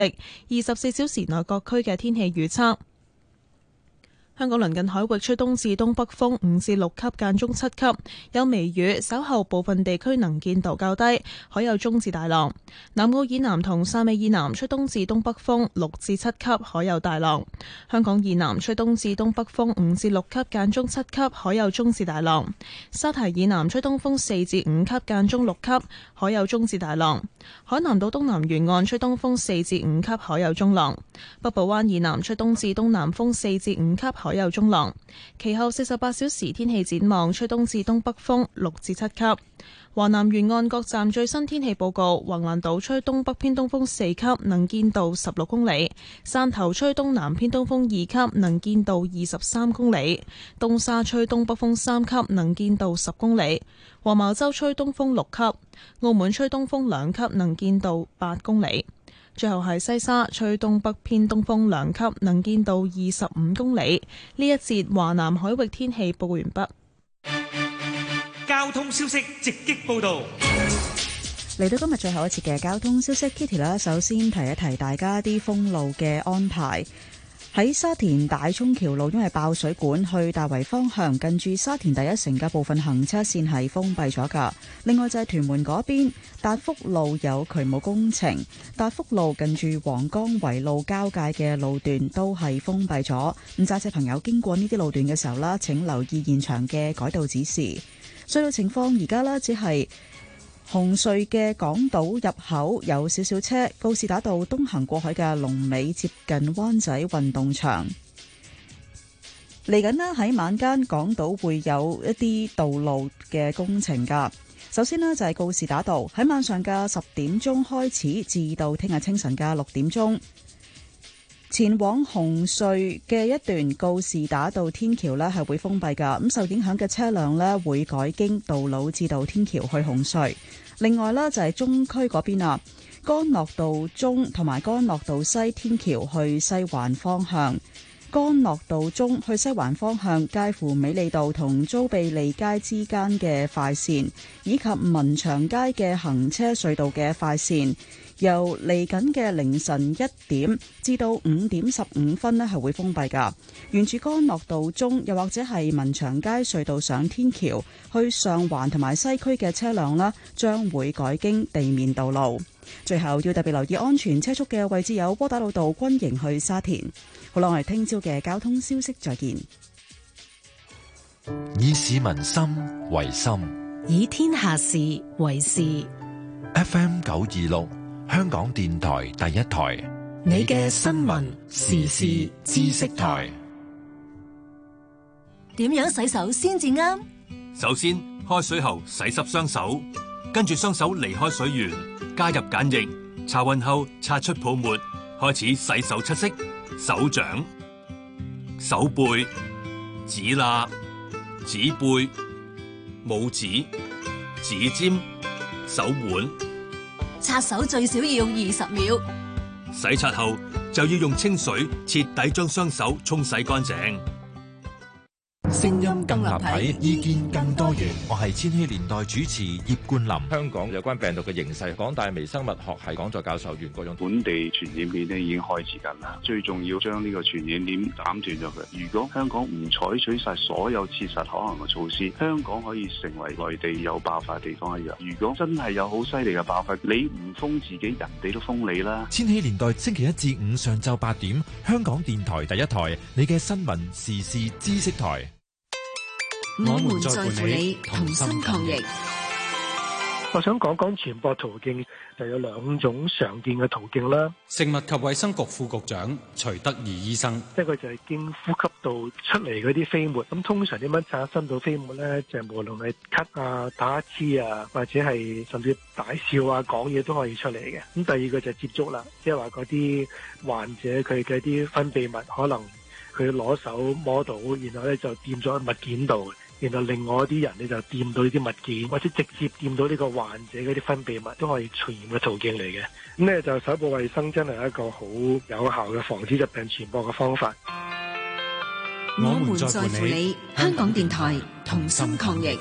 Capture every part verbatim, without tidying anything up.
二十四小時內各區嘅天氣預測。香港鄰近海域吹東至東北風五至六級，間中七級，有微雨，稍後部分地區能見度較低，海有中至大浪。南澳以南同汕尾以南吹東至東北風六至七級，海有大浪。香港以南吹東至東北風五至六級，間中七級，海有中至大浪。沙堤以南吹東風四至五級，間中六級，海有中至大浪。海南島東南沿岸吹東風四至五級，海有中浪。北部灣以南吹東至東南風四至五級，海有中浪。其後四十八小時天氣展望，吹東至東北風六至七級。華南沿岸各站最新天氣報告：橫瀾島吹東北偏東風四級，能見度十六公里；汕頭吹東南偏東風二級，能見度二十三公里；東沙吹東北風三級，能見度十公里；黃茅洲吹東風六級；澳門吹東風兩級，能見度八公里。最後係西沙吹東北偏東風兩級，能見度二十五公里。呢一節華南海域天氣報告完畢。 交通消息直擊報道。 嚟到今日最後一節嘅交通消息 ，Kitty 啦，首先提一提大家啲封路嘅安排。喺沙田大涌橋路，因為爆水管，去大圍方向近住沙田第一城嘅部分行車線係封閉咗㗎。另外就係屯門嗰邊達福路有渠務工程，達福路近住黃崗圍路交界嘅路段都係封閉咗。咁揸車朋友經過呢啲路段嘅時候啦，請留意現場嘅改道指示。隧道情況而家呢，只係紅隧嘅港島入口有少少車，告士打道東行過海嘅龍尾接近灣仔運動場。嚟緊呢，喺晚間港島會有一啲道路嘅工程㗎。首先呢，就係告士打道喺晚上嘅十點鐘開始，至到聽日清晨嘅六點鐘。前往紅隧嘅一段告士打道天橋呢係會封閉㗎，咁受影響嘅車輛呢會改經杜老誌道天橋去紅隧。另外呢，就係中區嗰邊啊，干諾道中同埋干諾道西天橋去西環方向，干諾道中去西環方向介乎美利道同租庇利街之間嘅快線，以及民祥街嘅行車隧道嘅快線，由嚟緊嘅凌晨一點至到五點十五分呢係會封閉㗎。沿住干諾道中又或者係民祥街隧道上天橋去上環同埋西區嘅車輛呢，將會改經地面道路。最後要特別留意安全車速嘅位置有窩打老道軍營去沙田。好啦，我哋聽朝嘅交通消息再見。 以市民心為心， 以天下事為事。 F M 九二六香港電台第一台， 你嘅新聞時事知識台。 點樣洗手先至啱？ 首先，開水後洗濕雙手，跟住雙手離開水源，加入鹼液，擦勻後擦出泡沫，開始洗手七式：手掌、手背、指罅、指背、拇指、指尖、手腕。 擦手最少要二十秒。 洗擦後就要用清水徹底將雙手沖洗乾淨。 聲音更立體，意見更多元。我係千禧年代主持葉冠霖。 香港有關病毒嘅形勢，港大微生物學系講座教授袁國勇。 本地傳染鏈咧已經開始緊啦，最重要將呢個傳染鏈斬斷咗佢。如果香港唔採取晒所有切實可行嘅措施，香港可以成為內地有爆發地方一樣。如果真係有好犀利嘅爆發，你唔封自己，人哋都封你啦。 千禧年代星期一至五上晝八點，香港電台第一台，你嘅新聞時事知識台。 我們在乎你，同心抗疫。 我想講講傳播途徑，就有兩種常見嘅途徑啦。 食物及衛生局副局長徐德義醫生， 一個就係經呼吸道出嚟嗰啲飛沫。咁通常點樣產生到飛沫咧？就係無論係咳啊、打乞嗤啊，或者係甚至大笑啊、講嘢都可以出嚟嘅。咁第二個就係接觸啦，即係話嗰啲患者佢嘅啲分泌物可能佢攞手摸到，然後咧就掂咗喺物件度。然後另外一啲人咧就掂到呢啲物件，或者直接掂到呢個患者嗰啲分泌物，都可以傳染嘅途徑嚟嘅。咁咧就手部衛生真係一個好有效嘅防止疾病傳播嘅方法。 我們在乎你，香港電台同心抗疫。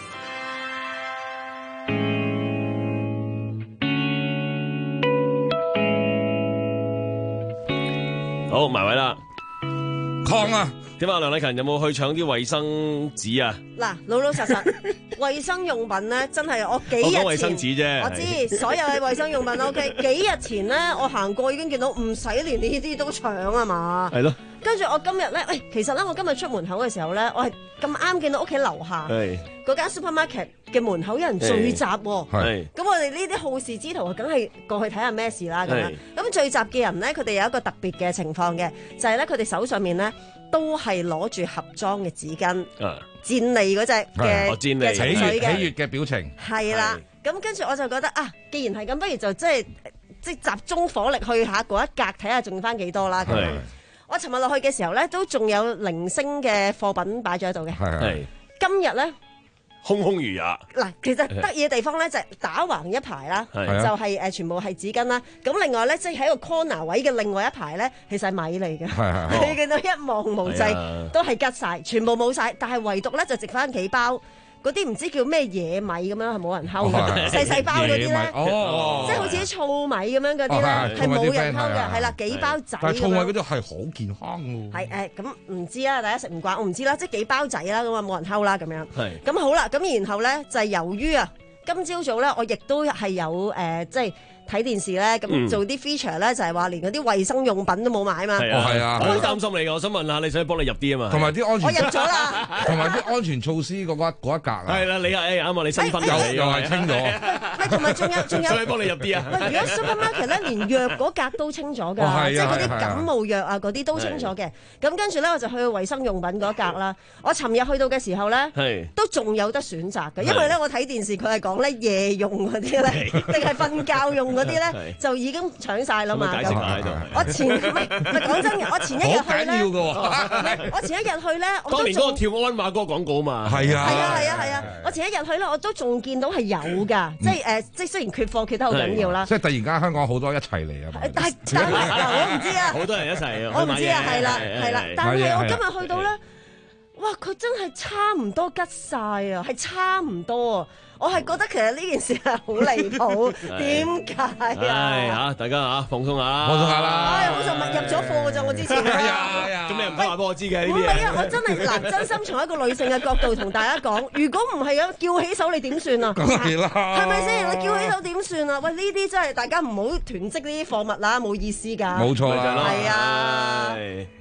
好埋位啦， 抗啊！ 點啊？梁禮勤有冇去搶啲衛生紙啊？ 嗱，老老實實，衛生用品咧，真係我幾日前， 我講衛生紙啫， 我知所有嘅衛生用品 OK。幾日前咧，我行過已經見到唔使連呢啲都搶啊嘛。 係咯。 跟住我今日咧，誒，其實咧，我今日出門口嘅時候咧，我係咁啱見到屋企樓下嗰間 supermarket 嘅門口有人聚集喎。 係。 咁我哋呢啲好事之徒，梗係過去睇下咩事啦。咁樣。咁聚集嘅人咧，佢哋有一個特別嘅情況嘅，就係咧，佢哋手上面咧都係攞住盒裝嘅紙巾，戰利嗰隻嘅嘅情緒嘅喜悅嘅表情。 係啦。咁跟住我就覺得啊，既然係咁，不如就即係即係集中火力去下嗰一格，睇下剩翻幾多啦。咁樣。我尋日落去嘅時候咧，都仲有零星嘅貨品擺咗喺度嘅。係今日咧， 空空如也。嗱， 其實得意嘅地方咧就係打橫一排啦，就係誒全部係紙巾啦。咁另外咧，即係喺個 corner 位嘅另外一排咧，其實係米嚟嘅。你見到一望無際，都係吉晒，全部冇晒，但係唯獨咧就剩翻幾包。嗰啲唔知叫咩野米咁樣，係冇人睺嘅，細細包嗰啲咧，即係好似啲糙米咁樣嗰啲咧，係冇人睺嘅，係啦，幾包仔。 但係糙米嗰啲係好健康喎。 係誒，咁唔知啦，大家食唔慣，我唔知啦，即係幾包仔啦，咁啊冇人睺啦咁樣。 係。 咁好啦，咁然後咧就係由於啊，今朝早咧我亦都係有誒，即係。睇電視咧，咁做啲 feature 咧，就係話連嗰啲衛生用品都冇買嘛。 係啊，係啊，好擔心你㗎。我想問下，你想幫你入啲啊嘛？ 同埋啲安全， 我入咗啦。 同埋啲安全措施嗰一嗰一格啊。 係啦，你係啱啊，你新婚又又係清咗。 喂，同埋仲有仲有， 所以幫你入啲啊。 喂，如果 supermarket 咧，連藥嗰格都清咗㗎，即係嗰啲感冒藥啊嗰啲都清咗嘅。咁跟住咧，我就去衛生用品嗰格啦。我尋日去到嘅時候咧，都仲有得選擇嘅，因為咧我睇電視佢係講咧夜用嗰啲咧，定係瞓覺用嗰啲咧就。已經搶晒啦嘛！我前唔係講真嘅，我前一日去咧，我前一日去咧，我當年嗰個跳鞍馬嗰個廣告嘛， 係啊， 係啊，係啊，係啊！我前一日去咧，我都仲見到係有㗎，即係誒，即係雖然缺貨缺得好緊要啦。 即係突然間香港好多一齊嚟啊！ 但係但係我唔知啊， 好多人一齊， 我唔知啊，係啦係啦，但係我今日去到咧，哇！佢真係差唔多吉晒啊，係差唔多啊！我係覺得其實呢件事係好離譜，點解啊？ 係嚇，大家嚇放鬆下， 放鬆下啦。 唉，我就咪入咗貨㗎咋，我之前。 係啊係啊，咁你唔該話俾我知嘅呢啲嘢。 唔係啊，我真係嗱，真心從一個女性嘅角度同大家講，如果唔係咁叫起手，你點算啊？ 梗係啦， 係咪先？你叫起手點算啊？喂，呢啲真係大家唔好囤積呢啲貨物啦，冇意思㗎。 冇錯啦， 係啊。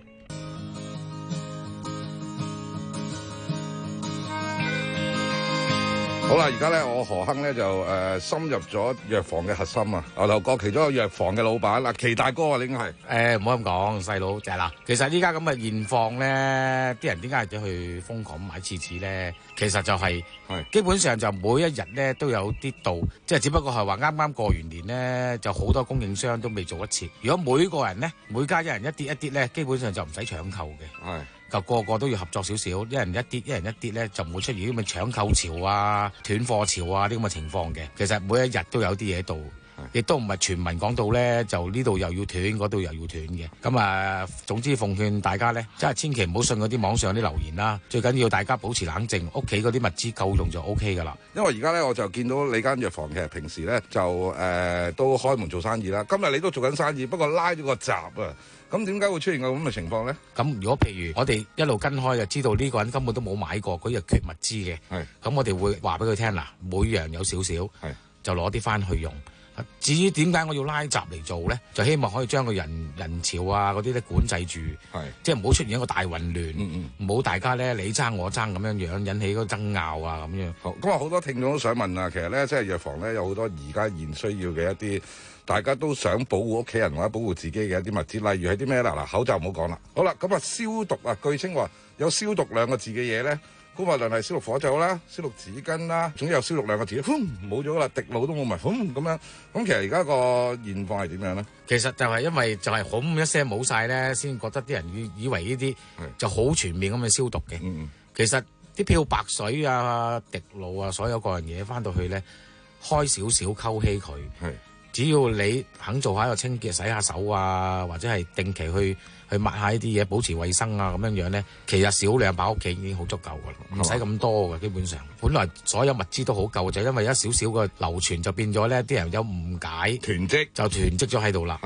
好啦，而家咧我何亨咧就誒、呃、深入咗藥房嘅核心啊！牛頭角其中一個藥房嘅老闆嗱，祁大哥啊，你應該係誒唔好咁講，細佬就係啦。其實依家咁嘅現況咧，啲人點解要去瘋狂買廁紙咧？其實就係、是、基本上就每一日咧都有啲到，即係只不過係話啱啱過完年咧，就好多供應商都未做一次。如果每個人咧，每家一人一啲一啲咧，基本上就唔使搶購嘅。係。就個個都要合作少少，一人一啲，一人一啲咧，就唔會出現啲咁嘅搶購潮啊、斷貨潮啊啲咁嘅情況嘅。其實每一日都有啲嘢到，亦都唔係全民講到咧，就呢度又要斷，嗰度又要斷嘅。咁啊，總之奉勸大家咧，真係千祈唔好信嗰啲網上啲留言啦。最緊要大家保持冷靜，屋企嗰啲物資夠用就 O K 噶啦。 因為而家咧，我就見到你間藥房其實平時咧就誒、呃、都開門做生意啦。今日你都做緊生意，不過拉咗個閘啊。咁點解會出現個咁嘅情況咧？ 咁如果譬如我哋一路跟開就知道呢個人根本都冇買過，佢又缺物資嘅。係，咁我哋會話俾佢聽嗱，每樣有少少，係就攞啲翻去用。至於點解我要拉閘嚟做咧？就希望可以將個人人潮啊嗰啲咧管制住，係即係唔好出現一個大混亂，唔、嗯、好、嗯、大家咧你爭我爭咁樣樣，引起嗰個爭拗啊咁樣。 好，咁啊好多聽眾都想問啊，其實咧即係藥房咧有好多而家現需要嘅一啲。大家都想保護屋企人或者保護自己嘅一啲物資，例如係啲咩啦？嗱，口罩唔好講啦。好啦，咁啊消毒啊，據稱話有消毒兩個字嘅嘢咧，姑勿論係消毒火酒啦、消毒紙巾啦，總之有消毒兩個字，哼冇咗啦，滴露都冇埋，哼咁樣。咁其實而家個現況係點樣咧？ 其實就係因為就係轟一聲冇晒咧，先覺得啲人以以為呢啲就好全面咁去消毒嘅。嗯、其實啲漂白水啊、滴露啊，所有各樣嘢翻到去咧，開少少溝稀佢。只要你肯做下一個清潔，洗下手啊，或者係定期去去抹下呢啲嘢，保持衛生啊，咁樣樣咧，其實少量擺屋企已經好足夠噶啦，唔使咁多嘅。基本上，本來所有物資都好夠，就因為一少少嘅流傳，就變咗咧，啲人有誤解，囤積就囤積咗喺度啦。係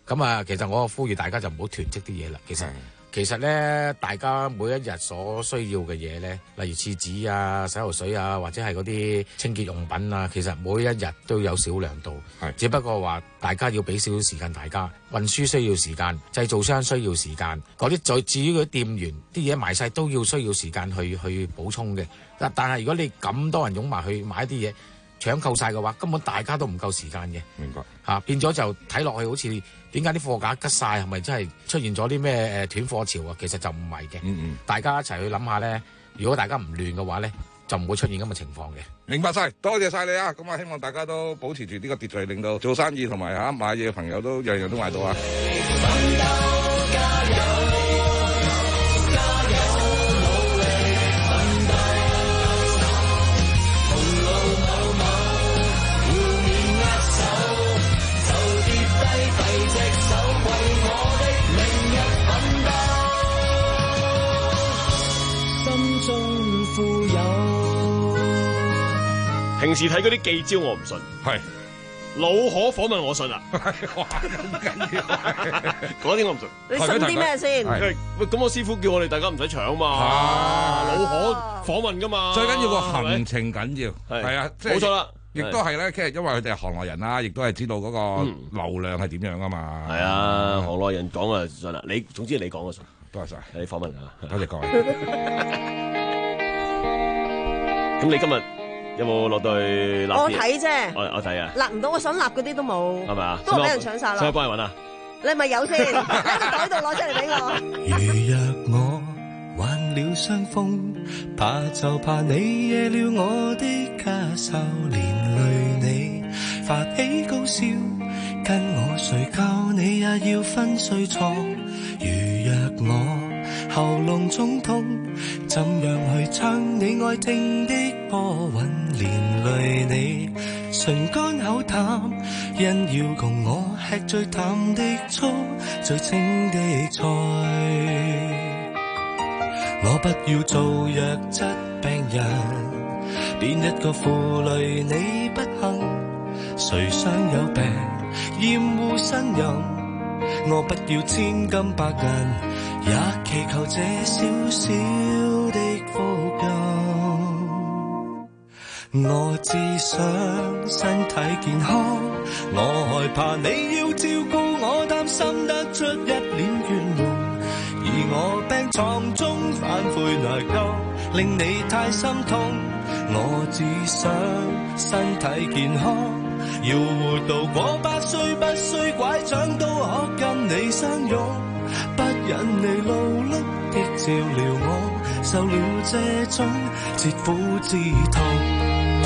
咁啊，其實我呼籲大家就唔好囤積啲嘢啦。其實其實咧，大家每一日所需要嘅嘢咧，例如廁紙啊、洗頭水啊，或者係嗰啲清潔用品啊，其實每一日都有少量到。係，只不過話大家要俾少少時間大家。運輸需要時間，製造商需要時間，嗰啲再至於嗰啲店員啲嘢賣晒都要需要時間去去補充嘅。但但係如果你咁多人擁埋去買啲嘢，搶購晒嘅話，根本大家都唔夠時間嘅。明白嚇、啊，變咗就睇落去好似點解啲貨架吉晒，係咪真係出現咗啲咩誒斷貨潮啊？其實就唔係嘅。嗯嗯，大家一齊去諗下咧，如果大家唔亂嘅話咧，就唔會出現咁嘅情況嘅。 明白晒，多謝晒你啊！咁啊，希望大家都保持住呢個秩序，令到做生意同埋嚇買嘢嘅朋友都樣樣都買到啊！ 平時睇嗰啲記招我唔信，係老可訪問我信啊！哇，咁緊要，嗰啲我唔信。 你信啲咩先？ 喂，咁我師傅叫我哋大家唔使搶嘛，啊、老可訪問噶嘛。 最緊要個行程緊要，係啊， 冇錯啦。 亦都係咧，其實因為佢哋係行內人啦，亦都係知道嗰個流量係點樣啊嘛。係、 嗯、啊，行內人講啊信啦。你總之你講我信。多謝晒，你訪問啊， 多謝各位。 咁你今日有冇落到去立？ 我睇啫， 我我睇啊， 立唔到我想立嗰啲都冇， 係咪啊？ 都俾人搶晒啦。 使唔使幫你揾啊？ 你係咪有先？喺個袋度攞出嚟俾我。 如若我患了傷風，怕就怕你惹了我的家愁，連累你發起高燒，跟我睡覺你也要分睡床。如若我喉嚨中痛，怎樣去唱你愛聽的波韻，連累你唇乾口淡，因要共我吃最淡的醋，最清的菜。我不要做弱質病人，變一個負累你不幸，誰想有病厭惡呻吟。我不要千金百銀，也祈求這小小的福蔭。我只想身體健康，我害怕你要照顧我，擔心得出一臉怨悶，而我病床中反悔內疚，令你太心痛。我只想身體健康，要活到過百歲，不需拐杖都可跟你相擁，不忍你勞碌的照料我，受了這種切膚之痛。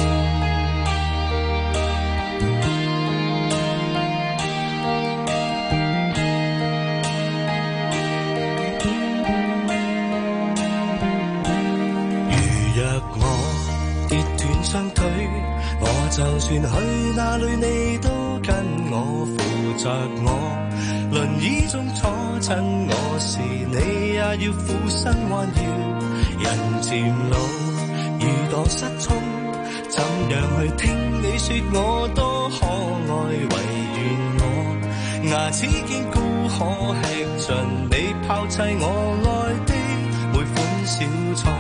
就算去哪裏你都跟我負責我，輪椅中坐親我時你也要俯身彎腰，人漸老如墮失聰，怎樣去聽你說我多可愛，唯願我牙齒堅固可吃盡你拋棄我愛的每款小菜。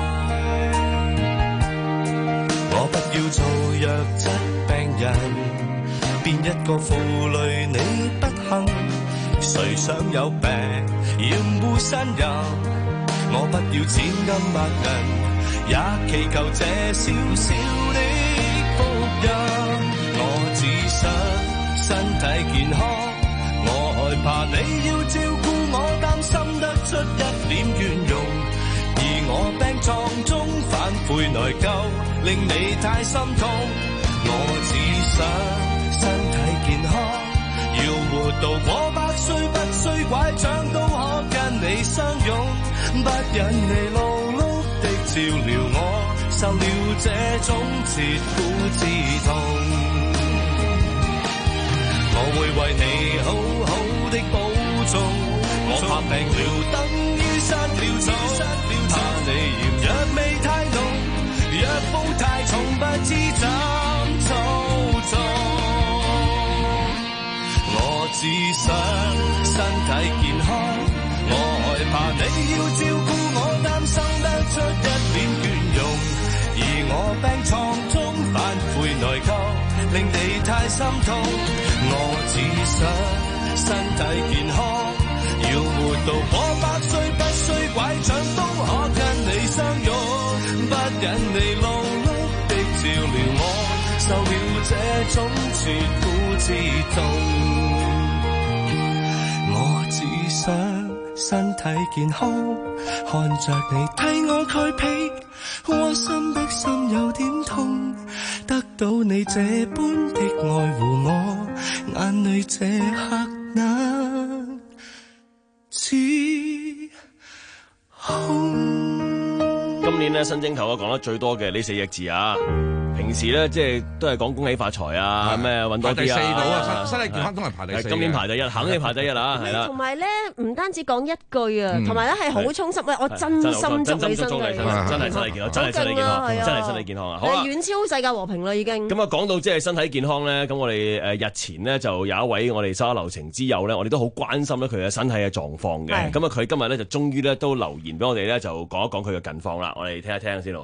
我不要做弱質病人，變一個負累你不幸，誰想有病厭惡呻吟。我不要千金百銀，也祈求這小小的福蔭。我只想身體健康，我害怕你要照顧我，擔心得出一臉怨容，而我病床中反悔內疚，令你太心痛。我只想身體健康，要活到過百歲，不需拐杖都可跟你相擁，不忍你勞碌的照料我，受了這種切膚之痛。我會為你好好的保重，我怕病了等於失了蹤，怕你嫌藥味太濃，藥鋪太重不知怎操縱。我只只想身體健康，我害怕你要照顧我，擔心得出一臉倦容，而我病床中反悔內疚，令你太心痛。我只想身體健康，要活到我百歲，不需拐杖都可跟你相擁，不忍你勞碌的照料我，受了這種切膚之痛。我只想身體健康，看着你替我蓋被，窩心的心有點痛，得到你這般的愛護我，眼淚這刻那止空。 今年咧新正頭啊講得最多嘅呢四隻字啊，平時咧即係都係講恭喜發財啊，咩揾多啲啊， 排第四到啊，身體健康都係排第四。 今年排第一，肯定排第一啦，係啦。 同埋咧，唔單止講一句啊，同埋咧係好衷心咧，我真心祝你身體健康， 真係身體健康，真係身體健康，真係身體健康啊！好啦， 遠超世界和平啦已經。 咁啊，講到即係身體健康咧，咁我哋誒日前呢，就有一位我哋收流程之友咧，我哋都好關心咧佢嘅身體嘅狀況嘅。咁啊，佢今日咧就終於咧都留言俾我哋咧，就講一講佢嘅近況啦。我哋聽一聽先咯。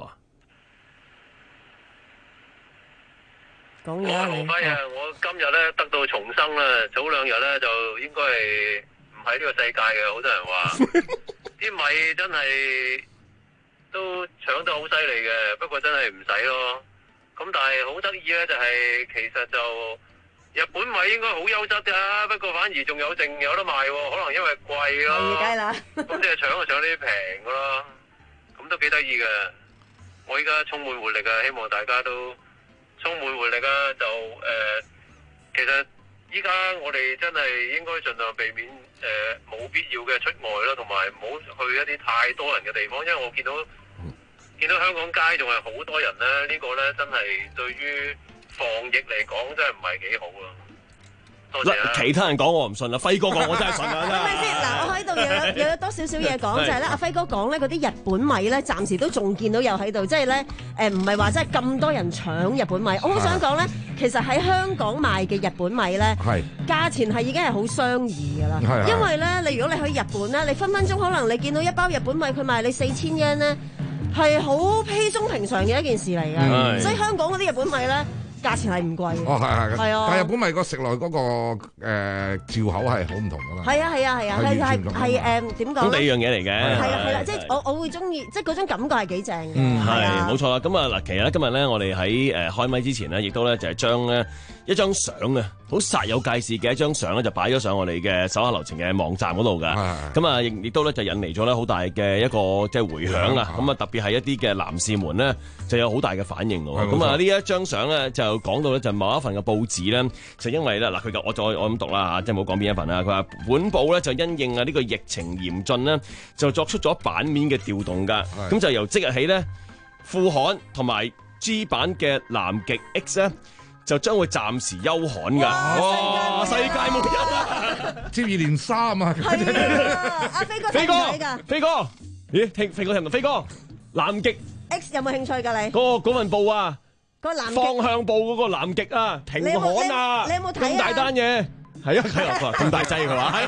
講嘢啊！ 盧輝啊，我今日咧得到重生啦，早兩日咧就應該係唔喺呢個世界嘅，好多人話啲米真係都搶得好犀利嘅，不過真係唔使咯。咁但係好得意咧，就係其實就日本米應該好優質㗎，不過反而仲有剩有得賣喎，可能因為貴咯。 梗係啦， 咁即係搶就搶啲平㗎咯，咁都幾得意嘅。我依家充滿活力啊，希望大家都充滿活力啊！就誒、呃，其實依家我哋真係應該盡量避免誒冇、呃、必要嘅出外咯，同埋唔好去一啲太多人嘅地方，因為我見到見到香港街仲係好多人咧，呢、這個咧真係對於防疫嚟講真係唔係幾好咯。 其他人講我唔信啦，輝哥講我真係信啦。 係咪先？嗱，我喺度又有又有多少少嘢講，就係咧，阿輝哥講咧嗰啲日本米咧，暫時都仲見到有喺度，即係咧誒，唔係話真係咁多人搶日本米。我好想講咧，其實喺香港賣嘅日本米咧，價錢係已經係好相宜㗎啦。因為咧，你如果你去日本咧，你分分鐘可能你見到一包日本米，佢賣你四千yen咧，係好稀鬆平常嘅一件事嚟㗎。所以香港嗰啲日本米咧，價錢係唔貴嘅。 哦，係係係。 係啊。 但係日本米個食落嗰個誒嚼口係好唔同㗎嘛。 係啊係啊係啊係係係誒點講？ 咁第二樣嘢嚟嘅。 係啦係啦，即係我我會中意，即係嗰種感覺係幾正嘅。 嗯，係冇錯啦。咁啊嗱，其實咧今日咧，我哋喺誒開咪之前呢，亦都咧就係將咧一張相啊，好煞有介事嘅一張相咧，就擺咗上我哋嘅手下留情嘅網站嗰度㗎。咁啊，亦亦都咧就引嚟咗咧好大嘅一個即係迴響啊。咁啊，特別係一啲嘅男士們咧，就有好大嘅反應喎。咁啊，呢一張相咧就講到咧就某一份嘅報紙咧，就因為咧嗱，佢就我再我咁讀啦嚇，即係冇講邊一份啦。佢話本報咧就因應啊呢個疫情嚴峻呢，就作出咗版面嘅調動㗎。咁就由即日起咧，副刊同埋 G 版嘅南極 X 咧，就將會暫時休刊㗎。哇！世界末日啊！ 接二連三啊！ 係啊！阿飛哥睇唔睇㗎？ 飛哥，咦？聽飛哥聽唔聽？飛哥，南極 X 有冇興趣㗎你？ 嗰個嗰份報啊， 個南極方向報嗰個南極啊，停刊啊！ 你有冇睇啊？ 咁大單嘢，係啊，係啊，咁大劑佢話。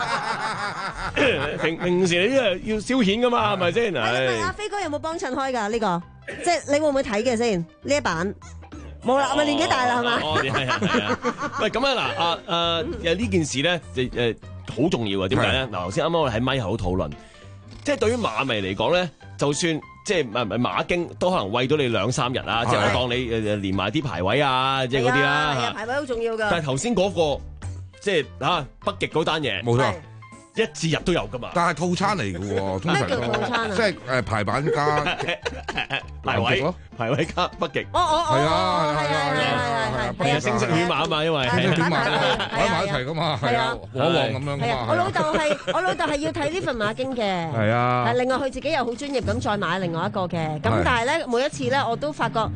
平平時你都係要消遣㗎嘛，係咪先？係。 阿飛哥有冇幫襯開㗎呢個？即係你會唔會睇嘅先？呢一版？冇啦，咪年紀大啦，係嘛？ 哦，係啊，係啊。喂，咁啊嗱，啊啊誒呢件事咧，誒誒好重要啊！點解咧？嗱，頭先啱啱我哋喺咪口討論，即係對於馬迷嚟講咧，就算即係唔係唔係馬經，都可能餵到你兩三日啊！即係我當你誒連埋啲排位啊，即係嗰啲啦。 係啊，排位好重要㗎。 但係頭先嗰個即係嚇北極嗰單嘢， 冇錯。 一至日都有噶嘛？ 但係套餐嚟嘅喎，通常咩叫套餐啊？ 即係誒排版加排位，排位加北極。 哦哦哦， 係啊係啊係啊係啊， 係啊，星色犬馬啊嘛，因為星色犬馬擺埋一齊噶嘛，係啊，火旺咁樣噶嘛。 我老豆係我老豆係要睇呢份馬經嘅， 係啊。 另外佢自己又好專業咁再買另外一個嘅，咁但係咧每一次咧我都發覺。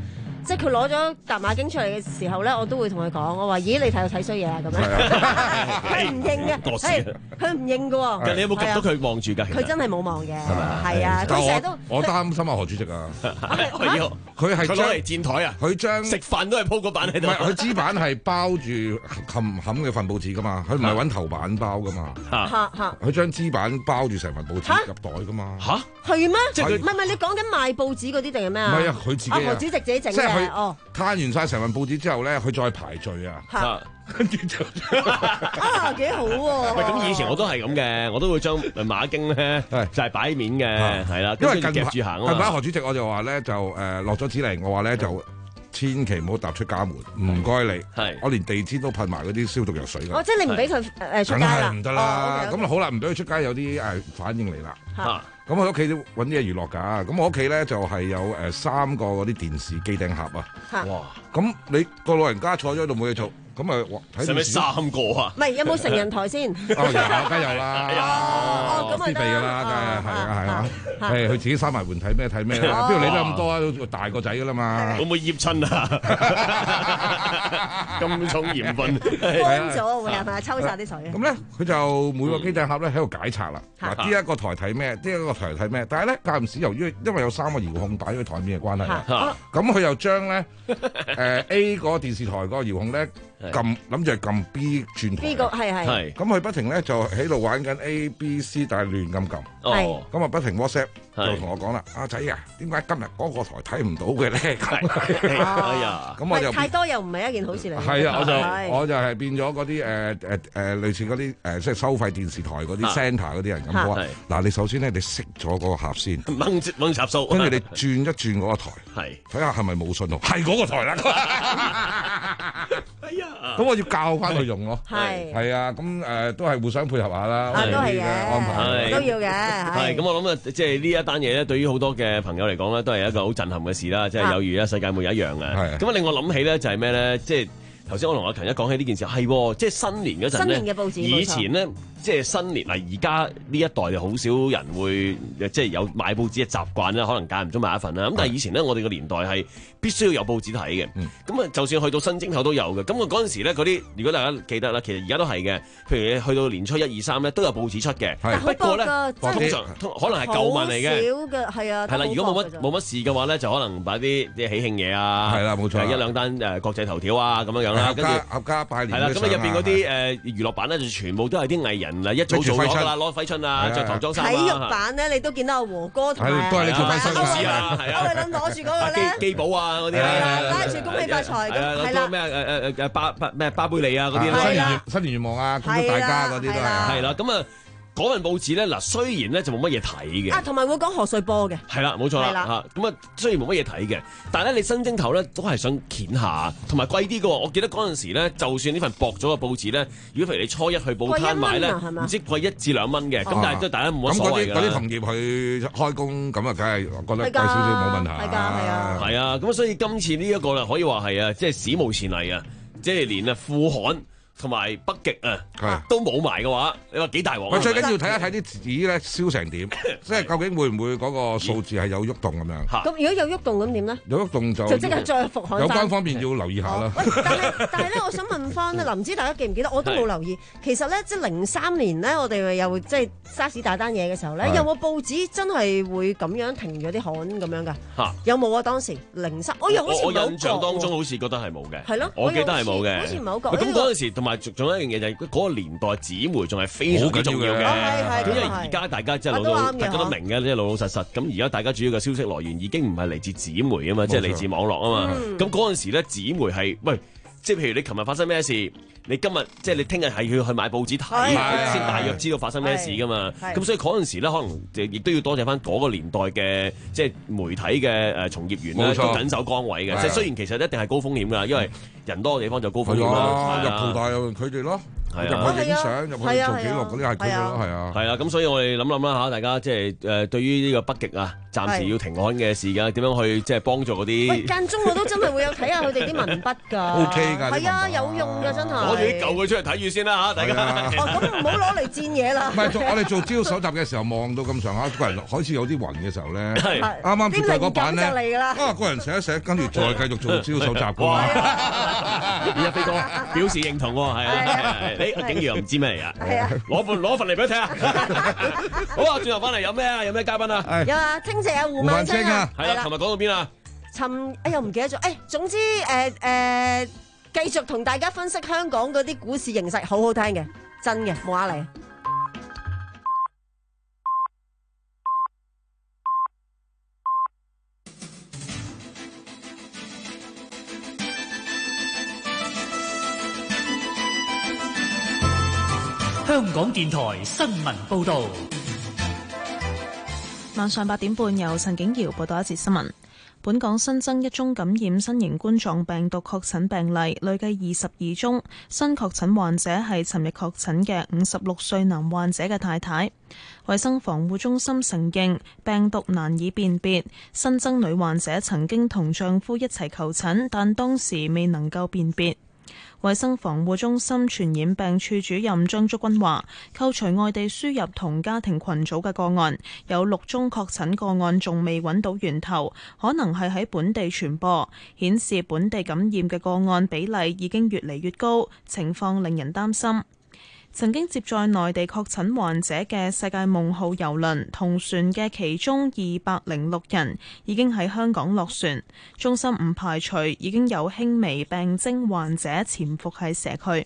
即係佢攞咗疊馬經出嚟嘅時候咧，我都會同佢講，我話：咦，你睇到睇衰嘢啊咁樣。佢唔認嘅，係佢唔認嘅喎。 你有冇及到佢望住㗎？ 佢真係冇望嘅，係啊，佢成日都。 我擔心啊，何主席啊，佢係佢攞嚟墊台啊， 佢將食飯都係鋪個板喺度。 唔係，佢紙板係包住冚冚嘅份報紙㗎嘛，佢唔係揾頭版包㗎嘛。 嚇嚇， 佢將紙板包住成份報紙入袋㗎嘛。 嚇， 係咩？ 即係佢唔係唔係，你講緊賣報紙嗰啲定係咩啊？ 唔係啊，佢自己啊， 何主席自己整即係嘅。哦， 攤完晒成份報紙之後咧，佢再排序啊。 嚇， 跟住就啊幾好喎！ 喂，咁以前我都係咁嘅，我都會將馬經咧就係擺面嘅，係啦， 因為近跟住夾住行啊嘛。 近排何主席我就話咧就誒落咗指令，我話咧就千祈唔好踏出家門，唔該你。係，我連地氈都噴埋嗰啲消毒藥水㗎。 哦，即係你唔俾佢誒出街啦。 梗係唔得啦。咁啊好啦，唔俾佢出街，有啲誒反應嚟啦。 嚇！ 咁我屋企都揾啲嘢娛樂㗎。咁我屋企咧就係有誒三個嗰啲電視機頂盒啊。哇！咁你個老人家坐咗喺度冇嘢做。咁啊，睇使唔使三個啊？ 唔係，有冇成人台先？ 哦，有，梗有啦。哦，咁必備㗎啦，梗係係啊係啊。誒，佢自己閂埋門睇咩睇咩啦。邊度理得咁多啊？都大個仔㗎啦嘛。 會唔會醃親啊？咁重鹽分， 乾咗會係咪抽晒啲水？ 咁咧，佢就每個機頂盒咧喺度解拆啦。嗱，呢一個台睇咩？呢一個台睇咩？但係咧，間唔時由於因為有三個遙控擺喺台面嘅關係啊，咁佢又將咧誒 A 嗰個電視台嗰個遙控咧。撳諗住係撳 B 轉台， B 個係係， 咁佢不停咧就喺度玩緊 A、B、C， 但係亂咁撳， 係， 咁啊不停 WhatsApp 就同我講啦，阿仔啊，點解今日嗰個台睇唔到嘅咧？ 哎呀， 咁我就太多又唔係一件好事嚟。 係啊，我就我就係變咗嗰啲誒誒誒類似嗰啲誒即係收費電視台嗰啲 centre 嗰啲人咁。我話嗱，你首先咧你熄咗嗰個盒先， 掹掹插數， 跟住你轉一轉嗰個台， 係睇下係咪冇信號，係嗰個台啦。 哎呀！ 咁我要教翻佢用咯， 係係啊，咁誒都係互相配合下啦， 都係嘅安排都要嘅。 係咁，我諗啊，即係呢一單嘢咧，對於好多嘅朋友嚟講咧，都係一個好震撼嘅事啦，即係有如咧世界末日一樣嘅。咁啊，令我諗起咧就係咩咧，即係頭先我同阿勤一講起呢件事，係即係新年嗰陣咧， 新年嘅報紙， 以前咧即係新年嗱，而家呢一代就好少人會即係有買報紙嘅習慣啦，可能間唔中買一份啦。咁但係以前咧，我哋個年代係必須要有報紙睇嘅。咁啊，就算去到新正頭都有嘅。咁啊，嗰陣時咧，嗰啲如果大家記得啦，其實而家都係嘅。譬如你去到年初一二三咧，都有報紙出嘅。不過咧，通常可能係舊聞嚟嘅。 少嘅係啊。 係啦，如果冇乜冇乜事嘅話咧，就可能擺啲即係喜慶嘢啊。 係啦，冇錯。 一兩單誒國際頭條啊咁樣樣啦。 合家合家拜年。 係啦，咁啊入邊嗰啲誒娛樂版咧，就全部都係啲藝人啊，一早做咗㗎啦，攞揮春啊，着唐裝衫啊。 體育版咧，你都見到阿和哥同埋都係你做揮春啊，係啊， 我哋諗攞住嗰個咧， 基寶啊嗰啲啦，拉住恭喜發財咁，係啦， 咩誒誒誒巴巴咩巴貝利啊嗰啲新年新年願望啊，恭祝大家嗰啲都係係啦，咁啊。嗰份報紙咧，嗱雖然咧就冇乜嘢睇嘅， 啊同埋會講賀歲波嘅， 係啦冇錯啦嚇，咁啊雖然冇乜嘢睇嘅，但係咧你新正頭咧都係想掀下，同埋貴啲嘅喎。我記得嗰陣時咧，就算呢份薄咗嘅報紙咧，如果譬如你初一去報攤買咧，唔知貴一至兩蚊嘅，咁但係都大家冇乜所謂㗎。 咁嗰啲嗰啲同業去開工，咁啊梗係覺得貴少少冇問題。 係㗎係啊， 係啊，咁所以今次呢一個啦，可以話係啊，即係史無前例啊，即係連啊副刊同埋北極啊，都冇埋嘅話，你話幾大鑊？ 我最緊要睇一睇啲紙咧燒成點，即係究竟會唔會嗰個數字係有喐動咁樣？ 咁如果有喐動咁點咧？ 有喐動就就即刻再復刊。 有關方面要留意下啦。 喂，但係但係咧，我想問翻咧，唔知大家記唔記得？我都冇留意。其實咧，即係零三年咧，我哋又即係沙士大單嘢嘅時候咧，有冇報紙真係會咁樣停咗啲刊咁樣㗎？嚇，有冇啊？當時零三，我又好似冇覺。 我印象當中好似覺得係冇嘅。 係咯， 我記得係冇嘅。 好似唔係好覺。 咁嗰陣時同埋仲有一樣嘢就係嗰個年代紙媒仲係非常之重要嘅。咁因為而家大家即係老老大家都明嘅，即係老老實實。咁而家大家主要嘅消息來源已經唔係嚟自紙媒啊嘛，即係嚟自網絡啊嘛。咁嗰陣時咧，紙媒係喂，即係譬如你琴日發生咩事，你今日即係你聽日係要去買報紙睇，先大約知道發生咩事噶嘛。咁所以嗰陣時咧，可能亦都要多謝翻嗰個年代嘅即係媒體嘅誒從業員咧，都緊守崗位嘅。即係雖然其實一定係高風險㗎，因為人多嘅地方就高風險啦。 入淘大又佢哋咯。 入去影相，入去做記錄嗰啲係佢咯，係啊。 係啊，咁所以我哋諗諗啦嚇，大家即係誒對於呢個北極啊，暫時要停刊嘅時間，點樣去即係幫助嗰啲？ 喂，間中我都真係會有睇下佢哋啲文筆㗎。 O K 㗎， 係啊，有用㗎真係。 攞住啲舊嘅出嚟睇住先啦嚇，大家。 哦，咁唔好攞嚟戰嘢啦。 唔係，我哋做資料搜集嘅時候，望到咁上下，個人開始有啲暈嘅時候咧，啱啱貼曬嗰版咧，啊個人寫一寫，跟住再繼續做資料搜集㗎嘛。 而家飛哥表示認同喎，係啊，你竟然又唔知咩嚟啊？係啊，攞份攞份嚟俾佢睇下。好啊，轉頭翻嚟有咩啊？有咩嘉賓啊？ 有啊，清姐啊，胡孟青啊， 係啦，琴日講到邊啊？ 尋哎呀唔記得咗，誒總之誒誒繼續同大家分析香港嗰啲股市形勢，好好聽嘅，真嘅冇呃你。 香港電台新聞報導， 晚上八點半由陳景瑤報道一節新聞。本港新增一宗感染新型冠狀病毒確診病例，累計二十二宗。新確診患者係尋日確診嘅五十六歲男患者嘅太太。衛生防護中心承認病毒難以辨別。新增女患者曾經同丈夫一齊求診，但當時未能夠辨別。衛生防護中心傳染病處主任張竹君話，扣除外地輸入同家庭群組嘅個案，有六宗確診個案仲未揾到源頭，可能係喺本地傳播，顯示本地感染嘅個案比例已經越嚟越高，情況令人擔心。曾經接載內地確診患者嘅世界夢號郵輪同船嘅其中二百零六人已經喺香港落船，中心唔排除已經有輕微病徵患者潛伏喺社區。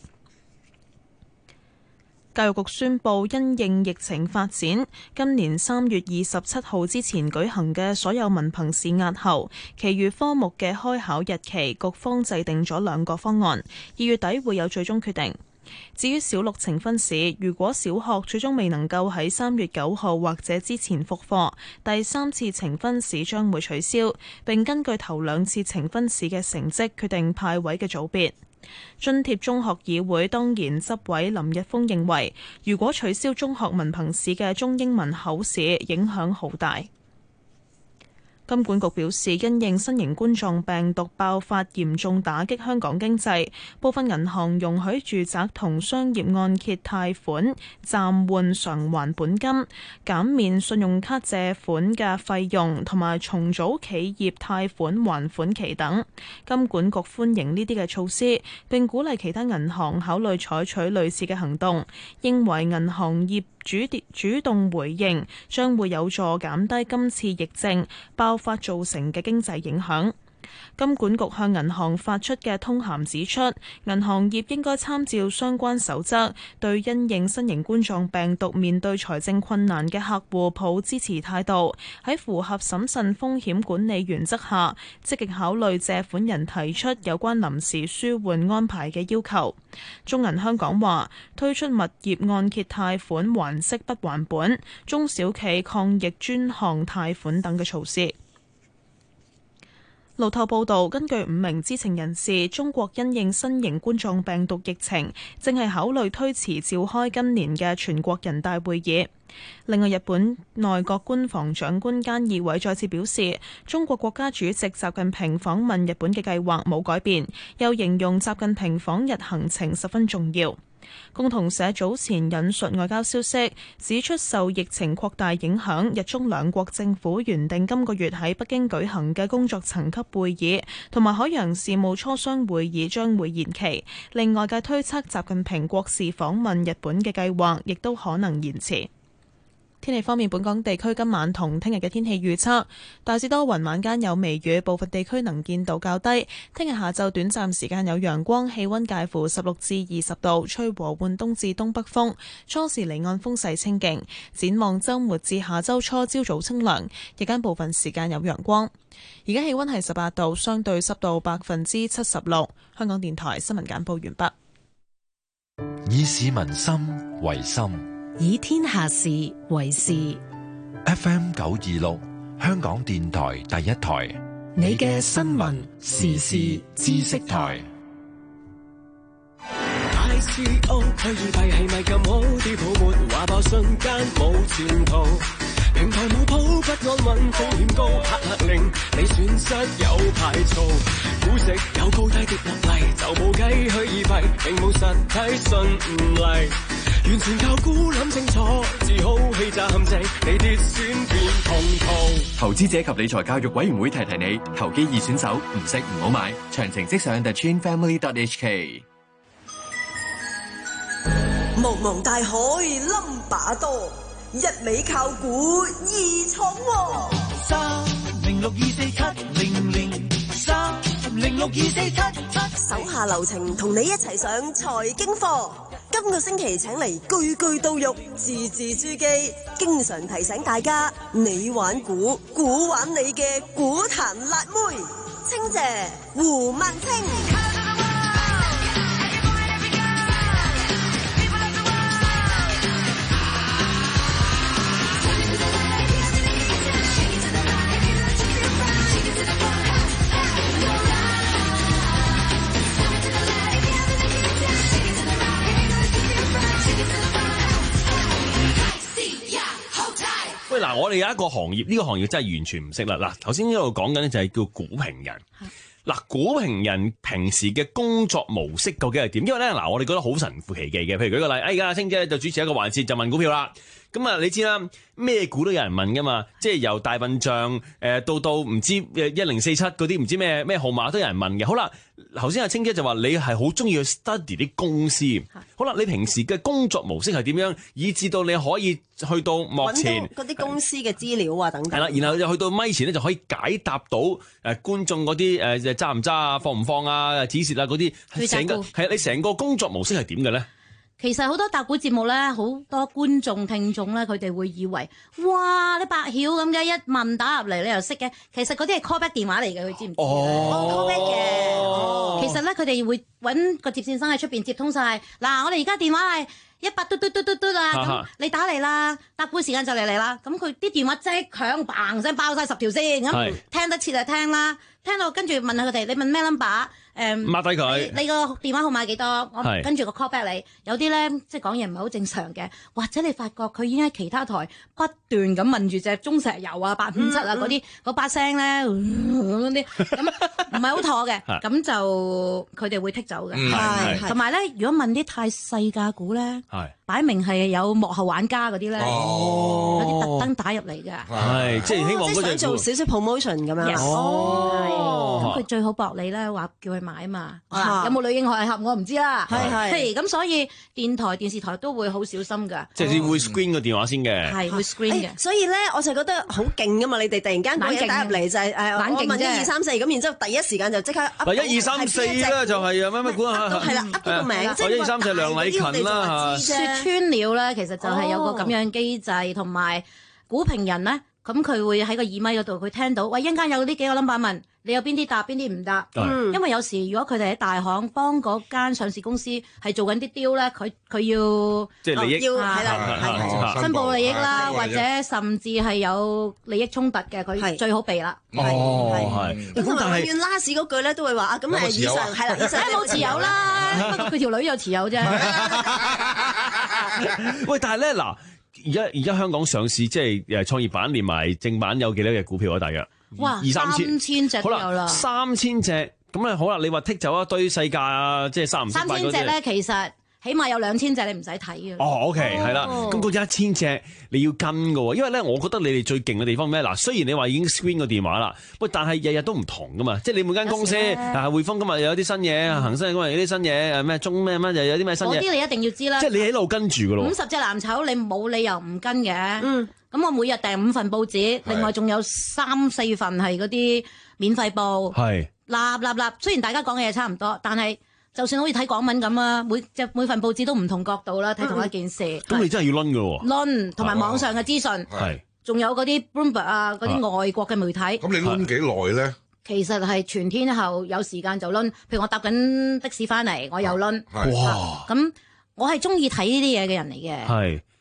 教育局宣布，因應疫情發展，今年三月二十七號之前舉行嘅所有文憑試押後，其餘科目嘅開考日期，局方制定咗兩個方案，二月底會有最終決定。至於小六呈分試，如果小學最終未能夠喺三月九號或者之前復課，第三次呈分試將會取消，並根據頭兩次呈分試嘅成績決定派位嘅組別。津貼中學議會當然執委林日豐認為，如果取消中學文憑試嘅中英文口試，影響好大。金管局表示，因應新型冠狀病毒爆發嚴重打擊香港經濟，部分銀行容許住宅同商業按揭貸款暫緩償還本金、減免信用卡借款嘅費用同埋重組企業貸款還款期等。金管局歡迎呢啲嘅措施，並鼓勵其他銀行考慮採取類似嘅行動，認為銀行業主主動回應將會有助減低今次疫症爆發造成嘅經濟影響。金管局向銀行發出嘅通函指出，銀行業應該參照相關守則，對因應新型冠狀病毒面對財政困難嘅客戶抱支持態度，喺符合審慎風險管理原則下，積極考慮借款人提出有關臨時舒緩安排嘅要求。中銀香港話推出物業按揭貸款還息不還本、中小企抗疫專項貸款等嘅措施。路透報道，根據五名知情人士，中國因應新型冠狀病毒疫情，正係考慮推遲召開今年嘅全國人大會議。另外，日本內閣官房長官菅義偉再次表示，中國國家主席習近平訪問日本嘅計劃冇改變，又形容習近平訪日行程十分重要。共同社早前引述外交消息，指出受疫情擴大影響，日中兩國政府原定今個月喺北京舉行嘅工作層級會議同埋海洋事務磋商會議將會延期，令外界推測習近平國事訪問日本嘅計劃亦都可能延遲。天氣方面，本港地區今晚同聽日嘅天氣預測大致多雲，晚間有微雨，部分地區能見度較低。聽日下晝短暫時間有陽光，氣溫介乎十六至二十度，吹和緩東至東北風，初時離岸風勢清勁。展望週末至下週初，朝早清涼，日間部分時間有陽光。而家氣溫係十八度，相對濕度百分之七十六。香港電台新聞簡報完畢。 以市民心為心， 以天下事為事。 F M 九二六，香港電台第一台， 你嘅新聞時事知識台。 大 C O， 虛擬幣係咪咁好啲泡沫？話爆瞬間冇前途，平台冇鋪不安穩風險高，黑客令你損失有排嘈，估值有高低跌落嚟就冇計，虛擬幣並冇實體信唔嚟，完全靠估諗清楚，自好欺詐陷阱，你跌先變痛途。 投資者及理財教育委員會提提你，投機易選手唔識唔好買，詳情即上 the chin family dot h k。 茫茫大海冧把多，一味靠估易闖禍。 三零六二四七零零三零六二四七七， 手下留情，同你一齊上財經課。今個星期請嚟句句到肉，字字珠璣，經常提醒大家，你玩股，股玩你嘅股壇辣妹。清謝胡萬清。 喂，嗱，我哋有一個行業，呢、這個行業真係完全唔識啦。嗱，頭先呢度講緊咧就係叫股評人。嗱，股評人平時嘅工作模式究竟係點？因為咧，嗱，我哋覺得好神乎其技嘅。譬如舉個例，哎呀，清姐就主持一個環節就問股票啦。咁啊，你知啦，咩股都有人問噶嘛，即係由大笨象誒、呃、到到唔知誒一零四七嗰啲唔知咩咩號碼都有人問嘅。好啦，頭先阿清姐就話你係好中意去 study 啲公司。好啦，你平時嘅工作模式係點樣，以至到你可以去到幕前嗰啲公司嘅資料啊等等。 係啦，然後又去到咪前咧就可以解答到誒觀眾嗰啲誒揸唔揸啊、放唔放啊、指示啊嗰啲。成個係你成個工作模式係點嘅咧？ 其實好多答股節目咧，好多觀眾聽眾咧，佢哋會以為哇，你白曉咁嘅一問打入嚟，你又識嘅。其實嗰啲係 call back 電話嚟嘅，佢知唔知？哦 call back 嘅。哦，其實咧，佢哋會揾個接線生喺出邊接通晒。嗱，我哋而家電話係一百嘟嘟嘟嘟嘟啊，咁你打嚟啦，答股時間就嚟嚟啦。咁佢啲電話即響嘭聲爆晒十條線，咁聽得切就聽啦。聽到跟住問下佢哋，你問咩 number？ 誒， 抹低佢。 你個電話號碼幾多？我跟住個 call back 你。有啲咧即係講嘢唔係好正常嘅，或者你發覺佢已經喺其他台不斷咁問住隻中石油啊、八五七啊嗰啲嗰把聲咧嗰啲，咁唔係好妥嘅，咁就佢哋會剔走嘅。係，同埋咧，如果問啲太細價股咧，擺明係有幕後玩家嗰啲咧，有啲特登打入嚟嘅。 係，即係希望嗰隻做少少 promotion 咁樣。 哦，咁佢最好搏你咧，話叫佢買嘛。有冇女應外合我唔知啦。係係。咁所以電台、電視台都會好小心㗎。 即係會 screen 個電話先嘅。 係會 screen 嘅。 所以咧，我就覺得好勁㗎嘛！你哋突然間講嘢打入嚟就係誒，我問一二三四咁，然之後第一時間就即刻嗱一二三四咧就係啊咩咩股啊， 係啦，噏到個名。 哦一二三四梁禮勤啦嚇。 説穿了咧，其實就係有個咁樣機制，同埋股評人咧，咁佢會喺個耳咪嗰度，佢聽到，喂，一陣間有呢幾個 number 問你有邊啲答，邊啲唔答。嗯、因為有時如果佢哋喺大行幫嗰間上市公司係做緊啲 deal 咧，佢佢要即係利益， 要係啦，係申報利益啦，或者甚至係有利益衝突嘅，佢最好避啦。 哦，係。 咁同埋永遠 last 嗰句咧都會話啊，咁係以上係啦，以上冇持有啦，不過佢條女有持有啫。 喂，但係咧嗱。而家而家香港上市即係誒創業板連埋正版有幾多嘅股票啊？大約哇二三千千隻都有啦， 三千隻咁啊！好啦，你話剔走一堆細價即係三唔識八嗰啲。 三千隻咧，其實起碼有兩千隻你唔使睇嘅。 哦，OK，係啦，咁嗰一千隻你要跟嘅喎，因為咧，我覺得你哋最勁嘅地方咩？嗱，雖然你話已經 screen 個電話啦，喂，但係日日都唔同噶嘛，即係你每間公司啊，匯豐今日又有啲新嘢，恒生今日有啲新嘢，誒咩中咩乜又有啲咩新嘢。 嗰啲你一定要知啦。 即係你喺度跟住嘅咯。五十隻藍籌你冇理由唔跟嘅。嗯。咁我每日訂五份報紙，另外仲有三四份係嗰啲免費報。係。立立立，雖然大家講嘅嘢差唔多，但係。就算好似睇港聞咁啊，每隻每份報紙都唔同角度啦，睇同一件事。 咁、嗯、你真係要攆㗎喎。攆同埋網上嘅資訊，係仲、啊、有嗰啲 Bloomberg 啊，嗰啲外國嘅媒體。咁你攆幾耐咧？ 其實係全天候有時間就攆，譬如我搭緊的士翻嚟，我又攆。哇！咁、啊、我係中意睇呢啲嘢嘅人嚟嘅。係。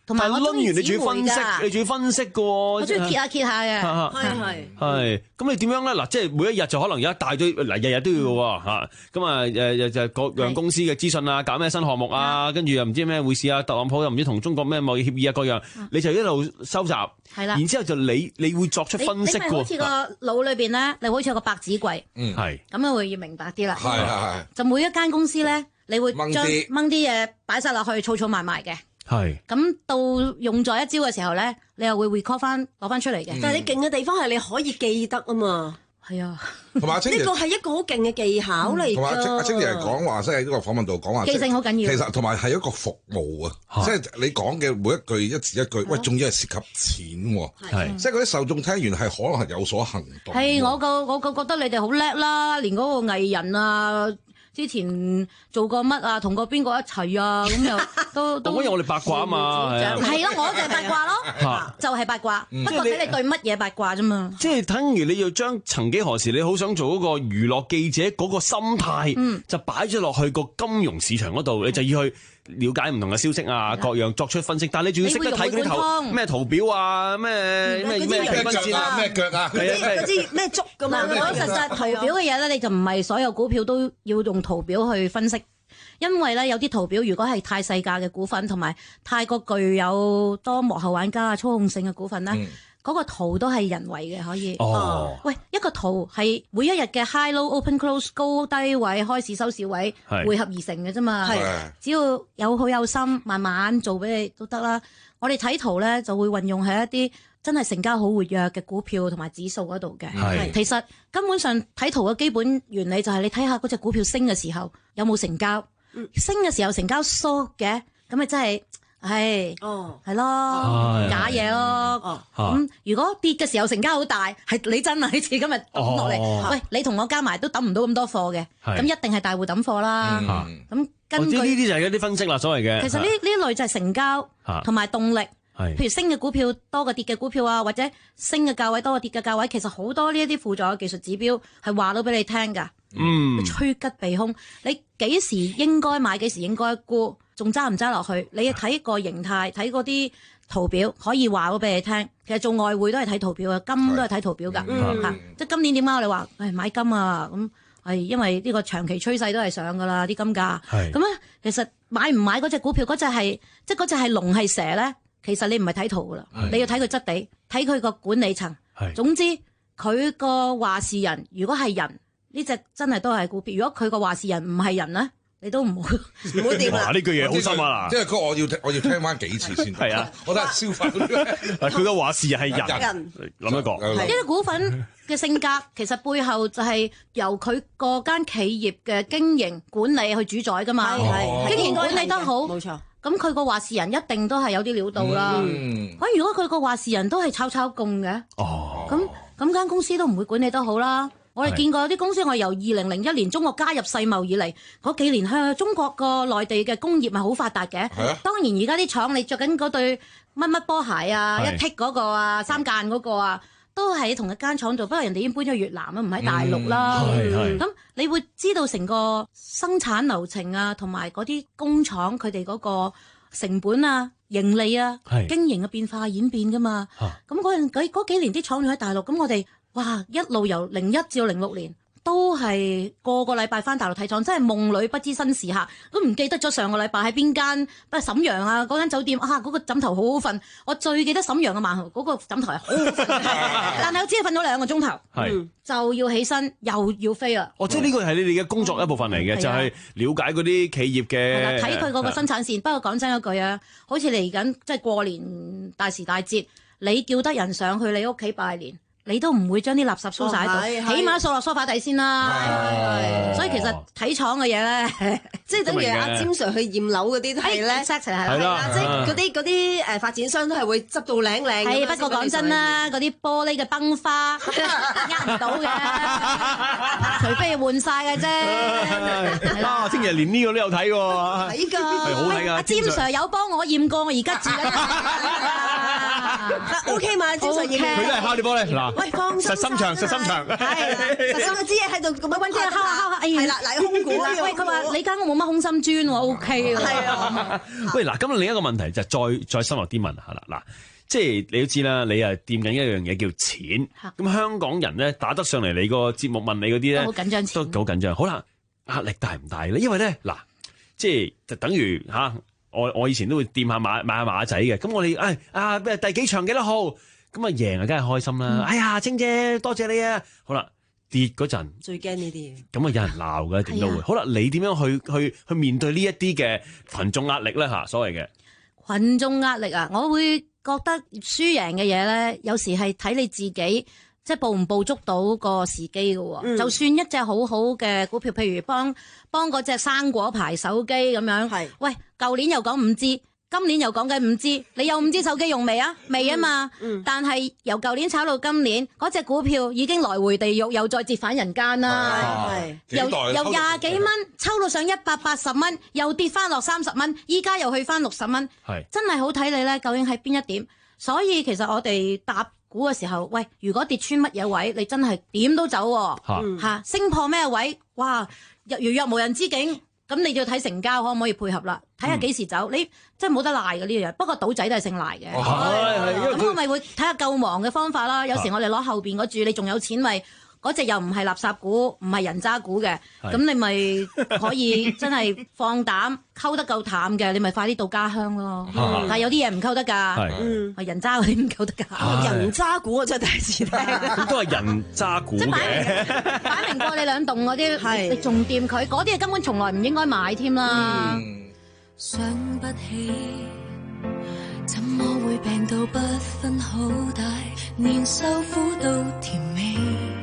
同埋我攆完中意你仲要分析，你仲要分析嘅喎。 我中意揭下揭下嘅， 係係係。咁你點樣咧？嗱，即係每一日就可能有一大堆，嗱日日都要嘅喎嚇。咁啊誒就各樣公司嘅資訊啊，搞咩新項目啊，跟住又唔知咩會試啊，特朗普又唔知同中國咩貿易協議啊各樣，你就一路收集。 係啦。 然之後就你你會作出分析嘅喎。 你咪好似個腦裏邊咧，你好似有個百子櫃。 嗯，係。 咁樣會要明白啲啦。 係係係。 就每一間公司咧，你會將掹啲掹啲嘢擺晒落去，儲儲埋埋嘅。 係。 咁到用咗一招嘅時候咧，你又會 recall 翻攞翻出嚟嘅。 但係你勁嘅地方係你可以記得啊嘛。 係啊。 同埋阿青呢個係一個好勁嘅技巧嚟㗎。 同埋阿阿青爺講話，即係喺呢個訪問度講話， 記性好緊要。 其實同埋係一個服務啊，即係你講嘅每一句一字一句，喂，仲要係涉及錢喎。係。即係嗰啲受眾聽完係可能係有所行動。 係我個我個覺得你哋好叻啦，連嗰個藝人啊。之前做過乜啊？同過邊個一齊啊？咁又都都。 因為我哋八卦啊嘛，係啊。 係咯，我就係八卦咯，就係八卦。不過睇你對乜嘢八卦啫嘛。即係等於你要將曾幾何時你好想做嗰個娛樂記者嗰個心態，就擺咗落去個金融市場嗰度，你就要去了解唔同嘅消息啊，各樣作出分析。但係你仲要識得睇嗰啲圖咩圖表啊，咩咩咩平均線啊， 咩腳啊， 嗰啲咩足咁啊。 講實在圖表嘅嘢咧，你就唔係所有股票都要用圖表去分析，因為咧有啲圖表如果係太細價嘅股份，同埋太過具有多幕後玩家啊操控性嘅股份咧，嗰、嗯、個圖都係人為嘅可以。哦，喂，一個圖係每一日嘅 high low open close 高低位開市收市位匯合而成嘅啫嘛。係，只要有好有心，慢慢做俾你都得啦。我哋睇圖咧就會運用喺一啲真係成交好活躍嘅股票同埋指數嗰度嘅。係，其實根本上睇圖嘅基本原理就係你睇下嗰隻股票升嘅時候有冇成交，嗯、升嘅時候成交縮嘅，咁咪真係，係，哦，係咯，假嘢咯。咁、嗯、如果跌嘅時候成交好大，係你真啊！呢次今日抌落嚟，哦、喂，你同我加埋都抌唔到咁多貨嘅，咁一定係大戶抌貨啦。咁、嗯、根據呢啲就係一啲分析啦，所謂嘅。 其實呢呢一類就係成交同埋動力。譬如升嘅股票多過跌嘅股票啊，或者升嘅價位多過跌嘅價位，其實好多呢一啲輔助嘅技術指標係話到俾你聽㗎。嗯，趨吉避凶，你幾時應該買，幾時應該沽，仲揸唔揸落去？你睇個形態，睇嗰啲圖表，可以話到俾你聽。其實做外匯都係睇圖表嘅，金都係睇圖表㗎。嚇、嗯，即係今年點解我哋話誒買金啊？咁係因為呢個長期趨勢都係上㗎啦，啲金價。係咁咧，其實買唔買嗰隻股票，嗰隻係即係嗰隻係龍係蛇咧？其實你唔係睇圖噶啦，你要睇佢質地，睇佢個管理層。總之佢個話事人如果係人，呢隻真係都係股票；如果佢個話事人唔係人咧，你都唔好唔好掂啦。 呢句嘢好深啊！ 即係嗰我要我要聽翻幾次先。係啊，我覺得消化。 佢個話事人係人，諗一個。 呢啲股份嘅性格，其實背後就係由佢嗰間企業嘅經營管理去主宰噶嘛。係經營管理得好，冇錯。咁佢個話事人一定都係有啲料到啦。咁、嗯、如果佢個話事人都係炒炒共嘅，咁咁間公司都唔會管理得好啦。我哋見過有啲公司，我由二零零一年中國加入世貿以嚟嗰幾年，向中國個內地嘅工業係好發達嘅。當然而家啲廠你着緊嗰對乜乜波鞋啊，一剔嗰個啊，三間嗰個啊。都係同一間廠做，不過人哋已經搬咗越南啊，唔喺大陸啦。咁、嗯、你會知道成個生產流程啊，同埋嗰啲工廠佢哋嗰個成本啊、盈利啊、經營嘅變化演變噶嘛。咁嗰陣嗰嗰幾年啲廠仲喺大陸，咁我哋哇一路由零一至到零六年。都係個個禮拜翻大陸睇廠，真係夢裏不知新時刻，都唔記得咗上個禮拜喺邊間，不過瀋陽啊嗰間酒店啊，嗰、嗰個枕頭好好瞓，我最記得瀋陽嘅萬豪嗰個枕頭係好好瞓，但係我只係瞓咗兩個鐘頭，嗯，就要起身又要飛啦。 哦，即係呢個係你哋嘅工作一部分嚟嘅，就係、是、了解嗰啲企業嘅， 睇佢嗰個生產線。不過講真一句啊，好似嚟緊即係過年大時大節，你叫得人上去你屋企拜年。你都唔會將啲垃圾掃晒喺度，起碼掃落梳化底先啦。所以其實睇廠嘅嘢咧， 即係等於阿詹 Sir 去驗樓嗰啲都係咧，係啦，即係嗰啲嗰啲誒發展商都係會執到靚靚。 係，不過講真啦，嗰啲玻璃嘅崩花呃唔到嘅，除非換晒嘅啫。 啊，聽日連呢個都有睇喎， 睇㗎， 係好睇㗎。 阿詹 Sir 有幫我驗過，我而家住緊。 ，O K 嘛，招財應。 佢都係敲啲波咧，嗱， 喂，放心， 實心腸，實心腸。 係，實心嘅知嘢喺度咁樣揾啲敲下敲下，係啦，嗱，空股啦。 喂，佢話你間屋冇乜空心磚喎 ，O K 喎。係啊。 喂，嗱，咁另一個問題就再再深入啲問下啦，嗱。即係你都知啦，你啊掂緊一樣嘢叫錢，咁香港人咧打得上嚟你個節目問你嗰啲咧， 都好緊張錢， 都好緊張。好啦，壓力大唔大咧？因為咧嗱，即係就等於嚇、啊，我我以前都會掂下馬買下馬仔嘅，咁我哋誒啊咩第幾場幾多號，咁啊贏啊梗係開心啦。嗯、哎呀，清姐多謝你啊！好啦，跌嗰陣最驚呢啲， 咁啊有人鬧嘅點都會。好啦，你點樣去去去面對呢一啲嘅群眾壓力咧嚇？所謂嘅群眾壓力啊，我會。覺得輸贏嘅嘢咧，有時係睇你自己，即係捕唔捕捉到個時機嘅喎。嗯、就算一隻好好嘅股票，譬如幫幫嗰隻生果牌手機咁樣，係喂，舊年又講五 G， 今年又講緊五 G， 你有五 G 手機用未啊？未啊嘛。嗯嗯、但係由舊年炒到今年，嗰隻股票已經來回地獄，又再折返人間啦。係由由廿幾蚊抽到上一百八十蚊，又跌翻落三十蚊，依家又去翻六十蚊。係真係好睇你咧，究竟喺邊一點？所以其實我哋搭股嘅時候，喂，如果跌穿乜嘢位，你真係點都走喎。嚇、啊，升破咩位？哇，若若無人之境。咁你就要睇成交可唔可以配合啦，睇下幾時走，嗯、你真係冇得賴嘅呢樣嘢。不過賭仔都係姓賴嘅，咁、哦、我咪會睇下救亡嘅方法啦。有時我哋攞後邊嗰注，你仲有錢咪嗰隻又唔係垃圾股，唔係人渣股嘅，咁你咪可以真係放膽溝得夠淡嘅，你咪快啲到家鄉咯。嗯、但係有啲嘢唔溝得㗎，嗯，人渣嗰啲唔溝得㗎。 人渣股我真係第一次聽。 咁都係人渣股嘅。 擺明過你兩棟嗰啲，你仲掂佢嗰啲，根本從來唔應該買添啦。 想不起，怎麼會病到不分好大，年受苦到甜美。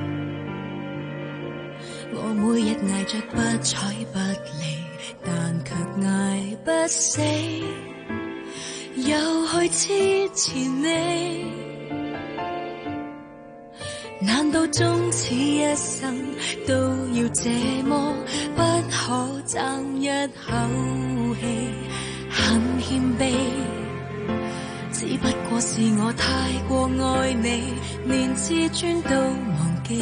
我每日捱着不睬不理，但卻捱不死，又去支持你。難道終此一生都要這麼不可爭一口氣？很謙卑，只不過是我太過愛你，連自尊都忘記。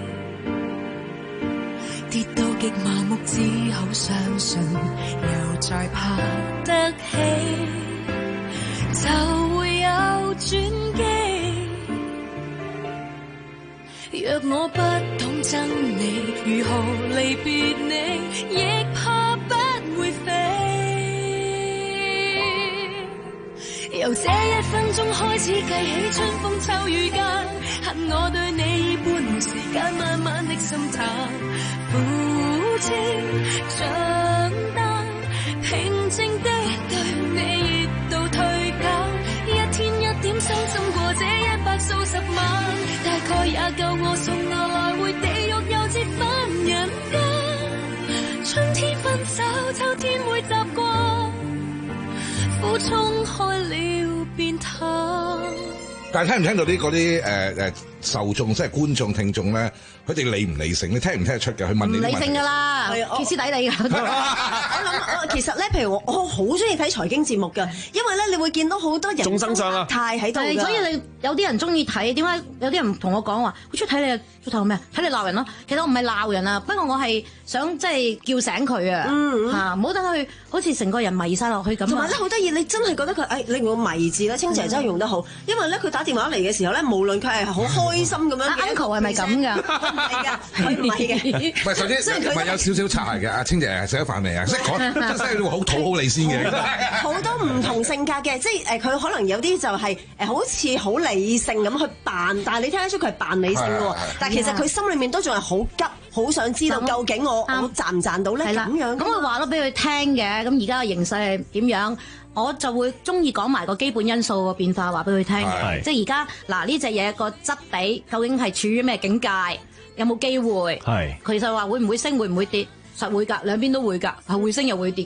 跌到極麻木，只好相信又再爬得起，就會有轉機。若我不懂憎你，如何離別你，亦怕不會飛。由這一分鐘開始計起，春風秋雨間，恨我對你半無時間，慢慢的心淡。父親長大，平靜的對你熱度退減，一天一點傷心過這一百數十萬，大概也夠我送我來回地獄又折返人間。春天分手，秋天會習慣，苦衝開了便淡。 但係聽唔聽到啲嗰啲誒誒受眾，即係觀眾聽眾咧，佢哋理唔理性？你聽唔聽得出嘅？佢問你啲問題。唔理性㗎啦， 歇斯底里㗎。 我諗，其實咧，譬如我，我好中意睇財經節目㗎，因為咧，你會見到好多人眾生相啊，態喺度㗎。 所以你有啲人中意睇，點解有啲人同我講話，好中意睇你做頭咩？睇你鬧人咯。其實我唔係鬧人啊，不過我係想即係叫醒佢啊，嚇唔好等佢好似成個人迷晒落去咁。 同埋咧，好得意，你真係覺得佢誒令我迷字咧，清姐真係用得好，因為咧佢打電話嚟嘅時候咧，無論佢係好開心咁樣。 Uncle 係咪咁㗎？ 唔係㗎，佢唔係嘅。 唔係首先，唔係有少少擦鞋嘅。阿清姐食咗飯未啊？識講，真係好討好你先嘅。 好多唔同性格嘅，即係誒佢可能有啲就係誒好似好理性咁去扮，但係你聽得出佢係扮理性喎。但係其實佢心裏面都仲係好急，好想知道究竟我我賺唔賺到咧？咁樣咁我話咗俾佢聽嘅。咁而家嘅形勢係點樣？我就會中意講埋個基本因素個變化，話俾佢聽嘅。即係而家嗱呢隻嘢個質地究竟係處於咩境界？有冇機會？係其實話會唔會升，會唔會跌？實會㗎，兩邊都會㗎，係會升又會跌㗎。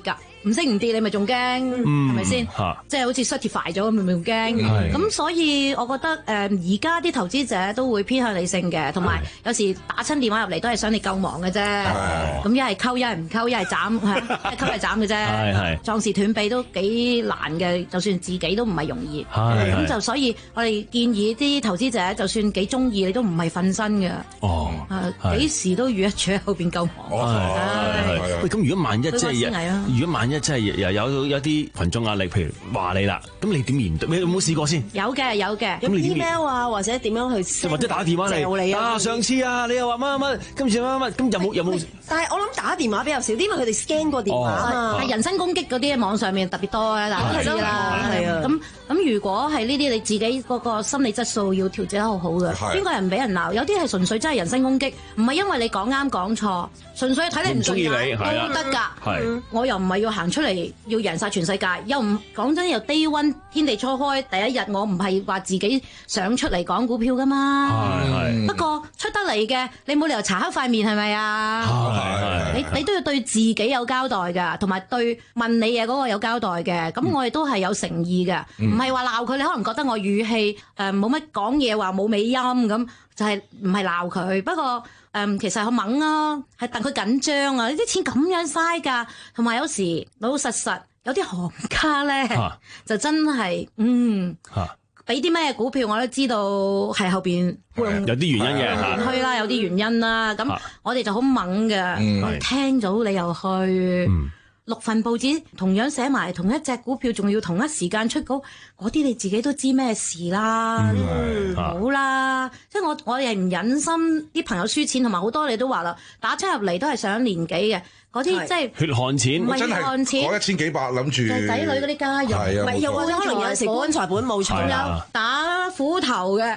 唔升唔跌，你咪仲驚，係咪先？即係好似 certify 咗咁，你咪仲驚。咁所以我覺得誒，而家啲投資者都會偏向理性嘅，同埋有時打親電話入嚟都係想你救忙嘅啫。咁一係溝，一係唔溝，一係斬，係一係溝，一係斬嘅啫。壯士斷臂都幾難嘅，就算自己都唔係容易。咁就所以我哋建議啲投資者，就算幾中意，你都唔係瞓身嘅。哦，幾時都預一住喺後邊救忙。 喂，咁如果萬一即係，如果萬一真係又有有啲群眾壓力，譬如話你啦，咁你點面對？你有冇試過先？ 有嘅，有嘅。 咁 email 啊，或者點樣去？ 或者打電話嚟啊！上次啊，你又話乜乜乜，今次乜乜乜，咁有冇有冇？ 但係我諗打電話比較少，因為佢哋 scan 過電話啊。 係人身攻擊嗰啲網上面特別多嘅，大家知啦。係啊。咁咁，如果係呢啲，你自己嗰個心理質素要調節得好好嘅。邊個人唔俾人鬧？有啲係純粹真係人身攻擊，唔係因為你講啱講錯，純粹睇你唔中意你都得㗎。係。我又唔係要行出嚟要贏晒全世界，又唔講真又 day one 天地初開第一日，我唔係話自己想出嚟講股票㗎嘛。係。不過出得嚟嘅，你冇理由搽黑塊面係咪啊？係。你你都要對自己有交代㗎，同埋對問你嘢嗰個有交代嘅。咁我哋都係有誠意嘅，唔係話鬧佢。你可能覺得我語氣誒冇乜講嘢，話冇尾音咁，就係唔係鬧佢。不過誒、呃、其實好猛啊，係戥佢緊張啊！呢啲錢咁樣嘥㗎，同埋有時老老實實有啲行家咧、啊、就真係嗯俾啲咩股票我都知道係後邊有啲原因嘅， 去啦，有啲原因啦。咁我哋就好猛嘅，嗯、聽咗你又去。嗯六份報紙同樣寫埋同一隻股票，仲要同一時間出稿，嗰啲你自己都知咩事啦，嗯、好啦，即係我我哋唔忍心啲朋友輸錢，同埋好多你都話啦，打出入嚟都係上年紀嘅嗰啲，即係血汗錢， 唔係血汗錢， 嗰一千幾百諗住就係仔女嗰啲家用， 唔係又或者可能有陣時棺材本冇錯， 有打斧頭嘅，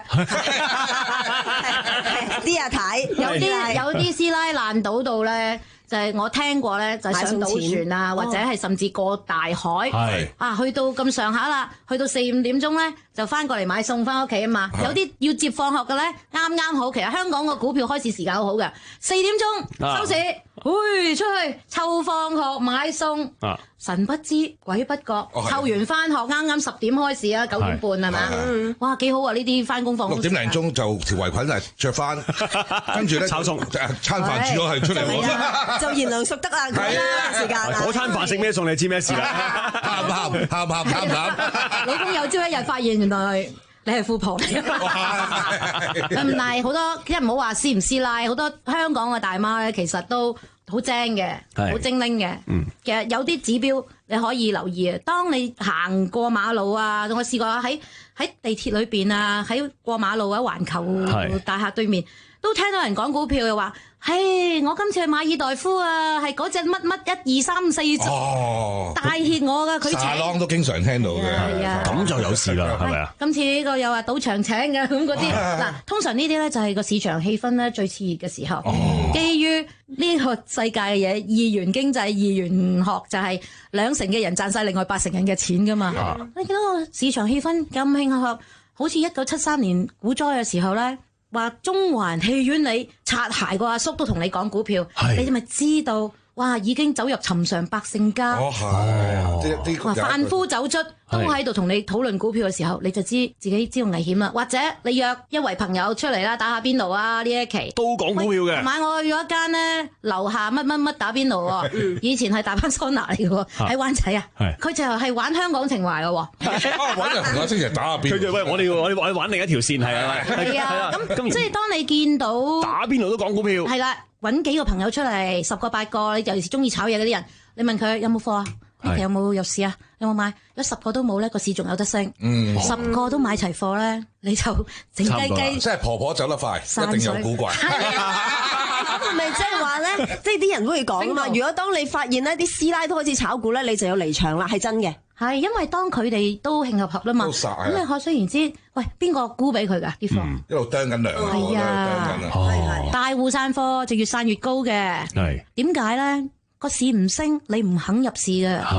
啲阿太有啲有啲師奶爛賭到咧。就係我聽過咧，就係、上賭船啊，或者係甚至過大海，啊，去到咁上下啦，去到四五點鐘咧，就翻過嚟買餸翻屋企啊嘛。有啲要接放學嘅咧，啱啱好。其實香港個股票開市時間好好嘅，四點鐘收市，喂、啊，出去湊放學買餸。啊神不知鬼不覺，湊、哦、完翻學啱啱十點開始啊，九點半係嘛？哇，幾好啊！呢啲翻工放工六點零鐘就條圍裙係着翻，跟住咧炒餸餐飯煮咗係出嚟喎， 就賢良淑德啊！佢啦時間， 嗰餐飯食咩餸你知咩事啦？ 啱唔啱？啱唔啱？啱唔啱？ 老公有朝一日發現原來你係富婆嚟㗎嘛？咁但係好多即係唔好話師唔師奶，好多香港嘅大媽咧，其實都好精嘅，好精靈嘅。嗯，其實有啲指標你可以留意啊。當你行過馬路啊，我試過喺喺地鐵裏邊啊，喺過馬路喺環球大廈對面，都聽到人講股票嘅話。嘿，我今次去馬爾代夫啊，係嗰隻乜乜一二三四大 hit 我噶，佢請。沙朗都經常聽到嘅， 咁就有事啦，係咪啊？ 今次呢個又話賭場請嘅咁嗰啲，嗱，通常呢啲咧就係個市場氣氛咧最熾熱嘅時候。哦、基於呢個世界嘅嘢，二元經濟、二元學就係兩成嘅人賺晒另外八成人嘅錢噶嘛。啊、你見到個市場氣氛咁興合，好似一九七三年股災嘅時候咧。話中環戲院你擦鞋個阿叔都同你講股票，你咪知道哇已經走入尋常百姓家。哦係，話販夫走卒都喺度同你討論股票嘅時候，你就知自己知道危險啦。或者你約一圍朋友出嚟啦，打下邊爐啊呢一期都講股票嘅。 晚我去咗一間咧樓下乜乜乜打邊爐喎，以前係大班桑拿嚟嘅喎，喺灣仔啊，佢就係玩香港情懷嘅喎。 揾人同我星期打下邊爐。 佢就喂我哋我哋玩另一條線係啊， 係啊，咁即係當你見到打邊爐都講股票，係啦，揾幾個朋友出嚟，十個八個，你尤其是中意炒嘢嗰啲人，你問佢有冇貨啊？呢期有冇入市啊？有冇買？如果十個都冇咧，個市仲有得升。嗯，十個都買齊貨咧，你就靜雞雞。 即係婆婆走得快，一定有古怪。 咁咪即係話咧，即係啲人都會講啊嘛。如果當你發現呢啲師奶都開始炒股咧，你就要離場啦，係真嘅。 係因為當佢哋都興合合啦嘛，咁你可想而知，喂邊個沽俾佢㗎啲貨？ 一路釘緊糧， 係啊，係係大戶散貨就越散越高嘅。係點解咧？個市唔升，你唔肯入市嘅。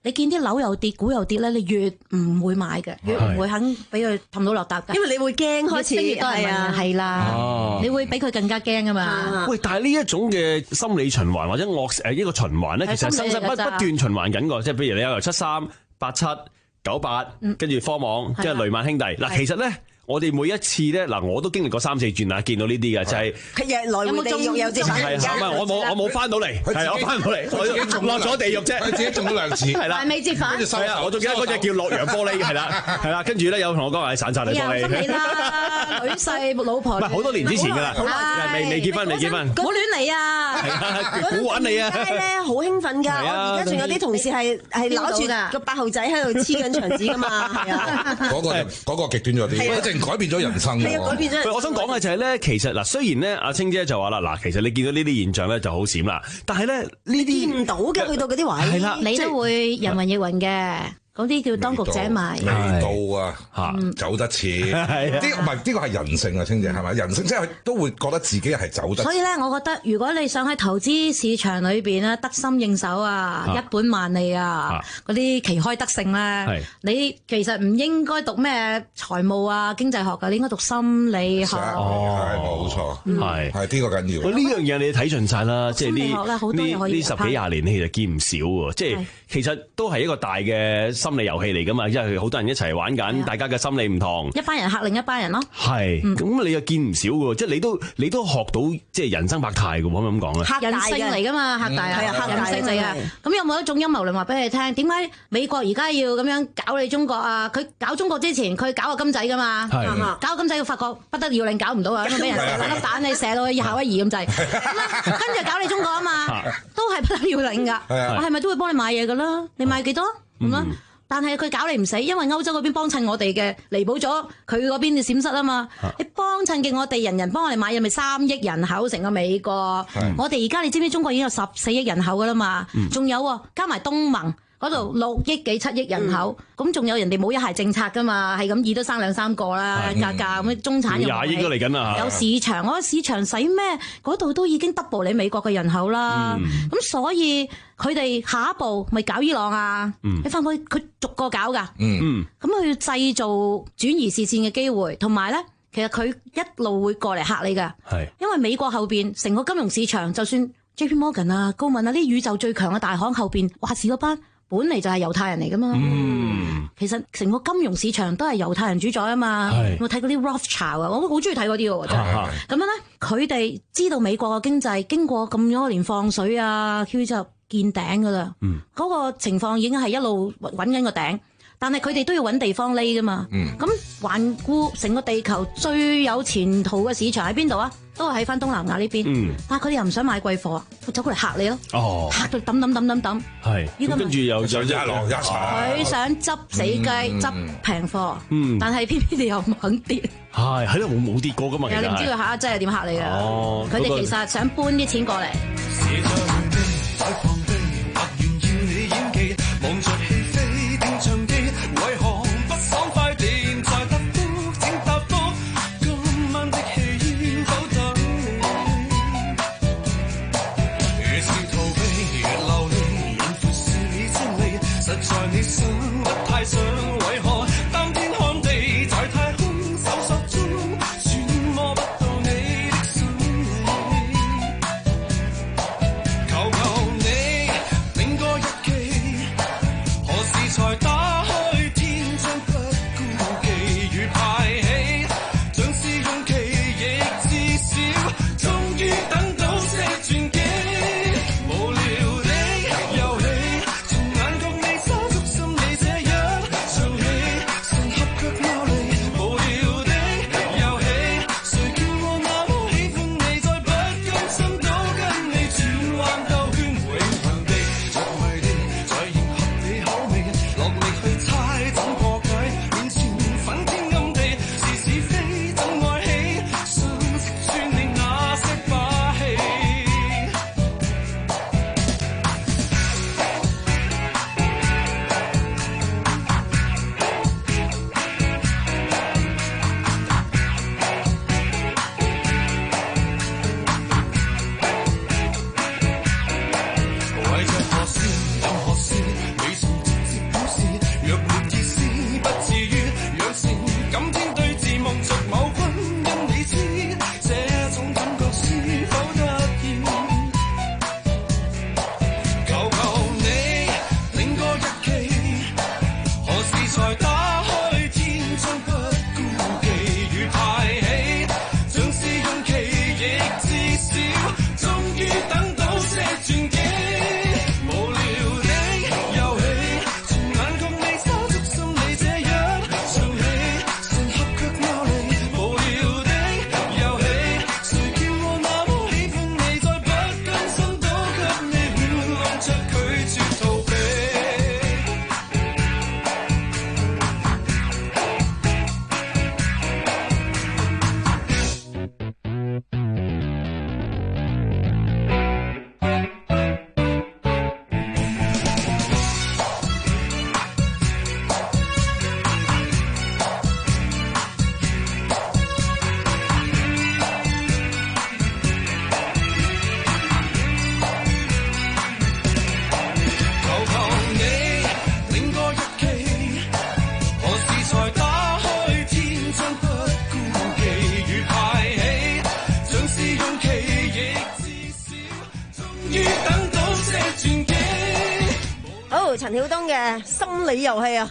你見啲樓又跌，股又跌咧，你越唔會買嘅，越唔會肯俾佢氹到落搭嘅， 因為你會驚開始越多人問，係啦， 哦、 你會俾佢更加驚啊嘛。 喂，但係呢一種嘅心理循環或者惡誒一個循環咧，其實生生不不斷循環緊㗎，即係譬如你有由七三八七九八，跟住科網，即係雷曼兄弟。嗱，其實咧。我哋每一次咧，嗱我都經歷過三四轉啊，見到呢啲嘅就係佢日來回地獄有隻反而家， 唔係我冇我冇翻到嚟，係我翻到嚟，我自己中落咗地獄啫， 佢自己中咗兩次， 係啦， 但未折返， 係啊，我仲記得嗰隻叫洛陽玻璃，係啦，係啦，跟住咧有同我講話係散晒嚟玻璃， 心你啦，女婿老婆， 唔係好多年之前㗎啦，未未結婚未結婚， 唔好亂嚟啊， 估玩你啊， 咧好興奮㗎，我而家仲有啲同事係係攞住個八號仔喺度黐緊牆紙㗎嘛，係啊， 嗰個嗰個極端咗啲，一陣改變咗人生。 係啊，改變咗。 我想講嘅就係咧，其實嗱，雖然咧，阿青姐就話啦，嗱，其實你見到呢啲現象咧就好閃啦，但係咧呢啲見唔到嘅，去到嗰啲位， 係啦， 你都會人云亦云嘅。嗰啲叫當局者迷， 未到啊嚇，走得似，呢唔係呢個係人性啊，青姐係咪？人性即係都會覺得自己係走得。 所以咧，我覺得如果你想喺投資市場裏邊咧得心應手啊，一本萬利啊，嗰啲旗開得勝咧，你其實唔應該讀咩財務啊、經濟學㗎，你應該讀心理學。 哦，係冇錯，係係呢個緊要。 呢樣嘢你睇盡晒啦，即係呢呢呢十幾廿年其實見唔少喎，即係其實都係一個大嘅心理遊戲嚟噶嘛，因為好多人一齊玩緊，大家嘅心理唔同， 一班人嚇另一班人咯。 係，咁你又見唔少嘅，即係你都你都學到即係人生百態嘅，可唔可以咁講咧？ 人性嚟噶嘛，嚇大啊，人性嚟啊。咁有冇一種陰謀論話俾你聽？點解美國而家要咁樣搞你中國啊？佢搞中國之前，佢搞個金仔噶嘛，搞個金仔，佢發覺不得要領，搞唔到啊，咁俾人射兩粒彈，你射到去夏威夷咁滯，跟住搞你中國啊嘛，都係不得要領噶。我係咪都會幫你買嘢噶啦？你買幾多咁啊？但係佢搞你唔死，因為歐洲嗰邊幫襯我哋嘅，彌補咗佢嗰邊嘅閃失啊嘛。你幫襯嘅我哋人人幫我哋買嘢，咪三億人口成個美國。我哋而家你知唔知中國已經有十四億人口噶啦嘛？仲有喎，加埋東盟嗰度六億幾七億人口，咁仲有人哋冇一孩政策噶嘛？係咁二都生兩三個啦，價價咁中產又廿億都嚟緊啦， 有市場，我覺得市場使咩？嗰度都已經 double 你美國嘅人口啦。咁所以佢哋下一步咪搞伊朗啊？你發唔發覺佢逐個搞㗎？咁佢要製造轉移視線嘅機會，同埋咧，其實佢一路會過嚟嚇你㗎。因為美國後邊成個金融市場，就算 J P Morgan 啊、高盛啊呢宇宙最強嘅大行後邊話事嗰班，本嚟就係猶太人嚟㗎嘛。嗯、其實成個金融市場都係猶太人主宰啊嘛。我睇嗰啲 Rothschild 啊，我好中意睇嗰啲喎。咁樣咧，佢哋知道美國嘅經濟經過咁多年放水啊，Q E 就見頂㗎啦。嗰、嗯、個情況已經係一路揾緊個頂。但係佢哋都要揾地方匿噶嘛，咁環顧成個地球最有前途嘅市場喺邊度啊？都係喺翻東南亞呢邊，嗯、但係佢哋又唔想買貴貨，佢走過嚟嚇你咯，哦、嚇到抌抌抌抌抌， 係，咁跟住又又一浪一齊， 佢想執死雞執平貨，嗯、但係偏偏你又唔肯跌， 係喺度冇冇跌過噶嘛，其實你唔知佢下一劑係點嚇你噶，佢哋、哦、其實想搬啲錢過嚟。 望着某君，因你知這種感覺是否得意？求求你領個日期，何時才打開天窗不顧忌與排戲，像試用期亦至少終於等到些轉機。 陳曉東嘅心理遊戲啊，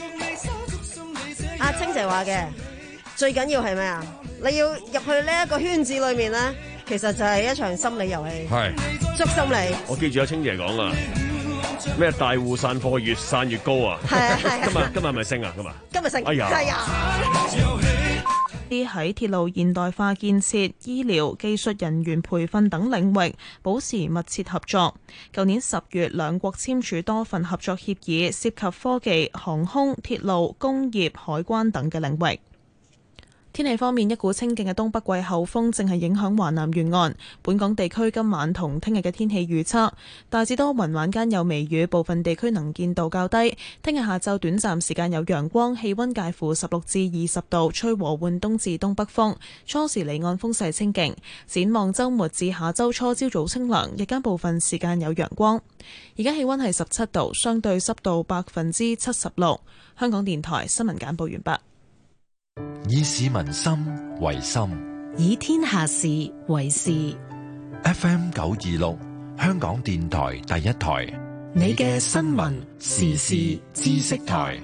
阿清姐話嘅最緊要係咩啊？你要入去呢一個圈子裏面咧，其實就係一場心理遊戲，係捉心理。 我記住阿清姐講啊，咩大戶散貨越散越高啊！ 係啊係啊！ 今日今日係咪升啊？今日今日升， 哎呀！ 係啊！ 啲喺鐵路現代化建設、醫療、技術人員培訓等領域保持密切合作。舊年十月，兩國簽署多份合作協議，涉及科技、航空、鐵路、工業、海關等嘅領域。天氣方面，一股清勁嘅東北季候風正係影響華南沿岸。本港地區今晚同聽日嘅天氣預測大致多雲，晚間有微雨，部分地區能見度較低。聽日下晝短暫時間有陽光，氣溫介乎十六至二十度，吹和緩東至東北風，初時離岸風勢清勁。展望週末至下週初，朝早清涼，日間部分時間有陽光。而家氣溫係十七度，相對濕度百分之七十六。香港電台新聞簡報完畢。 以市民心為心， 以天下事為事。 F M 九二六，香港電台第一台， 你嘅新聞時事知識台。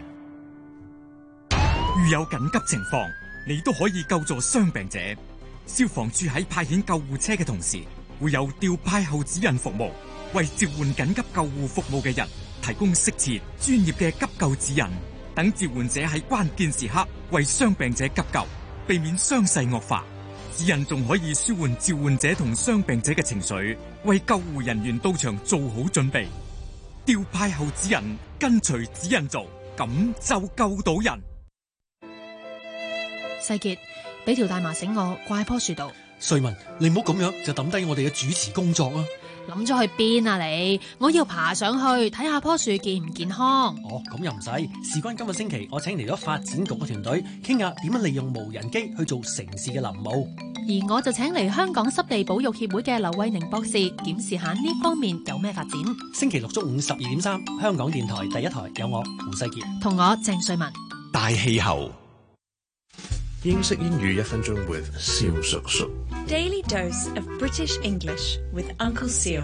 遇有緊急情況，你都可以救助傷病者。消防處喺派遣救護車嘅同時，會有調派後指引服務，為召喚緊急救護服務嘅人提供適切、專業嘅急救指引。等召喚者喺關鍵時刻為傷病者急救，避免傷勢惡化。指引仲可以舒緩召喚者同傷病者嘅情緒，為救護人員到場做好準備。調派後指引，跟隨指引做，咁就救到人。 世傑，俾條大麻繩我掛喺棵樹度。 瑞文，你唔好咁樣就抌低我哋嘅主持工作啊！ 諗咗去邊啊你？我要爬上去睇下棵樹健唔健康。 哦，咁又唔使。事關今個星期，我請嚟咗發展局嘅團隊，傾下點樣利用無人機去做城市嘅林務。 而我就請嚟香港濕地保育協會嘅劉慧寧博士，檢視下呢方面有咩發展。 星期六中午十二點三，香港電台第一台有我胡世傑同我鄭瑞文。 大氣候。 英式英語一分鐘 with 蕭叔叔。 Daily dose of British English with Uncle Seal.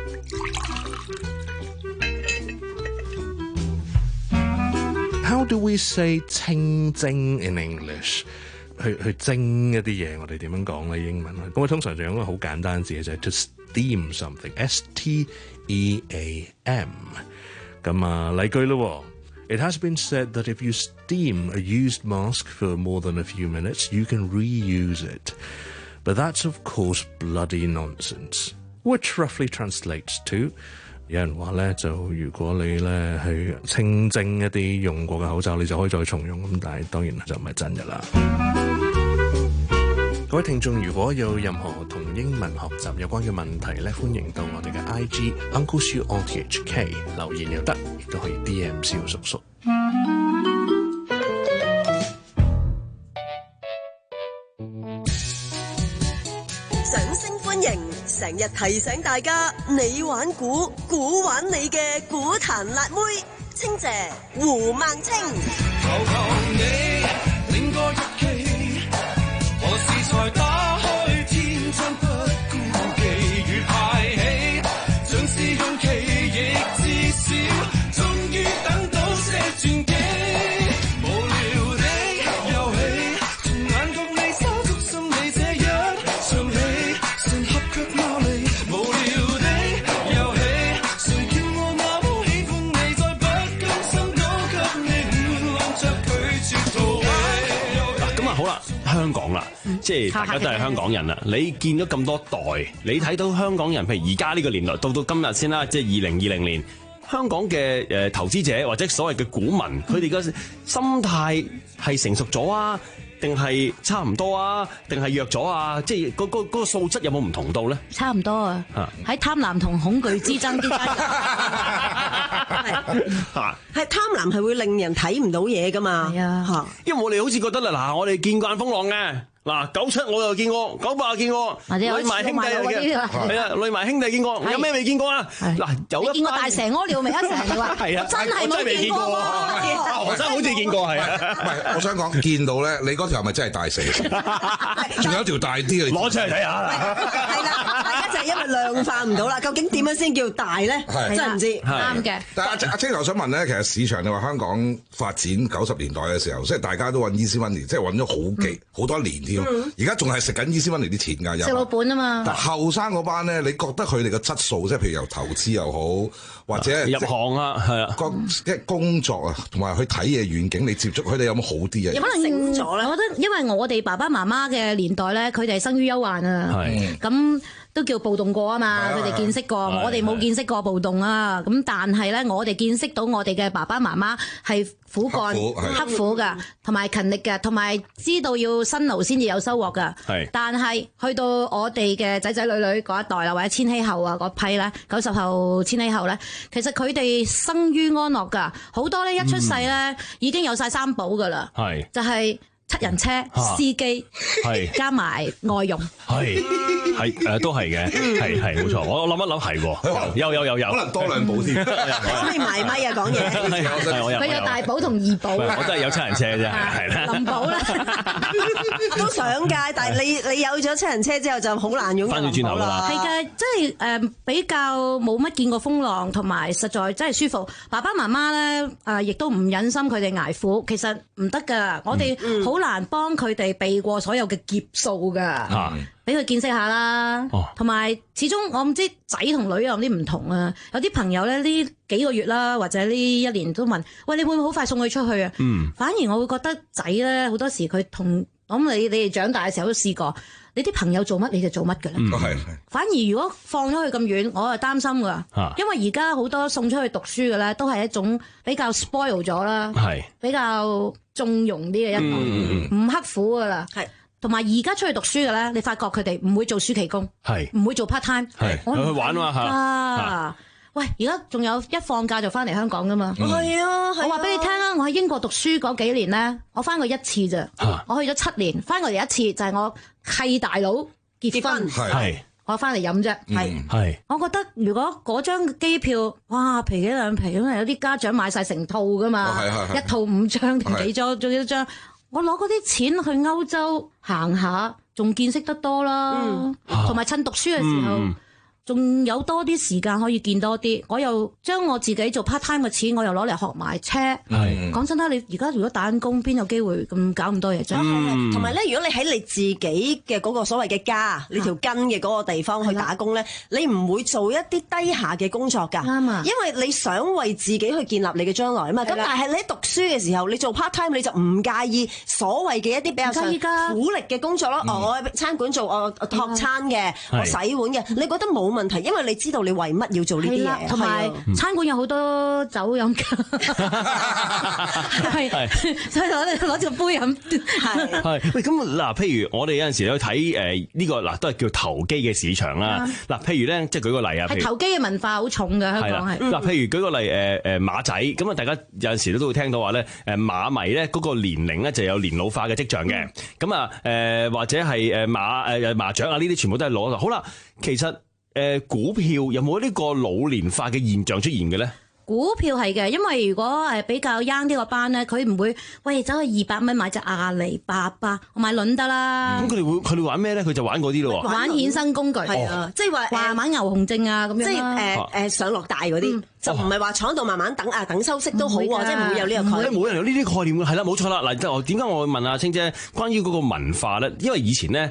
How do we say 清蒸 in English？ 去去蒸一啲嘢，我哋點樣講咧？英文咁我通常就用一個好簡單字嘅就係 to steam something，S T E A M。咁啊，例句咯。It has been said that if you steam a used mask for more than a few minutes, you can reuse it. But that's, of course, bloody nonsense. Which roughly translates to 有人話咧，就如果你咧去清蒸一啲用過嘅口罩，你就可以再重用。咁但係當然就唔係真嘅啦。各位聽眾，如果有任何同英文學習有關嘅問題咧，歡迎到我哋嘅 I G Uncle Siu R T H K 留言又得，亦都可以 D M 蕭叔叔。 掌聲歡迎，成日提醒大家，你玩估，估玩你嘅股壇辣妹，清姐胡孟青。 求求你領個日期。 香港啦，即係大家都係香港人啦。你見咗咁多代，你睇到香港人，譬如而家呢個年代，到到今日先啦，即係二零二零年，香港嘅誒投資者或者所謂嘅股民，佢哋嘅心態係成熟咗啊，定係差唔多啊，定係弱咗啊？即係嗰個嗰個素質有冇唔同到咧？ 差唔多啊！喺貪婪同恐懼之爭之間， 係貪婪係會令人睇唔到嘢噶嘛？係啊， 嚇！ 因為我哋好似覺得啦，嗱，我哋見慣風浪嘅。嗱，九七我又見過，九八又見過，累埋兄弟又見，係啊，累埋兄弟見過，有咩未見過啊？嗱，有一見過大蛇屙尿未啊？成日話係啊，真係冇見過喎。 何生好似見過係啊， 唔係，我想講見到咧，你嗰條係咪真係大蛇？仲有條大啲嘅， 攞出嚟睇下。 係啦，大家就係因為量化唔到啦，究竟點樣先叫大咧？真係唔知。 啱嘅。 但係阿阿青頭想問咧，其實市場你話香港發展九十年代嘅時候，即係大家都揾 easy money，即係揾咗好幾好多年。而家仲係食緊easy money啲錢㗎， 食老本啊嘛。 但後生嗰班咧，你覺得佢哋嘅質素，即係譬如由投資又好，或者入行啊，係啊， 即係工作啊，同埋去睇嘢遠景，你接觸佢哋有冇好啲啊？ 有可能成咗咧？我覺得因為我哋爸爸媽媽嘅年代咧，佢哋係生於憂患啊，咁都叫暴動過啊嘛，佢哋見識過，我哋冇見識過暴動啊。咁但係咧，我哋見識到我哋嘅爸爸媽媽係苦幹、刻苦㗎，同埋勤力㗎，同埋知道要辛勞先至有收穫㗎。係，但係去到我哋嘅仔仔女女嗰一代啦，或者千禧後啊嗰批咧，九十後、千禧後咧，其實佢哋生於安樂㗎，好多咧一出世咧已經有晒三寶㗎啦。係，就係七人車、司機，加埋外傭。係係誒，都係嘅，係係冇錯。我我諗一諗係喎，有有有有， 可能多兩寶添。 可以埋咪啊講嘢。 佢有大寶同二寶。 我真係有七人車啫，係啦。 林寶啦， 都想㗎，但係你你有咗七人車之後就好難擁有林寶啦。 係嘅，即係誒比較冇乜見過風浪，同埋實在真係舒服。爸爸媽媽咧誒，亦都唔忍心佢哋捱苦，其實唔得㗎。我哋好難幫佢哋避過所有嘅劫數㗎。俾佢見識下啦，同埋、哦、始終我唔知仔同女有啲唔同啊。有啲朋友咧呢幾個月啦，或者呢一年都問：喂，你會唔會好快送佢出去啊？嗯，反而我會覺得仔咧好多時佢同我諗你你哋長大嘅時候都試過，你啲朋友做乜你就做乜㗎啦。嗯，反而如果放咗佢咁遠，我係擔心㗎，啊、因為而家好多送出去讀書嘅咧，都係一種比較 spoil 咗啦，係比較縱容啲嘅一代，唔、嗯、刻苦㗎啦，係。同埋而家出去讀書嘅咧，你發覺佢哋唔會做暑期工，係唔會做 part time，係去玩啊嚇！喂，而家仲有一放假就翻嚟香港噶嘛？係啊，我話俾你聽啊，我喺英國讀書嗰幾年咧，我翻過一次咋，我去咗七年，翻過嚟一次就係我契大佬結婚，係我翻嚟飲啫，係係。我覺得如果嗰張機票，哇皮幾兩皮咁啊，有啲家長買晒成套噶嘛，一套五張定幾張，仲幾多張？我攞嗰啲錢去歐洲行下，仲見識得多啦，同埋、嗯、趁讀書嘅時候。嗯仲有多啲時間可以見多啲，我又將我自己做 part time 嘅錢，我又攞嚟學埋車。講真啦，你而家如果打緊工，邊有機會咁搞咁多嘢啫？ 同埋咧，如果你喺你自己嘅嗰個所謂嘅家，你條根嘅嗰個地方去打工咧，你唔會做一啲低下嘅工作㗎。啱啊，因為你想為自己去建立你嘅將來啊嘛。咁但係你喺讀書嘅時候，你做 part time 你就唔介意所謂嘅一啲比較苦力嘅工作咯。我餐館做我托餐嘅，我洗碗嘅，你覺得冇問題，因為你知道你為乜要做呢啲嘢，同埋餐館有好多酒飲㗎，係，所以攞攞住個杯飲，係。係喂，咁嗱，譬如我哋有陣時去睇誒呢個嗱，都係叫投機嘅市場啦。嗱，譬如咧，即係舉個例啊， 係投機嘅文化好重嘅香港係。 嗱，譬如舉個例誒誒馬仔，咁啊，大家有陣時都會聽到話咧，誒馬迷咧嗰個年齡咧就有年老化嘅跡象嘅。咁啊誒或者係誒馬誒麻雀啊呢啲全部都係攞。好啦，其實。誒、呃，股票有冇呢個老年化嘅現象出現嘅咧？ 股票係嘅，因為如果誒比較 young 啲個班咧，佢唔會喂走去二百蚊買隻阿里巴巴，我買輪得啦。 咁佢哋會佢哋玩咩咧？佢就玩嗰啲咯。 玩衍生工具係啊， 即係話話買牛熊證啊咁樣。 即係誒誒上落大嗰啲，嗯、就唔係話坐喺度慢慢等啊，等收息都好喎，即係唔會有呢個概念。 冇人有呢啲概念嘅，係啦，冇錯啦。嗱，即係點解我會問阿青姐關於嗰個文化咧？因為以前咧。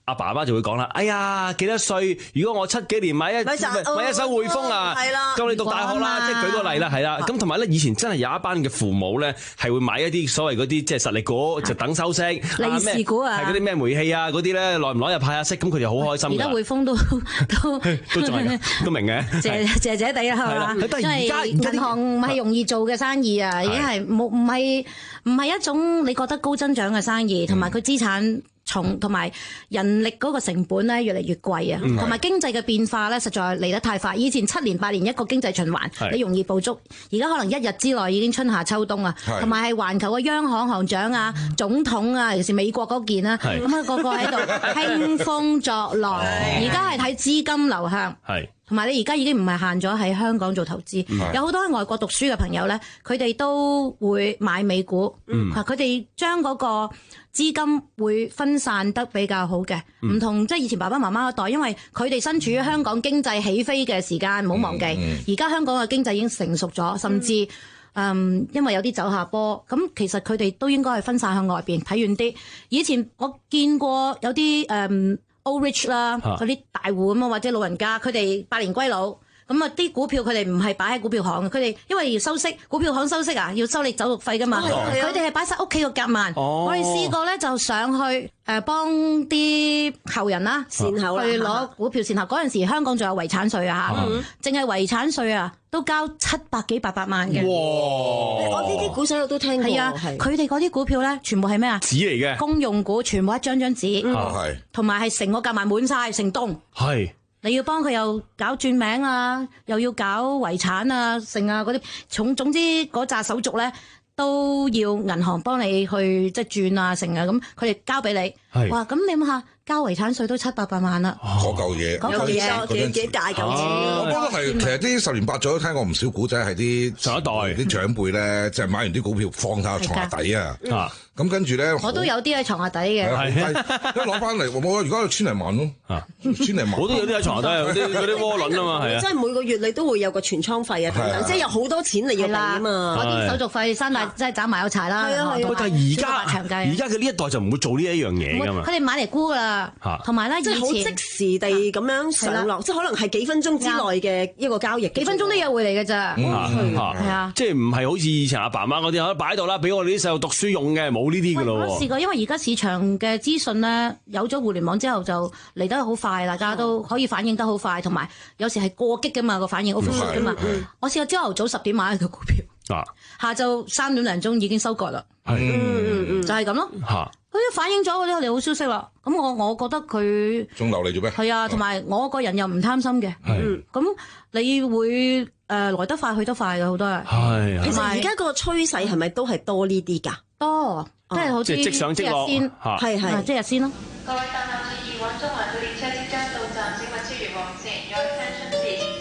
阿爸阿媽就會講啦，哎呀幾多歲？如果我七幾年買一買一手匯豐啊，夠你讀大學啦，即係舉個例啦，係啦。咁同埋咧，以前真係有一班嘅父母咧，係會買一啲所謂嗰啲即係實力股，就等收息。 利是股啊， 係嗰啲咩煤氣啊嗰啲咧，耐唔耐又派下息，咁佢哋好開心㗎。而家匯豐都都都仲係都明嘅，謝謝謝地啦，係嘛？ 因為而家銀行唔係容易做嘅生意啊，已經係冇唔係唔係一種你覺得高增長嘅生意，同埋佢資產重，同埋人力嗰個成本咧越嚟越貴啊，同埋經濟嘅變化咧實在嚟得太快。以前七年八年一個經濟循環，你容易捕捉，而家可能一日之內已經春夏秋冬啊，同埋係環球嘅央行行長啊、總統啊，尤其是美國嗰件啦，咁啊個個喺度興風作浪，而家係睇資金流向。同埋你而家已經唔係限咗喺香港做投資，有好多喺外國讀書嘅朋友咧，佢哋都會買美股，佢哋將嗰個資金會分散得比較好嘅，唔、嗯、同即係以前爸爸媽媽嗰代，因為佢哋身處於香港經濟起飛嘅時間，唔好忘記，而家、嗯嗯、香港嘅經濟已經成熟咗，甚至嗯因為有啲走下坡，咁其實佢哋都應該係分散向外邊睇遠啲。以前我見過有啲誒。嗯 old rich 啦，嗰啲大戶咁啊，或者老人家，佢哋百年歸老，咁啊啲股票佢哋唔係擺喺股票行嘅，佢哋因為要收息，股票行收息啊，要收你走路費噶嘛，佢哋係擺晒屋企個夾萬。哦、我哋試過咧就上去誒幫啲後人啦，善後啦，去攞股票善後。嗰陣時香港仲有遺產稅啊嚇，淨係遺產稅啊都交七百幾八百萬嘅。哇！ 我呢啲股仔我都聽過。係啊，佢哋嗰啲股票咧，全部係咩啊？ 紙嚟嘅。 公用股全部一張張紙。嗯。係。同埋係成個夾萬滿晒，成棟。係。你要幫佢又搞轉名啊，又要搞遺產啊，剩啊嗰啲，總總之嗰紮手續咧都要銀行幫你去即係轉啊，成啊咁，佢哋交俾你。哇！咁你諗下。交遺產稅都七八百萬啦， 嗰嚿嘢， 嗰嚿嘢幾幾大嚿錢。 我覺得係其實啲十年八載都聽過唔少古仔，係啲上一代啲長輩咧，就係買完啲股票放晒床下底啊，咁跟住咧， 我都有啲喺床下底嘅， 一攞翻嚟，我而家千零萬咯，千零萬， 我都有啲喺床下底，嗰啲嗰啲窩輪啊嘛，係啊， 即係每個月你都會有個存倉費啊，等等，即係有好多錢你要俾啊嘛， 嗰啲手續費山大即係斬埋有柴啦。 但係而家而家嘅呢一代就唔會做呢一樣嘢㗎嘛， 佢哋買嚟沽㗎啦，同埋咧。 即係好即時地咁樣上落，即係可能係幾分鐘之內嘅一個交易，幾分鐘都有回嚟嘅咋，係啊， 即係唔係好似以前阿爸媽嗰啲，擺喺度啦，俾我哋啲細路讀書用嘅，冇呢啲㗎咯。 我試過，因為而家市場嘅資訊咧，有咗互聯網之後就嚟得好快，大家都可以反應得好快，同埋有時係過激㗎嘛個反應，好快㗎嘛。我試過朝頭早十點買一個股票，下晝三點零鐘已經收割啦，就係咁咯。佢都反映咗嗰啲我哋好消息啦，咁我我覺得佢仲留嚟做咩？ 係啊，同埋我個人又唔貪心嘅，咁你會誒來得快去得快嘅好多人。係， 其實而家個趨勢係咪都係多呢啲㗎？ 多，即係好似即上即落， 係係即日先咯。 各位搭客注意，往中環嘅列車即將到站，請勿超越黃線。Your attention please.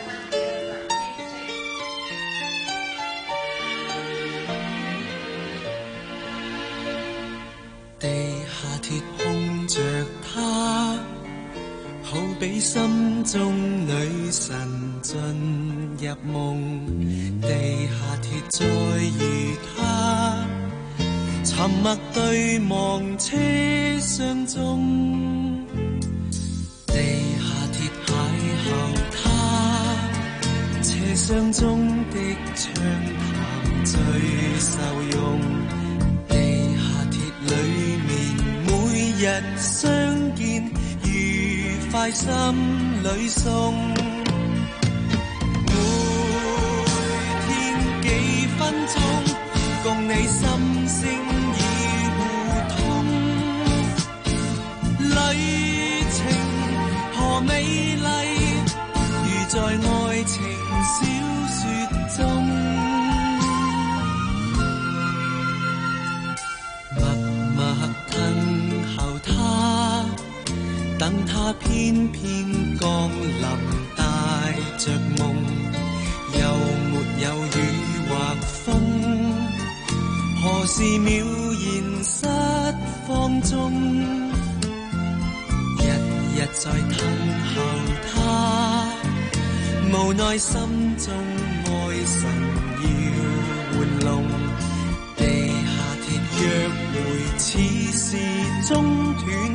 地下鐵碰着她，好比心中女神進入夢。地下鐵再遇她，沉默對望車廂中。地下鐵邂逅她，車廂中的暢談最受用。裏面每日相見，愉快心裏送。每天幾分鐘，共你心聲已互通。旅程何美麗，如在愛情小說中。等他偏偏降臨，帶着夢，又沒有雨或風，何時渺然失放縱？日日在等候他，無奈心中愛神要玩弄。地下鐵約會此時中斷。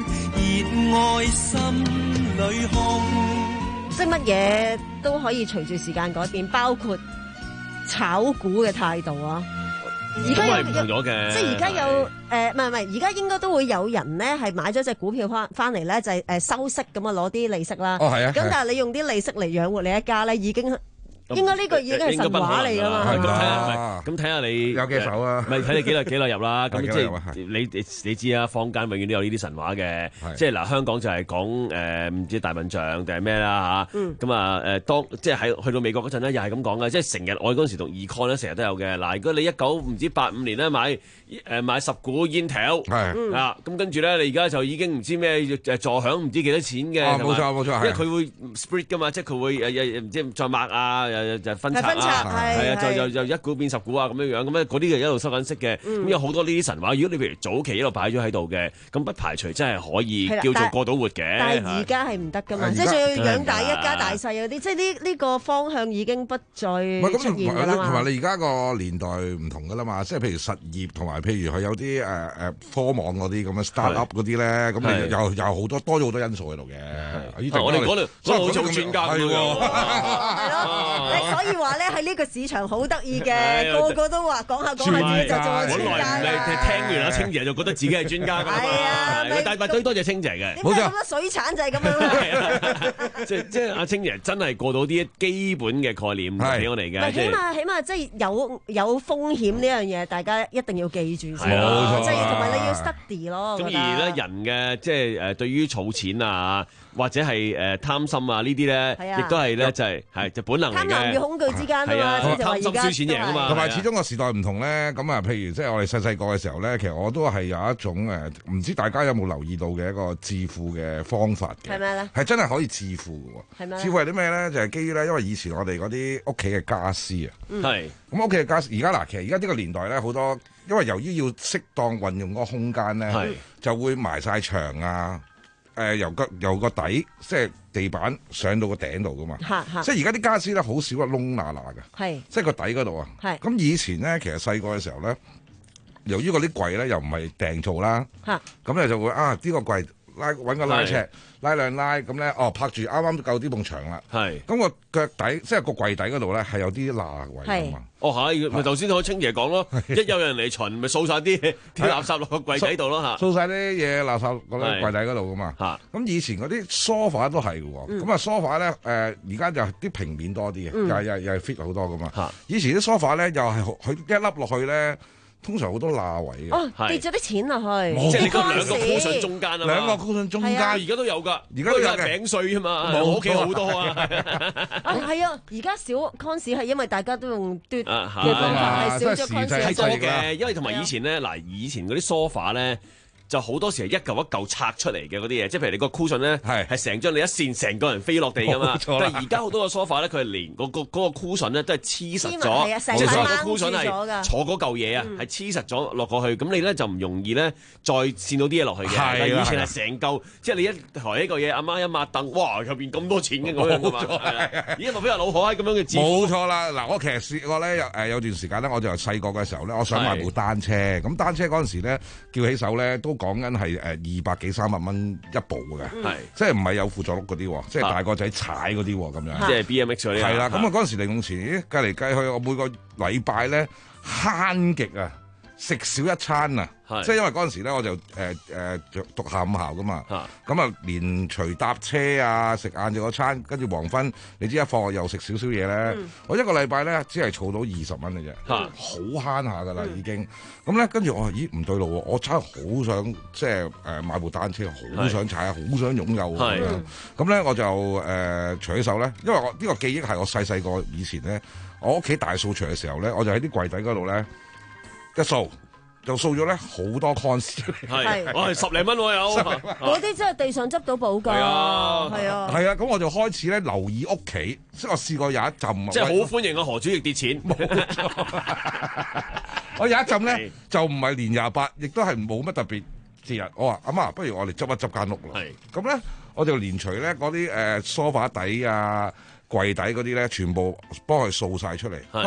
熱愛心裏空。 即係乜嘢都可以隨住時間改變，包括炒股嘅態度啊！而家有唔同咗嘅， 即係而家有誒，唔係唔係，而家應該都會有人咧係買咗隻股票翻翻嚟咧，就係誒收息咁啊，攞啲利息啦。 哦，係啊。 咁但係你用啲利息嚟養活你一家咧，已經應該呢個已經係神話嚟㗎嘛。 咁睇下，咁睇下你有幾手啊？ 咪睇你幾耐幾耐入啦。咁即係係你你你知啊，坊間永遠都有呢啲神話嘅。即係嗱，香港就係講誒唔知大笨象定係咩啦嚇。咁啊誒，當即係喺去到美國嗰陣咧，又係咁講嘅。即係成日我嗰陣時讀 econ 咧，成日都有嘅。嗱，如果你一九唔知八五年咧買誒買十股 Intel 啊，咁跟住咧你而家就已經唔知咩誒坐享唔知幾多錢嘅。 冇錯冇錯， 因為佢會 split 㗎嘛，即係佢會誒誒唔知再擘啊。就分拆啊，係啊，就就就一股變十股啊，咁樣樣咁咧，嗰啲就一路收緊息嘅。咁有好多呢啲神話。如果你譬如早期一路擺咗喺度嘅，咁不排除真係可以叫做過到活嘅。 但係而家係唔得噶嘛，即係仲要養大一家大細嗰啲，即係呢呢個方向已經不再出現㗎啦嘛。 同埋你而家個年代唔同㗎啦嘛，即係譬如實業同埋譬如佢有啲誒誒科網嗰啲咁嘅 start up 嗰啲咧，咁你又又好多多咗好多因素喺度嘅。 我哋嗰度嗰度好似好專家咁樣。 係咯。所以話咧喺呢個市場好得意嘅，個個都話講下講下啲就做專家啦。 你聽完阿清姐就覺得自己係專家㗎嘛。係啊，但係最多謝清姐嘅。 冇錯，咁多水產就係咁樣啦。 即係即係阿清姐真係過到啲基本嘅概念俾我哋嘅。 起碼起碼即係有有風險呢樣嘢，大家一定要記住先。 冇錯， 即係同埋你要 study 咯。 咁而咧人嘅即係誒對於儲錢啊，或者係誒貪心啊呢啲咧，亦都係咧就係係就本能嚟嘅。貪婪與恐懼之間啊嘛，即係話而家輸錢贏啊嘛。 同埋始終個時代唔同咧，咁啊，譬如即係我哋細細個嘅時候咧，其實我都係有一種誒，唔知大家有冇留意到嘅一個致富嘅方法嘅。 係咩咧？ 係真係可以致富嘅喎。係咩？致富係啲咩咧？就係基於咧，因為以前我哋嗰啲屋企嘅家私啊，係咁屋企嘅家私。而家嗱，其實而家呢個年代咧，好多因為由於要適當運用嗰個空間咧，就會埋晒牆啊。誒、呃、由個由個底即係地板上到個頂度噶嘛，即係而家啲傢俬咧好少個窿罅罅嘅，即係個底嗰度啊。咁以前咧，其實細個嘅時候咧，由於嗰啲櫃咧又唔係訂做啦，咁咧就會啊呢、呢個櫃拉揾個拉尺拉兩拉咁咧，哦拍住啱啱夠啲埲牆啦，咁個腳底即係個櫃底嗰度咧係有啲罅位㗎嘛。哦係，咪頭先同清爺講咯，一有人嚟巡，咪掃晒啲啲垃圾落個櫃底度咯嚇，掃晒啲嘢垃圾嗰個櫃底嗰度噶嘛。咁以前嗰啲 sofa 都係嘅喎，咁啊 sofa 咧誒而家就啲平面多啲嘅，又係又係又係 fit 好多噶嘛。以前啲 sofa 咧又係佢一粒落去咧。通常好多罅位嘅， 哦跌咗啲錢落去， 即係你個兩個 cushion 中間啊嘛， 兩個 cushion 中間，而家都有㗎， 而家都有嘅餅碎啊嘛，我屋企好多啊， 啊係啊，而家少 cons 係因為大家都用嘟嘅方法，係少咗 cons 係多嘅，因為同埋以前咧嗱，以前嗰啲 sofa 咧。就好多時係一嚿一嚿拆出嚟嘅嗰啲嘢，即係譬如你個 cushion 咧係成張你一線成個人飛落地㗎嘛。但係而家好多個 sofa 咧，佢係連嗰個嗰個 cushion 咧都係黐實咗，即係所有個 cushion 係坐嗰嚿嘢啊，係黐實咗落過去。咁你咧就唔容易咧再線到啲嘢落去嘅。但係以前係成嚿，即係你一抬一個嘢，阿媽一抹凳，哇入邊咁多錢嘅嗰樣㗎嘛。而家咪俾人老可閪咁樣嘅字。 冇錯啦，嗱我其實試過咧，有誒有段時間咧，我就細個嘅時候咧，我想買部單車，咁單車嗰陣時咧叫起手咧都。講緊係誒二百幾三百蚊一部嘅，係即係唔係有輔助轆嗰啲，即係大個仔踩嗰啲咁樣， 即係 B M X 嗰啲。 係啦，咁啊嗰陣時零用錢計嚟計去，我每個禮拜咧慳極啊，食少一餐啊，即係因為嗰陣時咧我就誒誒讀下午校噶嘛，咁啊連隨搭車啊食晏晝嗰餐，跟住黃昏你知一放學又食少少嘢咧，我一個禮拜咧只係儲到二十蚊嘅啫，好慳下噶啦已經。咁咧跟住我話咦唔對路喎，我真係好想即係誒買部單車，好想踩，好想擁有咁樣。咁咧我就誒除起手咧，因為我呢個記憶係我細細個以前咧，我屋企大掃除嘅時候咧，我就喺啲櫃底嗰度咧一掃。就掃咗咧好多 cons 出嚟， 係我係十零蚊喎有， 嗰啲真係地上執到寶㗎，係啊，係啊， 係啊，咁我就開始咧留意屋企，即係我試過有一陣， 即係好歡迎個何主席跌錢，冇錯， 我有一陣咧就唔係年廿八，亦都係冇乜特別節日，我話阿媽，不如我哋執一執間屋啦，咁咧我就連除咧嗰啲誒梳化底啊、櫃底嗰啲咧，全部幫佢掃晒出嚟。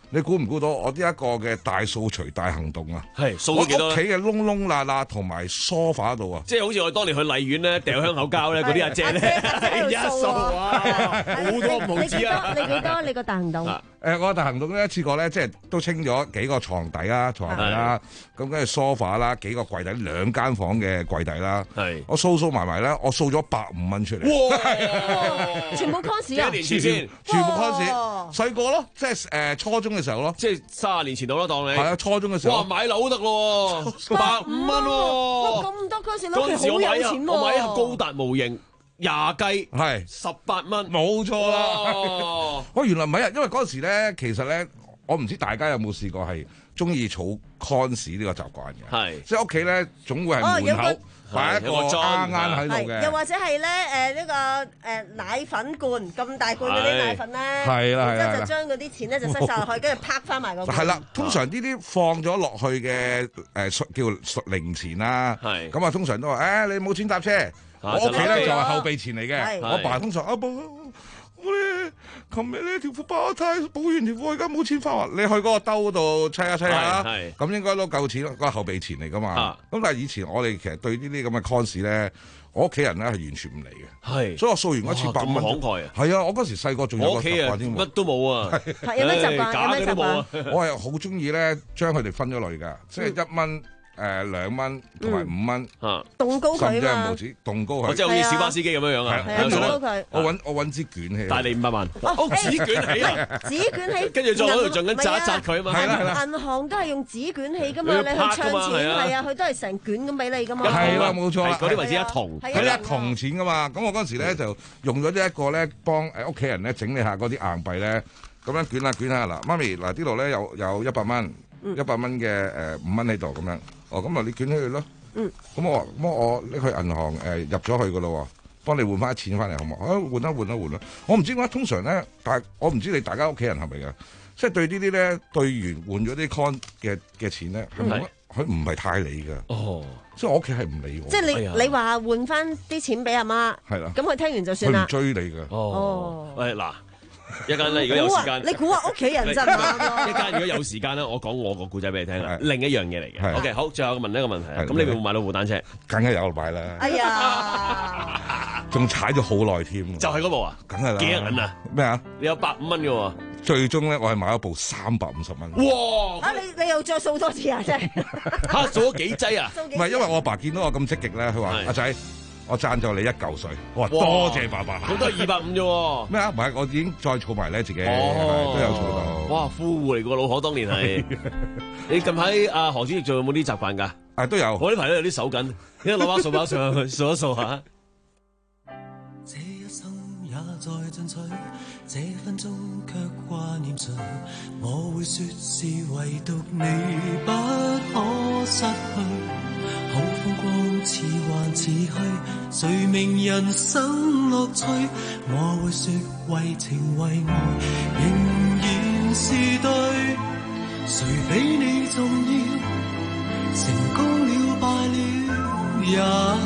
你估唔估到我呢一個嘅大掃除大行動啊？ 係掃咗幾多咧？ 我屋企嘅窿窿罅罅同埋梳化度啊！ 即係好似我當年去荔園咧掉香口膠咧，嗰啲阿姐咧一掃啊，好多唔好知啊！ 你幾多？你個大行動？ 誒，我大行動咧一次過咧，即係都清咗幾個床底啦、床底啦，咁跟住梳化啦，幾個櫃底，兩間房嘅櫃底啦。係我掃掃埋埋咧，我掃咗百五蚊出嚟。 哇！全部 cons 啊！ 幾年前先， 全部 cons。細個咯，即係誒初中嘅時候咯， 即係卅年前度啦，當你係啊，初中嘅時候。 哇！買樓得咯，百五蚊喎。 咁多 cons， 嗰陣時我買一我買一盒高達模型。廿雞係十八蚊， 冇錯啦。我原來唔係啊，因為嗰陣時咧，其實咧，我唔知大家有冇試過係中意儲 cons 呢個習慣嘅，係即係屋企咧總會係門口擺一個啱啱喺度嘅， 又或者係咧誒呢個誒奶粉罐咁大罐嗰啲奶粉咧， 係啦係啦， 然之後就將嗰啲錢咧就塞晒落去，跟住拍翻埋個。 係啦，通常呢啲放咗落去嘅誒叫零錢啦，係咁啊，通常都話誒你冇錢搭車。我屋企咧就係後備錢嚟嘅，我爸通常阿爸，我咧琴日呢條褲爆胎，補完條褲而家冇錢翻，話你去嗰個兜嗰度砌下砌下，咁應該都夠錢咯，嗰個後備錢嚟噶嘛。咁但係以前我哋其實對呢啲咁嘅 cons 咧，我屋企人咧係完全唔嚟嘅，係，所以我掃完一次百蚊， 慷慨啊！ 係啊，我嗰時細個仲有個習慣添， 乜都冇啊， 有咩習慣？有咩習慣？ 我係好中意咧，將佢哋分咗類㗎，即係一蚊。誒兩蚊同埋五蚊， 啊， 凍高佢啊嘛， 甚至係無紙凍高佢， 即係好似小巴司機咁樣樣啊， 凍高佢。 我揾我揾支捲起， 帶你五百萬，哦，紙捲起啊， 紙捲起， 跟住再攞條橡筋紮一紮佢啊嘛， 係啦係啦，銀行都係用紙捲起噶嘛，你去唱錢係啊，佢都係成卷咁俾你噶嘛， 係啦冇錯啦， 嗰啲為之一筒， 係一筒錢噶嘛，咁我嗰陣時咧就用咗呢一個咧幫誒屋企人咧整理下嗰啲硬幣咧，咁樣捲下捲下嗱，媽咪嗱呢度咧有有一百蚊，一百蚊嘅誒五蚊喺度咁樣。哦，咁啊，你捲起佢咯。嗯。咁我話，咁我拎去銀行誒入咗去噶咯，幫你換翻啲錢翻嚟好唔好？啊，換啦換啦換啦！我唔知點解通常咧，但係我唔知你大家屋企人係咪嘅，即係對呢啲咧兌完換咗啲 con 嘅嘅錢咧，佢冇乜，佢唔係太理㗎。哦。即係我屋企係唔理我。 即係你你話換翻啲錢俾阿媽。係啦。咁佢聽完就算啦。 佢唔追你㗎。 哦。喂嗱。一間咧，如果有時間， 你估下屋企人真係一間如果有時間咧，我講我個故仔俾你聽啦。另一樣嘢嚟嘅。OK，好，最後問一個問題啊。咁你會唔會買到部單車？ 梗係有買啦。 哎呀， 仲踩咗好耐添。 就係嗰部啊？ 梗係啦。 幾多銀啊？ 咩啊？ 你有百五蚊嘅喎。 最終咧，我係買咗部三百五十蚊。 哇！ 啊，你你又再掃多次啊？真係嚇，掃咗幾劑啊？ 唔係，因為我阿爸見到我咁積極咧，佢話：阿仔。我贊助你一嚿水，我話多謝爸爸。 咁都係二百五啫喎。 咩啊？唔係，我已經再儲埋咧，自己都有儲到。 哇，富戶嚟個老婆當年係。你近排阿何主席仲有冇啲習慣㗎？ 啊，都有。 我呢排都有啲手緊，一攞把掃把上去掃一掃下。 這一生也在進取，這分鐘卻掛念誰？我會說是唯獨你不可失去。好風光似幻似虛，誰明人生樂趣？我會說為情為愛仍然是對，誰比你重要？成功了敗了也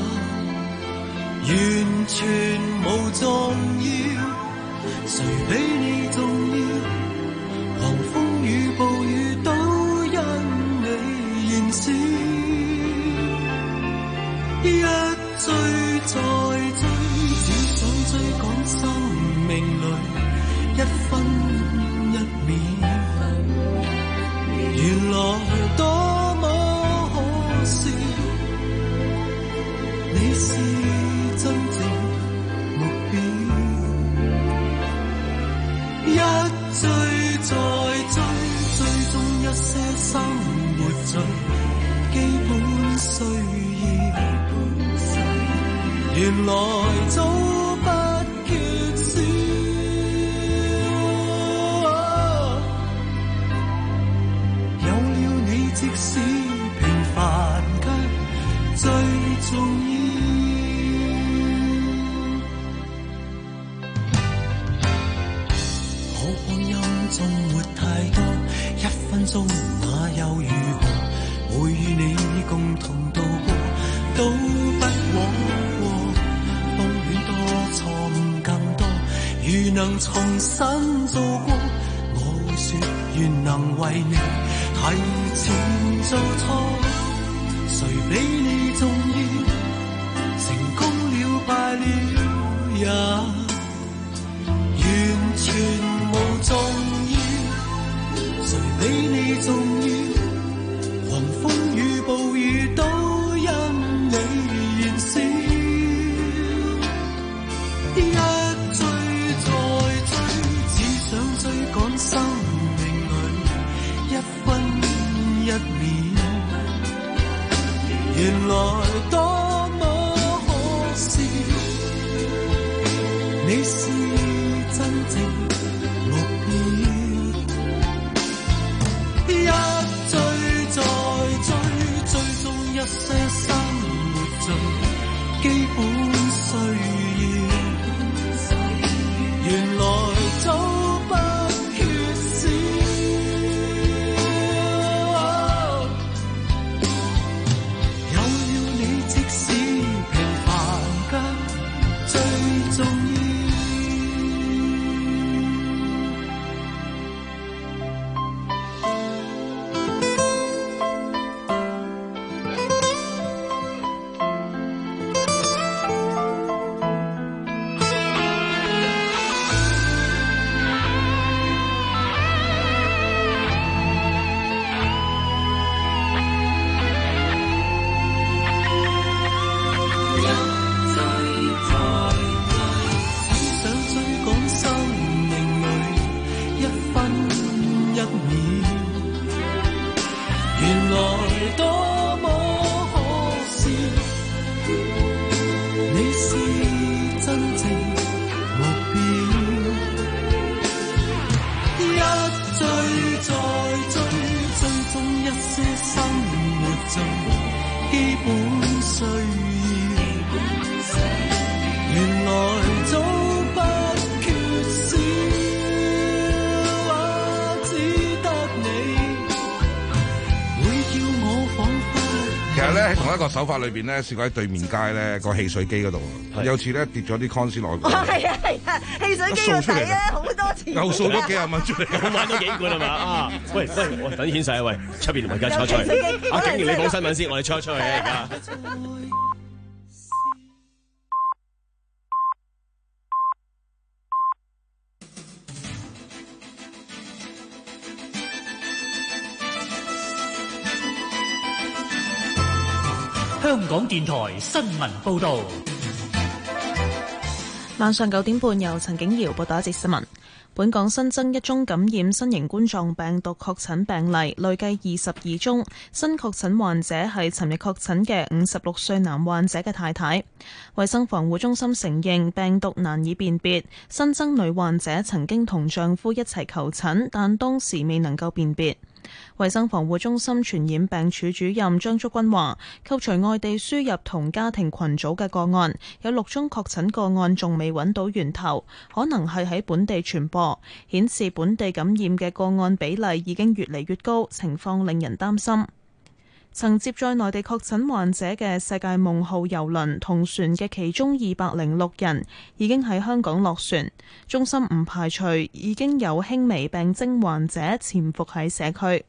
完全無重要，誰比你重要？狂風與暴雨都因你燃燒。一追再追，只想追趕生命裏一分一秒。原來多麼可笑，你是真正目標。一追再追，追蹤一些生活最基本需要。原來早不缺少，有了你即使平凡卻最重要。可光陰縱沒太多，一分鐘那又如何？會與你共同度過，都不枉。錯誤更多，如能重新做過，我會說願能為你提前做錯，誰比你重要？成功了敗了也完全無重要，誰比你重要？狂風與暴雨都因你燃燒，一追再追，只想追趕生命裏一分一秒，原來多麼可笑，你是真正目標，一追再追，追蹤一些生活最基本需要，原來早不缺少，有了你即使平凡卻最重要。 手法裏邊咧，試過喺對面街咧個汽水機嗰度，有次咧跌咗啲 con 先落去。 係啊係啊，汽水機個底咧好多錢， 又掃咗幾廿蚊出嚟， 又買多幾罐係嘛啊！喂喂，我等顯勢啊！喂，出邊而家出出去，阿景賢你講新聞先，我哋出一出去而家。 香港電台新聞報導， 晚上九點半由陳景瑤報道一節新聞。本港新增一宗感染新型冠狀病毒確診病例，累計二十二宗。新確診患者係尋日確診嘅五十六歲男患者嘅太太。衛生防護中心承認病毒難以辨別。新增女患者曾經同丈夫一齊求診，但當時未能夠辨別。衛生防護中心傳染病處主任張竹君話，扣除外地輸入同家庭群組嘅個案，有六宗確診個案仲未揾到源頭，可能係喺本地傳播，顯示本地感染嘅個案比例已經越嚟越高，情況令人擔心。曾接載內地確診患者嘅世界夢號郵輪同船嘅其中二百零六人已經喺香港落船，中心唔排除已經有輕微病徵患者潛伏喺社區。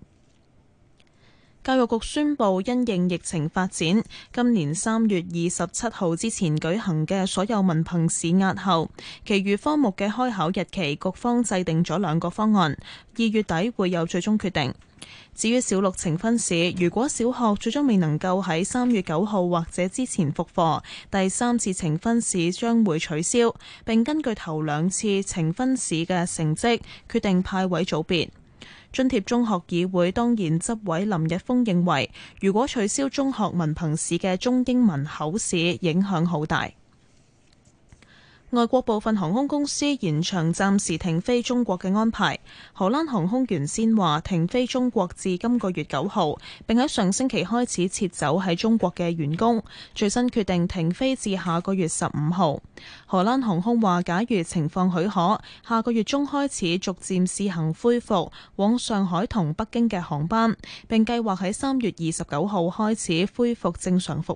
教育局宣布，因應疫情發展，今年三月二十七號之前舉行嘅所有文憑試押後，其餘科目嘅開考日期，局方制定咗兩個方案，二月底會有最終決定。至於小六呈分試，如果小學最終未能夠喺三月九號或者之前復課，第三次呈分試將會取消，並根據頭兩次呈分試嘅成績決定派位組別。津貼中學議會當然執委林日豐認為，如果取消中學文憑試嘅中英文口試，影響好大。外國部分航空公司延長暫時停飛中國嘅安排。荷蘭航空原先話停飛中國至今個月九號，並喺上星期開始撤走喺中國嘅員工，最新決定停飛至下個月十五號。荷蘭航空話，假如情況許可，下個月中開始逐漸試行恢復往上海同北京嘅航班，並計劃喺三月二十九號開始恢復正常服務。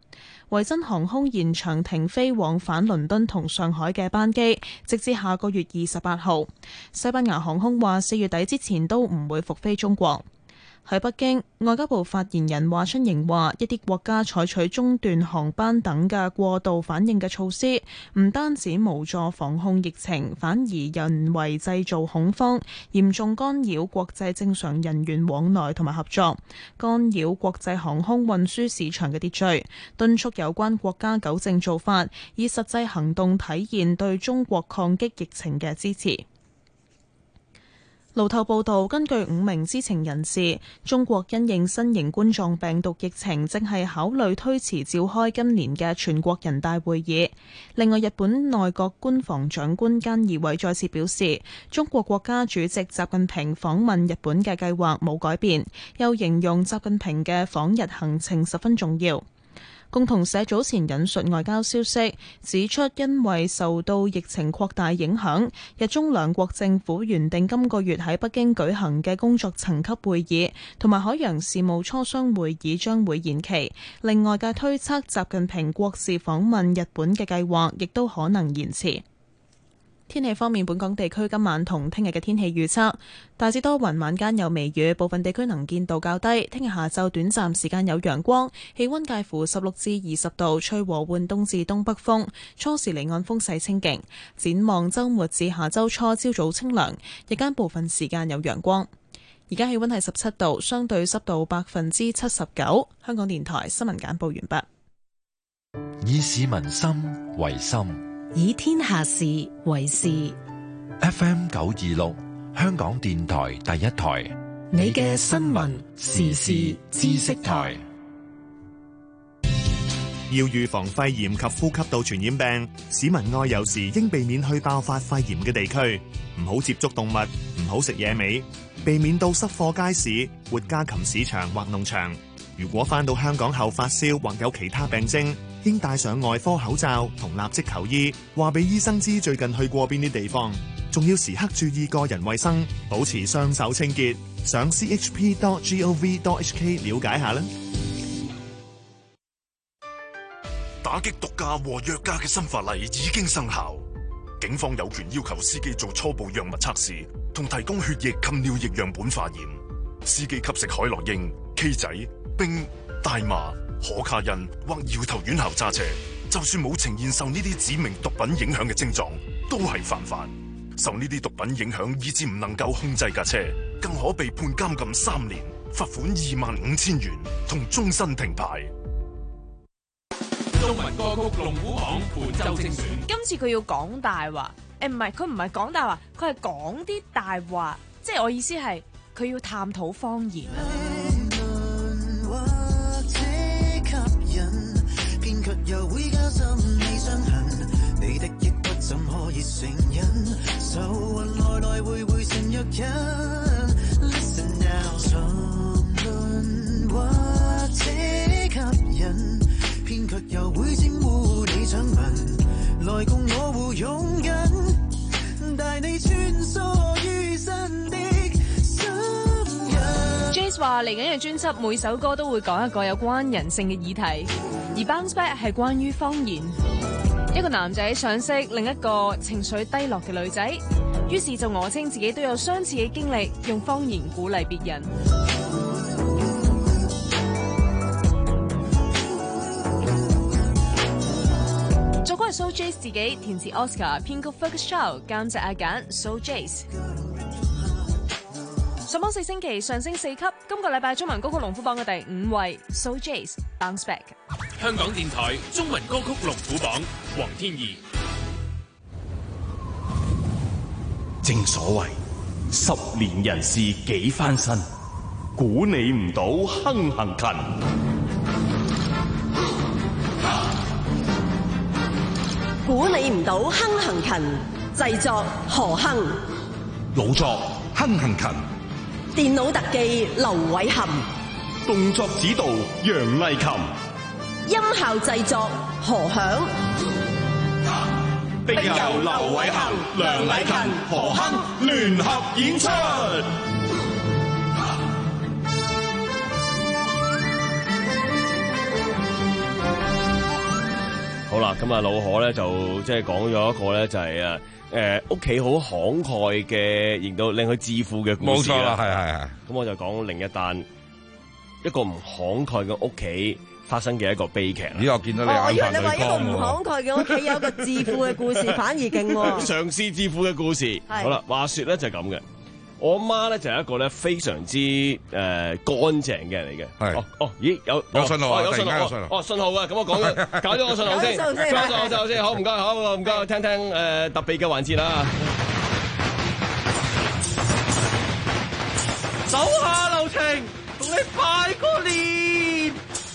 維珍航空延長停飛往返倫敦同上海嘅班機，直至下個月二十八號。西班牙航空話四月底之前都唔會復飛中國。喺北京，外交部發言人華春瑩話：一啲國家採取中斷航班等嘅過度反應嘅措施，唔單止無助防控疫情，反而人為製造恐慌，嚴重干擾國際正常人員往來同埋合作，干擾國際航空運輸市場嘅秩序，敦促有關國家糾正做法，以實際行動體現對中國抗擊疫情嘅支持。路透報道，根據五名知情人士，中國因應新型冠狀病毒疫情，正係考慮推遲召開今年嘅全國人大會議。另外，日本內閣官房長官菅義偉再次表示，中國國家主席習近平訪問日本嘅計劃冇改變，又形容習近平嘅訪日行程十分重要。共同社早前引述外交消息，指出因為受到疫情擴大影響，日中兩國政府原定今個月喺北京舉行嘅工作層級會議同埋海洋事務磋商會議將會延期。另外嘅推測，習近平國事訪問日本嘅計劃亦都可能延遲。天氣方面，本港地區今晚同聽日嘅天氣預測大致多雲，晚間有微雨，部分地區能見度較低。聽日下晝短暫時間有陽光，氣溫介乎十六至二十度，吹和緩東至東北風，初時離岸風勢清勁。展望週末至下週初，朝早清涼，日間部分時間有陽光。而家氣溫係十七度，相對濕度百分之七十九。香港電台新聞簡報完畢。 以市民心為心， 以天下事為事。 F M 九二六，香港電台第一台， 你嘅新聞時事知識台。 要預防肺炎及呼吸道傳染病，市民外遊時應避免去爆發肺炎嘅地區，唔好接觸動物，唔好食野味，避免到濕貨街市、活家禽市場或農場。如果返到香港後發燒或有其他病徵，應戴上外科口罩同立即求醫，話俾醫生知最近去過邊啲地方，仲要時刻注意個人衛生，保持雙手清潔。上 c h p dot gov dot h k 了解下啦。 打擊毒駕和藥駕嘅新法例已經生效，警方有權要求司機做初步藥物測試，同提供血液及尿液樣本化驗。司機吸食海洛因、K 仔、冰、大麻、可卡因或搖頭丸後揸車，就算冇呈現受呢啲指明毒品影響嘅症狀，都係犯法。受呢啲毒品影響以致唔能夠控制架車，更可被判監禁三年、罰款二萬五千元同終身停牌。 中文歌曲龍虎榜本周精選。 今次佢要講大話，誒唔係，佢唔係講大話，佢係講啲大話，即係我意思係佢要探討謊言啊。 偏卻又會稱呼你掌紋，來共我互擁緊，帶你穿梭於新的心人。 Jace 話嚟緊嘅專輯每首歌都會講一個有關人性嘅議題，而 Bounce Back 係關於謊言。一個男仔想識另一個情緒低落嘅女仔，於是就訛稱自己都有相似嘅經歷，用謊言鼓勵別人。作曲係 So Jace 自己，填詞 Oscar， 編曲 Fergus Chow， 監製阿簡 So Jace。上榜四星期上升四級，今個禮拜中文歌曲龍虎榜嘅第五位 So Jace Bounce Back。 香港電台中文歌曲龍虎榜，黃天怡。 正所謂十年人事幾番新，估你唔到亨行勤。 估你唔到亨行勤，製作何亨， 老作亨行勤， 電腦特技劉偉含， 動作指導楊麗琴， 音效製作何響， 並由劉偉含、梁麗琴、何亨聯合演出。 好啦，咁啊老可咧就即係講咗一個咧就係啊誒屋企好慷慨嘅，令到令佢致富嘅故事啦。 冇錯啦，係係係。 咁我就講另一單一個唔慷慨嘅屋企發生嘅一個悲劇。 咦，我見到你哦，我以為你話一個唔眼泛淚光慷慨嘅屋企有一個致富嘅故事，反而勁喎。 嘗試致富嘅故事。 係好啦，話說咧就係咁嘅。我媽咧就係一個咧非常之誒乾淨嘅人嚟嘅。 係哦哦，咦有有信號啊哦有信號突然間有信號哦信號啊！咁我講咗搞咗個信號先， 搞咗信號先搞咗信號先。好唔該，好唔該，聽聽誒特別嘅環節啦。手下留情，同你拜個年，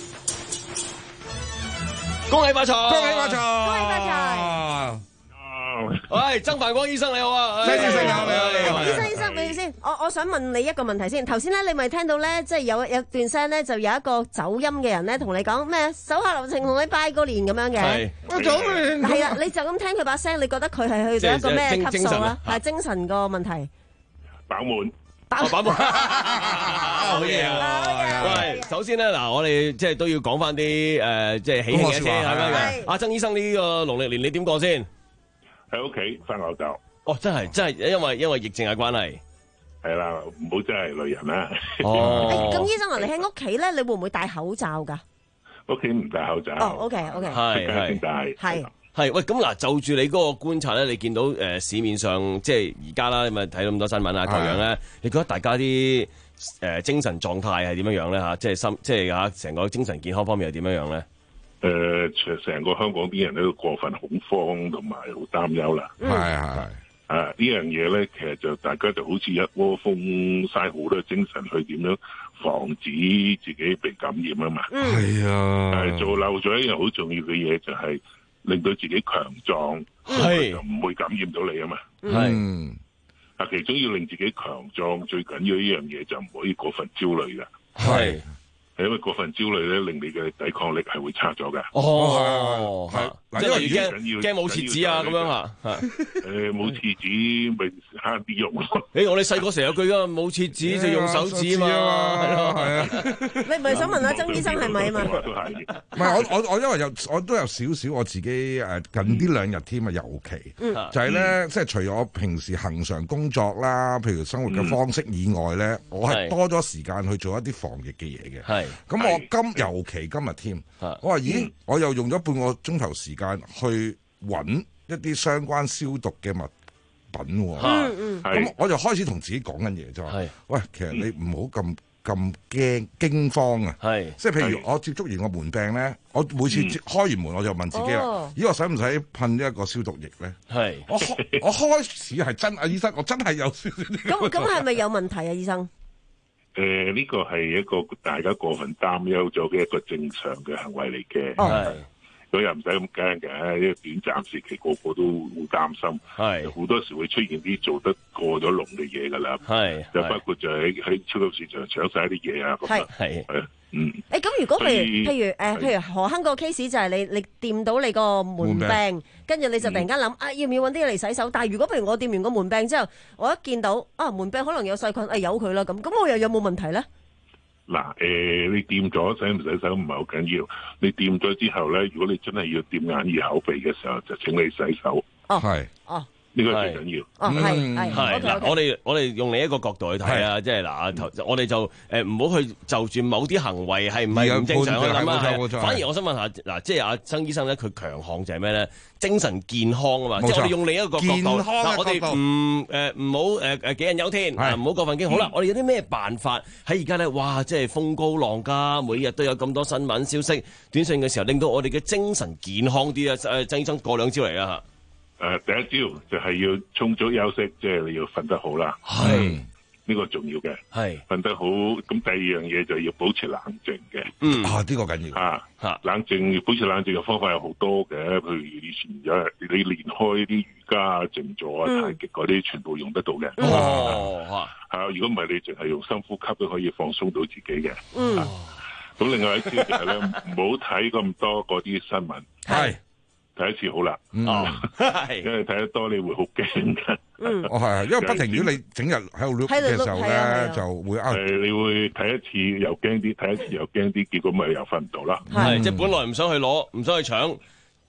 恭喜發財， 恭喜發財， 恭喜發財。 喂，曾繁光醫生你好啊， 曾醫生你好，你好，你好。 醫生醫生，你先，我我想問你一個問題先。頭先咧，你咪聽到咧，即係有有段聲咧，就有一個走音嘅人咧，同你講咩？手下留情，同你拜個年咁樣嘅。 係， 我走年。 係啊，你就咁聽佢把聲，你覺得佢係去到一個咩級數啊？係精神個問題。 飽滿。 飽飽滿。好嘢啊！喂，首先咧，嗱，我哋即係都要講翻啲誒，即係喜慶嘅先係咪嘅？阿曾醫生呢個農曆年你點過先？ 喺屋企瞓覺覺。 哦，真係真係，因為因為疫症嘅關係。 係啦，唔好真係累人啦。 哦。 咁醫生啊，你喺屋企咧，你會唔會戴口罩㗎？ 屋企唔戴口罩。 哦，OK OK。 係係係。 係喂，咁嗱，就住你嗰個觀察咧，你見到誒、呃、市面上即係而家啦，咁啊睇到咁多新聞啊，各樣咧，你覺得大家啲誒、呃、精神狀態係點樣樣咧嚇？即係心，即係嚇成個精神健康方面係點樣樣咧？ 誒、呃，成個香港啲人都過分恐慌同埋好擔憂啦。 係係啊，呢樣嘢咧，其實就大家就好似一窩蜂嘥好多精神去點樣防止自己被感染啊嘛。 係啊， 係做漏咗一樣好重要嘅嘢，就係、是。令到自己強壯，就唔會感染到你啊嘛。 係， 啊，其中要令自己強壯，最緊要一樣嘢就唔可以過分焦慮嘅。 係， 係因為過分焦慮咧，令你嘅抵抗力係會差咗嘅。 哦， 係， 即係驚驚冇廁紙啊咁樣啊。 誒，冇廁紙咪慳啲用咯。 誒，我哋細個成日有句噶，冇廁紙就用手指嘛。係咯，係啊。 你唔係想問下曾醫生係咪啊嘛？ 都係。 唔係我我我因為有我都有少少我自己誒近呢兩日添啊，尤其就係咧，即係除咗我平時恆常工作啦，譬如生活嘅方式以外咧，我係多咗時間去做一啲防疫嘅嘢嘅。 係。 咁我今尤其今日添，我話咦，我又用咗半個鐘頭時間去揾一啲相關消毒嘅物品喎。 嗯嗯。 咁我就開始同自己講緊嘢，就話：喂，其實你唔好咁咁驚驚慌啊！ 係， 即係譬如我接觸完個門病咧，我每次開完門我就問自己啦：咦，我使唔使噴一個消毒液咧？ 係。 我我開始係真啊，醫生，我真係有少少。 咁咁係咪有問題啊，醫生？ 誒、呃，呢、這個係一個大家過分擔憂咗嘅一個正常嘅行為嚟嘅。係，咁又唔使咁驚嘅，因為短暫時期個個都會擔心。係，好多時會出現啲做得過咗龍嘅嘢噶啦。係，就包括就喺喺超級市場搶晒啲嘢啊。係係係。嗯，誒咁如果譬如譬如誒譬如何亨個 case 就係你你掂到你個門病，跟住你就突然間諗啊要唔要揾啲嘢嚟洗手？但係如果譬如我掂完個門病之後，我一見到啊門病可能有細菌，誒由佢啦咁，咁我又有冇問題咧？ 嗱誒，你掂咗洗唔洗手唔係好緊要，你掂咗之後咧，如果你真係要掂眼耳口鼻嘅時候，就請你洗手。 哦， 係， 哦。 呢個最緊要。 哦，係係係嗱，我哋我哋用另一個角度去睇啊，即係嗱，頭我哋就誒唔好去就住某啲行為係唔係唔正常去諗啊。反而我想問下嗱，即係阿曾醫生咧，佢強項就係咩咧？精神健康啊嘛，即係我哋用另一個角度嗱，我哋唔誒唔好誒誒杞人憂天，唔好過分驚。好啦，我哋有啲咩辦法喺而家咧？哇，即係風高浪加，每日都有咁多新聞消息、短信嘅時候，令到我哋嘅精神健康啲啊！誒，曾醫生過兩招嚟啊嚇！ 誒、呃，第一招就係要充足休息，即係你要瞓得好啦。 係呢個重要嘅。係瞓得好，咁第二樣嘢就要保持冷靜嘅。 嗯，啊，呢個緊要。 啊，吓冷靜，保持冷靜嘅方法有好多嘅，譬如以前有你練開啲瑜伽啊、靜坐啊、太極嗰啲，全部用得到嘅。哦，吓，如果唔係，你淨係用深呼吸都可以放鬆到自己嘅。嗯。咁另外一招就係咧，唔好睇咁多嗰啲新聞。係。睇一次好啦，哦，因為睇得多你會好驚嘅。 嗯， 哦係，因為不停如果你整日喺度碌嘅時候咧，就會啊， 誒，你會睇一次又驚啲，睇一次又驚啲，結果咪又瞓唔到啦。 係，即係本來唔想去攞，唔想去搶，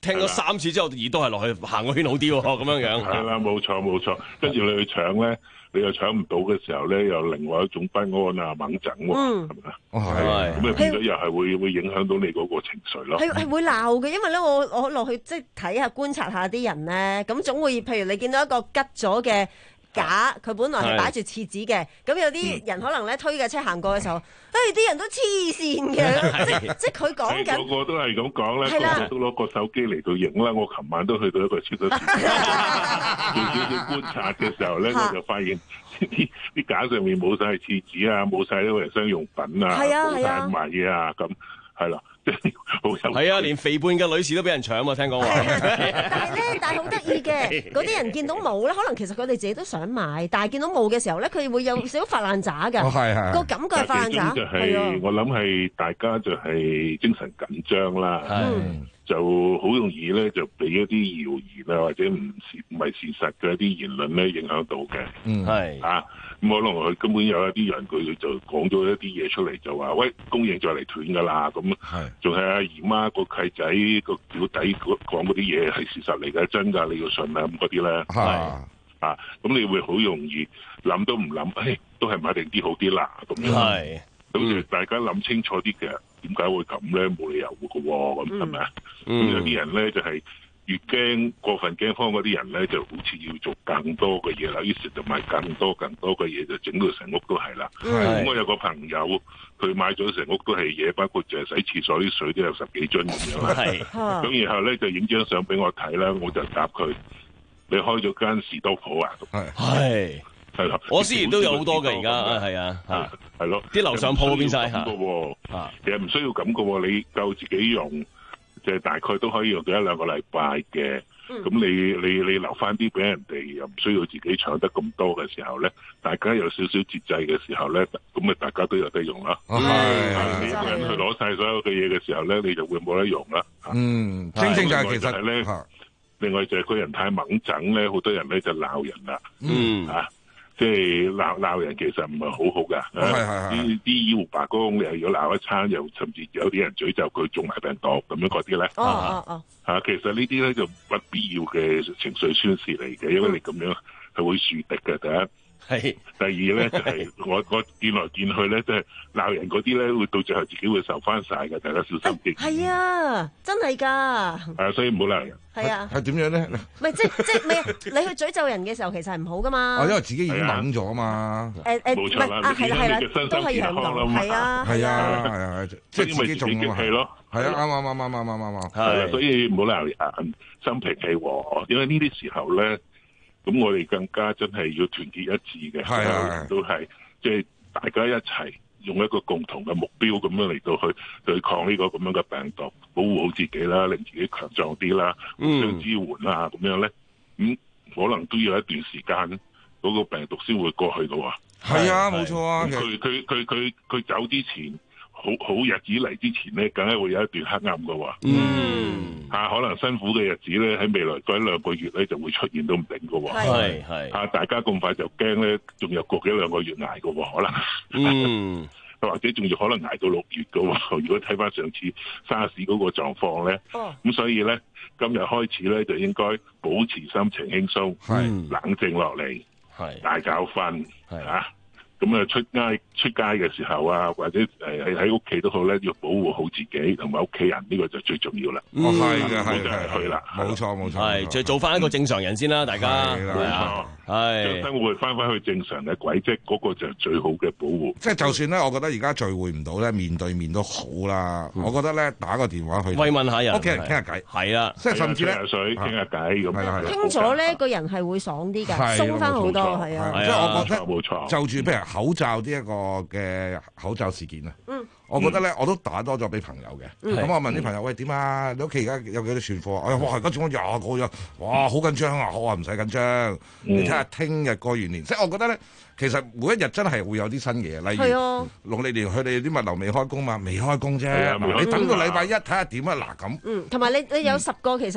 聽咗三次之後，耳都係落去行個圈好啲喎，咁樣樣。 係啦，冇錯冇錯。跟住你去搶咧，你又搶唔到嘅時候咧，又另外一種不安啊、猛整喎，係咪啊？係。咁啊變咗又係會會影響到你嗰個情緒咯。 係係會鬧嘅，因為咧我我落去即係睇下觀察下啲人咧，咁總會譬如你見到一個吉咗嘅架，佢本來係擺住廁紙嘅，咁有啲人可能咧推嘅車行過嘅時候，誒啲人都黐線嘅，即即係佢講緊， 個個都係咁講咧，個個都攞個手機嚟到影啦。我琴晚都去到一個超級市場做少少觀察嘅時候咧，我就發現啲啲架上面冇晒廁紙啊，冇晒啲衛生用品啊，冇晒米啊，咁係啦。 係啊，連肥胖嘅女士都俾人搶啊！聽講話， 但係咧，但係好得意嘅，嗰啲人見到冇咧，可能其實佢哋自己都想買，但係見到冇嘅時候咧，佢會有少少發爛渣㗎。 係係個感覺係發爛渣。 就係我諗係大家就係精神緊張啦，就好容易咧就俾一啲謠言啊或者唔事唔係事實嘅一啲言論咧影響到嘅。嗯，係啊。咁可能佢根本有一啲人佢就講咗一啲嘢出嚟，就話喂供應再嚟斷㗎啦，咁仲係阿姨媽個契仔個表弟講嗰啲嘢係事實嚟嘅，真㗎，你要信啊咁嗰啲咧，係啊，咁你會好容易諗都唔諗，誒都係買定啲好啲啦咁樣，係，咁大家諗清楚啲嘅，點解會咁咧？冇理由嘅喎，咁係咪啊？咁有啲人咧就係。越驚過分驚慌嗰啲人咧，就好似要做更多嘅嘢啦，於是就買更多更多嘅嘢，就整到成屋都係啦。咁我有個朋友，佢買咗成屋都係嘢，包括就係洗廁所啲水都有十幾樽咁樣啦。咁然後咧就影張相俾我睇啦，我就答佢：你開咗間士多鋪啊？ 係係啦，我之前都有好多嘅，而家係啊嚇，係咯，啲樓上鋪變晒嚇。其實唔需要咁嘅喎，你夠自己用。即係大概都可以用到一兩個禮拜嘅，咁、嗯、你你你留翻啲俾人哋，又唔需要自己搶得咁多嘅時候咧，大家有少少節制嘅時候咧，咁咪大家都有得用啦。係、嗯，你一個人去攞晒所有嘅嘢嘅時候咧，你就會冇得用啦。嗯，正正就係其實咧，另外就係個人太猛整咧，好多人咧就鬧人啦。嗯，啊。即係鬧鬧人其實唔係好好噶，啲啲醫護罷工又要鬧一餐，又甚至有啲人詛咒佢中埋病毒咁樣嗰啲咧。哦哦哦，嚇，其實呢啲咧就不必要嘅情緒宣泄嚟嘅，因為你咁樣係會樹敵嘅。第一係，第二咧就係、是、我我見來見去咧，即係鬧人嗰啲咧，會到最後自己會受翻晒嘅，大家小心啲。係啊，真係㗎。 啊，所以唔好鬧人。 係啊， 係點樣咧？ 唔係即即唔係你去詛咒人嘅時候，其實係唔好噶嘛。 哦，因為自己已經懵咗啊嘛。 誒誒，唔係啊，係啦係啦，都可以咁講。係啊係啊係啊，即係自己中啊嘛。係咯，係啊，啱啱啱啱啱啱啱啱。 係，所以唔好鬧人，心平氣和。因為呢啲時候咧，咁我哋更加真係要團結一致嘅，係啊，都係即係大家一齊。用一個共同嘅目標咁樣嚟到去對抗呢個咁樣嘅病毒，保護好自己啦，令自己強壯啲啦，互相支援啦，咁樣咧，咁、嗯、可能都要一段時間，嗰、那個病毒先會過去到啊。係啊，冇錯啊。佢佢佢佢佢走之前，好好日子嚟之前咧，梗係會有一段黑暗㗎喎。嗯，嚇、啊，可能辛苦嘅日子咧，喺未來嗰一兩個月咧就會出現都唔定㗎喎。係係嚇，大家咁快就驚咧，仲有個幾兩個月捱㗎喎，可能。嗯。或者仲要可能捱到六月㗎喎。如果睇翻上次沙士嗰個狀況咧，咁、哦、所以咧今日開始咧就應該保持心情輕鬆，冷靜落嚟，大覺瞓嚇。咁啊，出街出街嘅時候啊，或者誒喺喺屋企都好咧，要保護好自己同埋屋企人，呢、這個就最重要啦。哦，係嘅，係嘅，係啦，冇錯冇錯，係，再做翻一個正常人先啦，大家係啊，係生活翻翻去正常嘅軌跡，嗰、那個就係最好嘅保護。即係就算咧，我覺得而家聚會唔到咧，面對面都好啦、嗯。我覺得咧，打個電話去慰問下人，屋企人傾下偈，係啊，即係甚至咧，吹下水傾下偈咁樣， 傾咗咧，個人係會爽啲㗎，鬆翻好多，係啊， 即係我覺得冇錯，就住譬如口罩呢一個嘅口罩事件啊、嗯，我覺得咧我都打多咗俾朋友嘅，咁、嗯、我問啲朋友、嗯、喂點啊？你屋企而家有幾多存貨？哎呀，哇！而家仲有廿個咗，哇！好緊張啊！我話唔使緊張，嗯、你睇下聽日過完年，即係我覺得咧，其實每一日真係會有啲新嘢，例如農曆年佢哋啲物流未開工嘛，未開工啫、啊，你等到禮拜一睇下點啊嗱咁。嗯， 同埋你你有十個其實。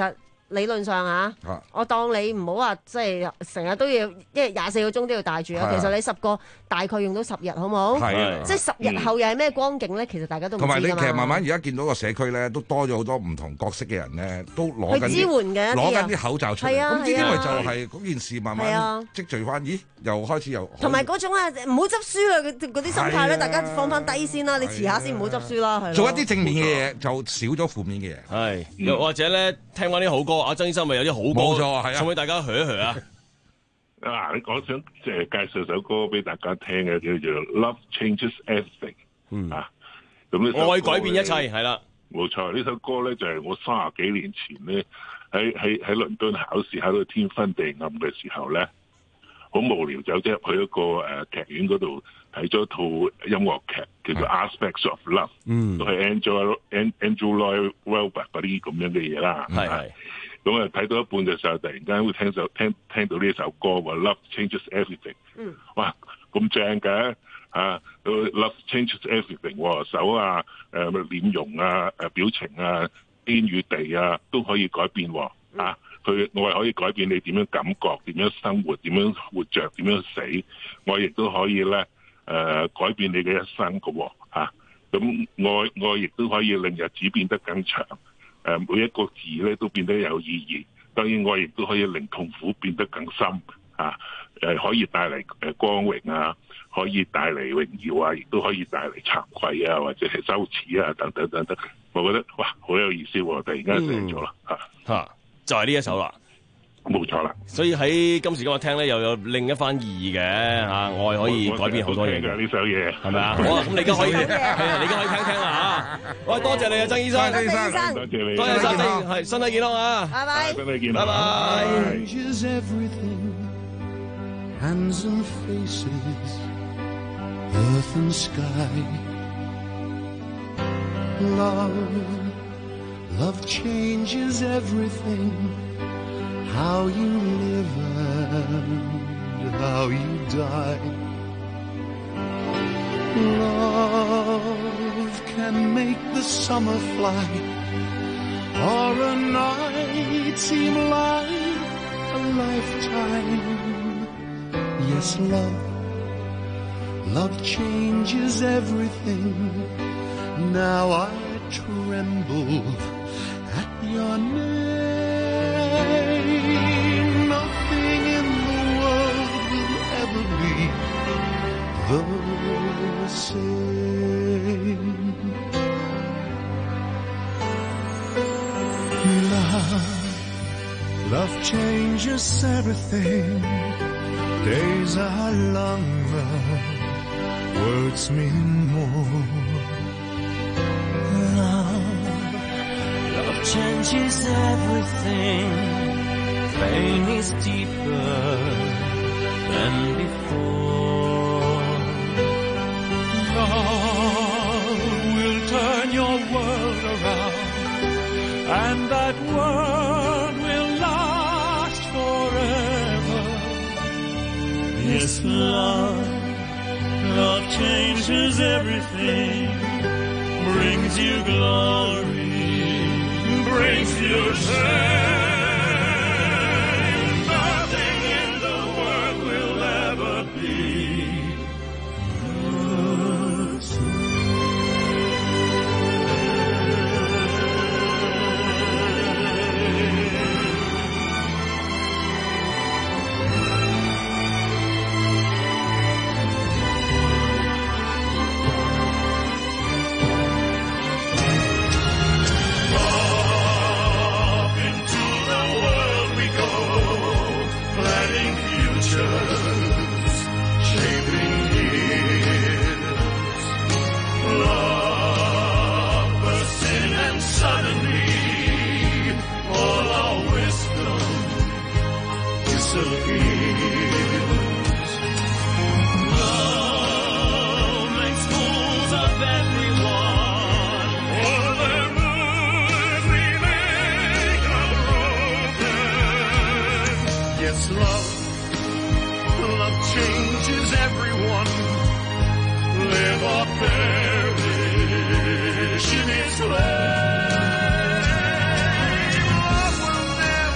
理論上啊， 啊我當你唔好話即係成日都要，一日廿四個鐘都要戴住啊。其實你十個大概用到十日，好冇？ 係啊， 即係十日後又係咩光景咧？其實大家都唔知㗎嘛。 同埋你其實慢慢而家見到個社區咧，都多咗好多唔同角色嘅人咧，都攞緊去支援嘅攞緊啲口罩出嚟。 係啊咁呢啲係啊咪就係嗰件事慢慢積聚翻，咦？又開始又同埋嗰種啊，唔好執輸啊！嗰啲心態咧，大家放翻低先啦。你遲下先唔好執輸啦，係。 做一啲正面嘅嘢，就少咗負面嘅嘢。 係，又或者咧，聽翻啲好歌，阿曾醫生咪有啲好歌， 冇錯係啊， 送俾大家噓一噓啊！ 啊，你講想即係介紹首歌俾大家聽嘅，叫做《Love Changes Everything》。嗯啊，咁呢首愛改變一切係啦， 冇錯。呢首歌咧就係我三十幾年前咧喺喺喺倫敦考試考到天昏地暗嘅時候咧，好無聊走咗入去一個誒劇院嗰度睇咗套音樂劇，叫做《Aspects of Love》，嗯，都係 Andrew Andrew Lloyd Webber 嗰啲咁樣嘅嘢啦，係係。咁啊睇到一半嘅時候，突然間會聽首聽聽到呢首歌話 Love Changes Everything，嗯，哇咁正嘅啊 Love Changes Everything，手啊誒臉容啊誒表情啊天與地啊都可以改變喎，啊佢我係可以改變你點樣感覺、點樣生活、點樣活着、點樣死，我亦都可以咧誒、呃、改變你嘅一生嘅喎，啊咁愛愛亦都可以令日子變得更長。誒每一個字咧都變得有意義，當然我亦都可以令痛苦變得更深啊！誒可以帶嚟誒光榮啊，可以帶嚟榮耀啊，亦都可以帶嚟慚愧啊，或者係羞恥啊，等等等等。我覺得哇，好有意思喎！突然間醒咗啦嚇嚇，就係呢一首啦。 冇錯啦， 所以喺今時今日聽咧，又有另一番意義嘅嚇，愛可以改變好多嘢嘅呢首嘢， 係咪啊？好啊，咁你而家可以係啊，你而家可以聽聽啦嚇。喂，多謝你啊，曾醫生， 多謝醫生， 多謝你， 多謝晒，係身體健康啊！ 拜拜， 身體健康， 拜拜。 How you live and how you die. Love can make the summer fly, or a night seem like a lifetime. Yes, love, love changes everything. Now I tremble at your name. Nothing in the world will ever be the same. Love, love changes everything. Days are longer, words mean more. Love, love changes everything. Pain is deeper than before. Love will turn your world around, and that world will last forever. Yes, love, love changes everything, brings you glory, brings you shame. Perish in its way. Love will never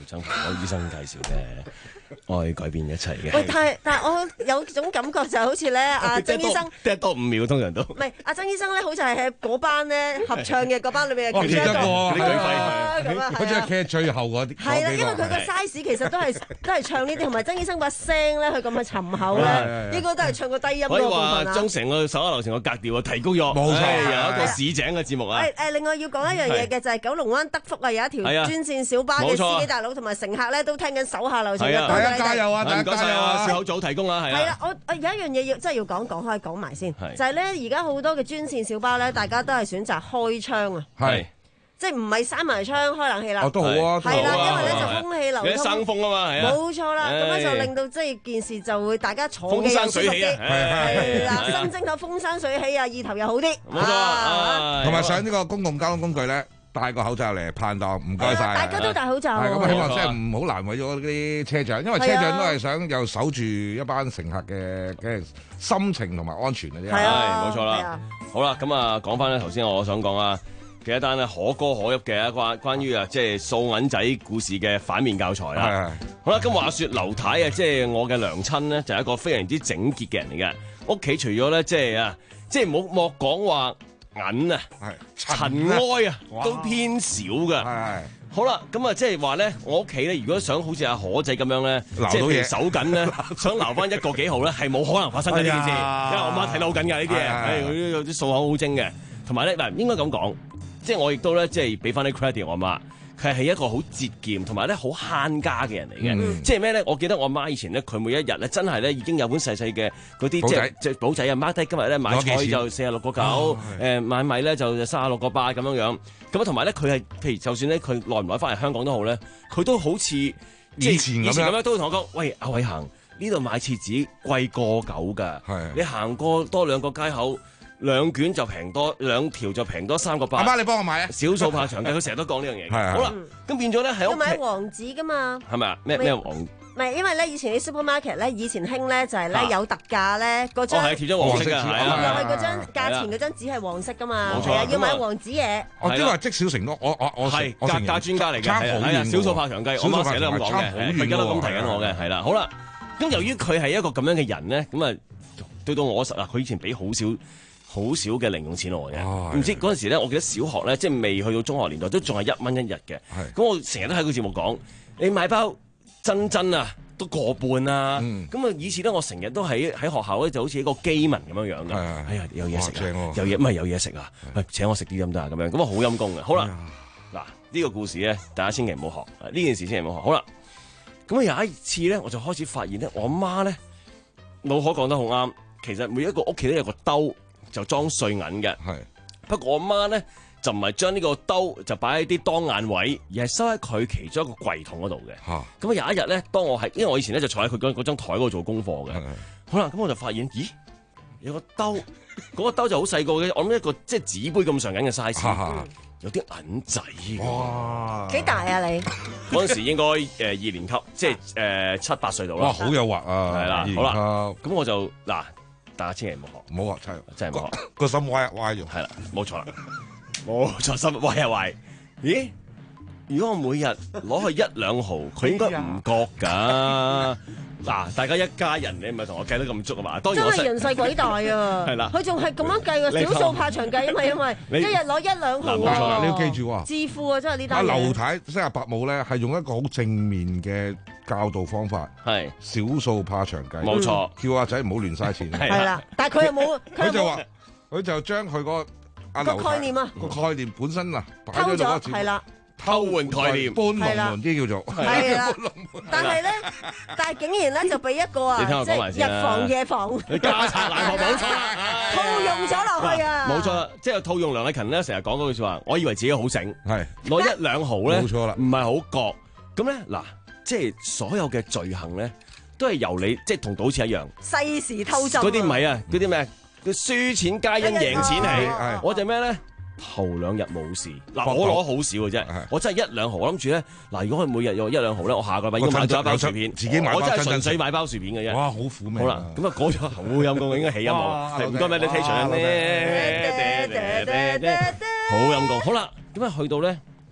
曾同我醫生介紹嘅，愛改變一切嘅。 喂，但係但係我有種感覺就好似咧，阿曾醫生得多五秒，通常都唔係阿曾醫生咧，好似係喺嗰班咧合唱嘅嗰班裏面嘅其中一個。 哦，記得過， 咁啊， 佢真係企喺最後嗰啲。 係啦，因為佢個 size 其實都係都係唱呢啲，同埋曾醫生把聲咧，佢咁嘅沉厚咧，應該都係唱個低音嗰個部分啊。 將成個手下留情個格調啊提高咗， 冇錯， 有一個市井嘅節目啊。 誒誒，另外要講一樣嘢嘅就係九龍灣德福啊，有一條專線小巴嘅司機大佬同埋乘客咧都聽緊手下留情嘅， 大家加油啊！大家加油啊！笑口組提供啊，係啊。 係啦，我我有一樣嘢要真係要講講開講埋先，就係咧而家好多嘅專線小巴咧，大家都係選擇開窗啊。 係。 即係唔係閂埋窗開冷氣啦？ 哦，都好啊， 係啦，因為咧就空氣流通， 生風啊嘛，係啊， 冇錯啦。咁樣就令到即係件事就會大家坐嘅又舒服啲， 係啦，心蒸口風生水起啊，意頭又好啲。 冇錯， 同埋上呢個公共交通工具咧，戴個口罩嚟盼檔，唔該晒。 大家都戴口罩。 係咁，希望即係唔好難為咗啲車長，因為車長都係想又守住一班乘客嘅嘅心情同埋安全嘅啫。 係啊， 冇錯啦。好啦，咁啊講翻咧頭先我想講啊。嘅一單咧可歌可泣嘅一關關於啊即係掃銀仔故事嘅反面教材啦。好啦，咁話說劉太啊，即係我嘅娘親咧，就係一個非常之整潔嘅人嚟嘅。屋企除咗咧即係啊，即係冇莫講話銀啊，塵埃啊都偏少㗎。好啦，咁啊即係話咧，我屋企咧如果想好似阿可仔咁樣咧，即係譬如手緊咧，想撈翻一個幾號咧，係冇可能發生嘅呢件事，因為我媽睇得好緊㗎呢啲嘢，誒佢啲數口好精嘅，同埋咧嗱應該咁講。即係我亦都咧，即係俾翻啲 credit 我媽，佢係一個好節儉同埋咧好慳家嘅人嚟嘅。嗯、即係咩咧？我記得我媽以前咧，佢每一日咧真係咧已經有本細細嘅嗰啲即係即係簿仔啊，mark 低今日咧買菜就四十六個九，誒買米咧就三十六個八咁樣樣。咁啊同埋咧佢係譬如就算咧佢耐唔耐翻嚟香港都好咧，佢都好似以前咁樣都會同我講：喂，阿偉恒呢度買廁紙貴過九㗎，你行過多兩個街口。兩卷就平多，兩條就平多三個八。阿媽，你幫我買啊！ 少數怕長計，佢成日都講呢樣嘢。 係好啦，咁變咗咧係屋企。 要買黃紙㗎嘛？ 係咪啊？咩咩黃？ 唔係，因為咧以前啲 supermarket 咧，以前興咧就係咧有特價咧嗰張。 哦，係貼咗黃色㗎，係啊。 又係嗰張價錢嗰張紙係黃色㗎嘛？ 冇錯， 要買黃紙嘢。 我即係話積少成多，我我我係格價專家嚟嘅，係啊，少數怕長計，我媽成日都咁講嘅，佢而家都咁提緊我嘅，係啦。好啦，咁由於佢係一個咁樣嘅人咧，咁啊對到我實啊，佢以前俾好少。好少嘅零用錢我嘅，唔知嗰陣時咧，我記得小學咧，即係未去到中學年代，都仲係一蚊一日嘅。咁我成日都喺個節目講，你買包珍珍啊，都個半啊。咁啊，以前咧，我成日都喺喺學校咧，就好似一個饑民咁樣樣嘅。哎呀，有嘢食啊，有嘢唔係有嘢食啊，請我食啲咁得啊，咁樣咁啊，好陰功嘅。好啦，嗱呢個故事咧，大家千祈唔好學，呢件事千祈唔好學。好啦，咁啊有一次咧，我就開始發現咧，我媽咧老可講得好啱，其實每一個屋企都有個兜。就裝碎銀嘅，係。不過我媽咧就唔係將呢個兜就擺喺啲當眼位，而係收喺佢其中一個櫃桶嗰度嘅。嚇。咁啊有一日咧，當我係因為我以前咧就坐喺佢嗰嗰張台嗰度做功課嘅。好啦，咁我就發現，咦，有個兜，嗰、嗰個兜就好細個嘅，我諗一個即係紙杯咁上緊嘅 size，有啲銀仔。 哇！幾大啊你？ 嗰陣時應該誒二年級，即係誒七八歲度啦。 哇，好誘惑啊！ 係啦，好啦，咁我就嗱。大家千祈唔好學， 唔好學，真真係唔好學， 個心歪歪咗。 係啦，冇錯啦，冇錯，心歪啊歪。咦？如果我每日攞去一兩毫，佢應該唔覺㗎。嗱，大家一家人，你唔係同我計得咁足啊嘛？當然我真係人細鬼大啊！係啦，佢仲係咁樣計嘅，少數怕長計啊嘛，因為一日攞一兩毫。 冇錯啦，你要記住喎。 致富啊，真係呢單嘢。 阿劉太即係伯母咧，係用一個好正面嘅教導方法， 係少數怕長計。 冇錯， 叫阿仔唔好亂嘥錢。 係啦，但係佢又冇， 佢就話，佢就將佢個阿劉概念啊， 個概念本身啊， 偷咗係啦。 偷換概念， 搬龍門啲叫做， 係啦。但係咧，但係竟然咧就俾一個啊，即係日防夜防， 家賊難學，冇錯， 套用咗落去啊！ 冇錯啦，即係套用梁禮勤咧成日講嗰句説話，我以為自己好醒，係攞一兩毫咧， 冇錯啦， 唔係好覺。咁咧嗱，即係所有嘅罪行咧，都係由你即係同賭錢一樣， 細時偷針。 嗰啲唔係啊，嗰啲咩？叫輸錢皆因贏錢起，我就咩咧？頭兩日冇事，嗱我攞好少嘅啫，我真係一兩毫，我諗住咧，嗱如果佢每日有一兩毫咧，我下個禮拜應該買咗一包薯片， 自己買包， 我真係純粹買包薯片嘅啫。 哇，好苦味！ 好啦，咁啊嗰咗好陰功，應該起音樂，唔該 meditation 咧，好陰功。好啦，咁啊去到咧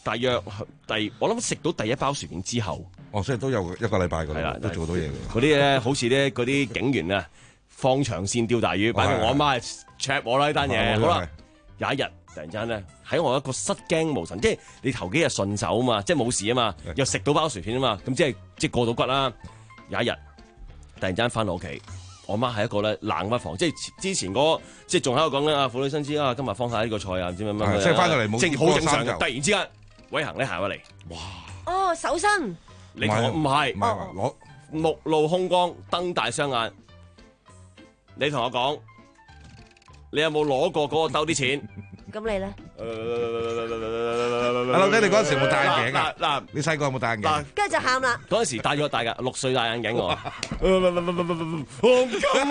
大約第我諗食到第一包薯片之後， 哦，所以都有一個禮拜㗎啦，都做到嘢㗎。 嗰啲咧好似咧嗰啲警員啊，放長線釣大魚，擺明我阿媽 check 我啦呢單嘢。好啦，有一日突然之間咧，喺我一個失驚無神，即係你頭幾日順手啊嘛，即係冇事啊嘛，又食到包薯片啊嘛，咁即係即係過到骨啦。有一日突然之間翻到屋企。我媽係一個咧冷不防，即係之前嗰即係仲喺度講緊啊婦女新知啊，今日放下呢個菜啊，唔知乜乜， 即係翻到嚟冇， 即係好正常嘅。突然之間，偉恒咧行咗嚟，哇！ 哦，手身， 你講唔係， 唔係攞目露凶光，瞪大雙眼，你同我講，你有冇攞過嗰個兜啲錢？ 咁你咧？ 阿老仔，你嗰陣時有冇戴眼鏡啊？ 嗱， 你細個有冇戴眼鏡？ 跟住就喊啦。 嗰陣時戴咗戴㗎，六歲戴眼鏡我。唔敢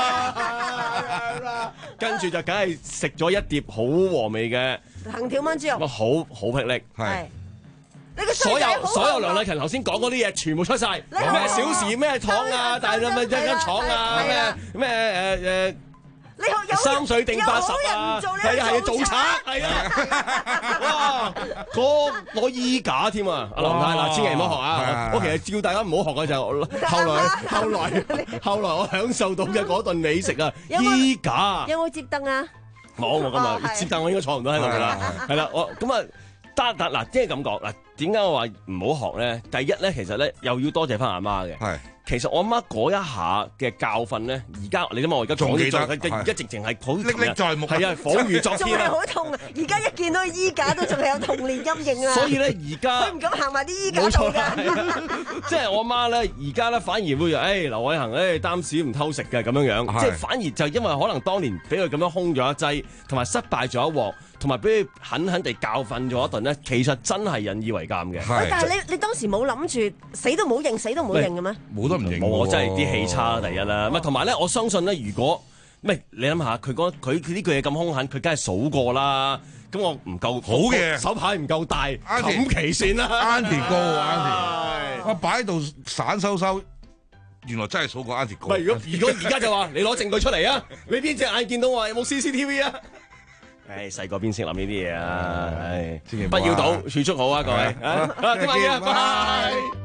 啦！跟住就梗係食咗一碟好和味嘅藤條炆豬肉。 好好霹靂。 係。 所有所有梁禮勤頭先講嗰啲嘢全部出晒。咩小時咩廠啊？大乜乜一間廠啊？咩咩誒誒？ 你有三水定八十啊！係啊係啊，做賊係啊！哇，嗰攞衣架添啊！阿林太嗱，千祈唔好學啊！我其實叫大家唔好學嘅就係後來後來後來我享受到嘅嗰頓美食啊！衣架有冇接燈啊？ 冇，我今日接燈我應該坐唔到喺度㗎啦。係啦，我咁啊得得嗱，即係咁講嗱，點解我話唔好學咧？第一咧，其實咧又要多謝翻阿媽嘅。係。其實我阿媽嗰一下嘅教訓咧，而家你諗下我而家講咗，而家直情係好歷歷在目，係啊，恍如昨天啊，仲係好痛啊！而家一見到衣架都仲係有童年陰影啊！所以咧，而家佢唔敢行埋啲衣架度㗎。 即係我阿媽咧，而家咧反而會誒、哎、劉偉恒誒擔屎唔偷食嘅咁樣樣，即係反而就因為可能當年俾佢咁樣兇咗一劑，同埋失敗咗一鑊，同埋俾佢狠狠地教訓咗一頓咧，其實真係引以為鑑嘅。 但係你你當時冇諗住死都冇認，死都冇認嘅咩？ 冇得唔認。 冇，我真係啲氣差第一啦。唔係同埋咧，我相信咧，如果唔係你諗下，佢佢佢呢句嘢咁兇狠，佢梗係數過啦。咁我唔夠好嘅手牌唔夠大，冚旗算啦。 Auntie 高，Auntie，我擺喺度散收收，原來真係數過 Auntie 高。 唔係，如果如果而家就話你攞證據出嚟啊！你邊隻眼見到我有冇 C C T V 啊？唉，細個邊識諗呢啲嘢啊！唉，不要賭，儲蓄好啊，各位。啊，今日嘅，拜拜。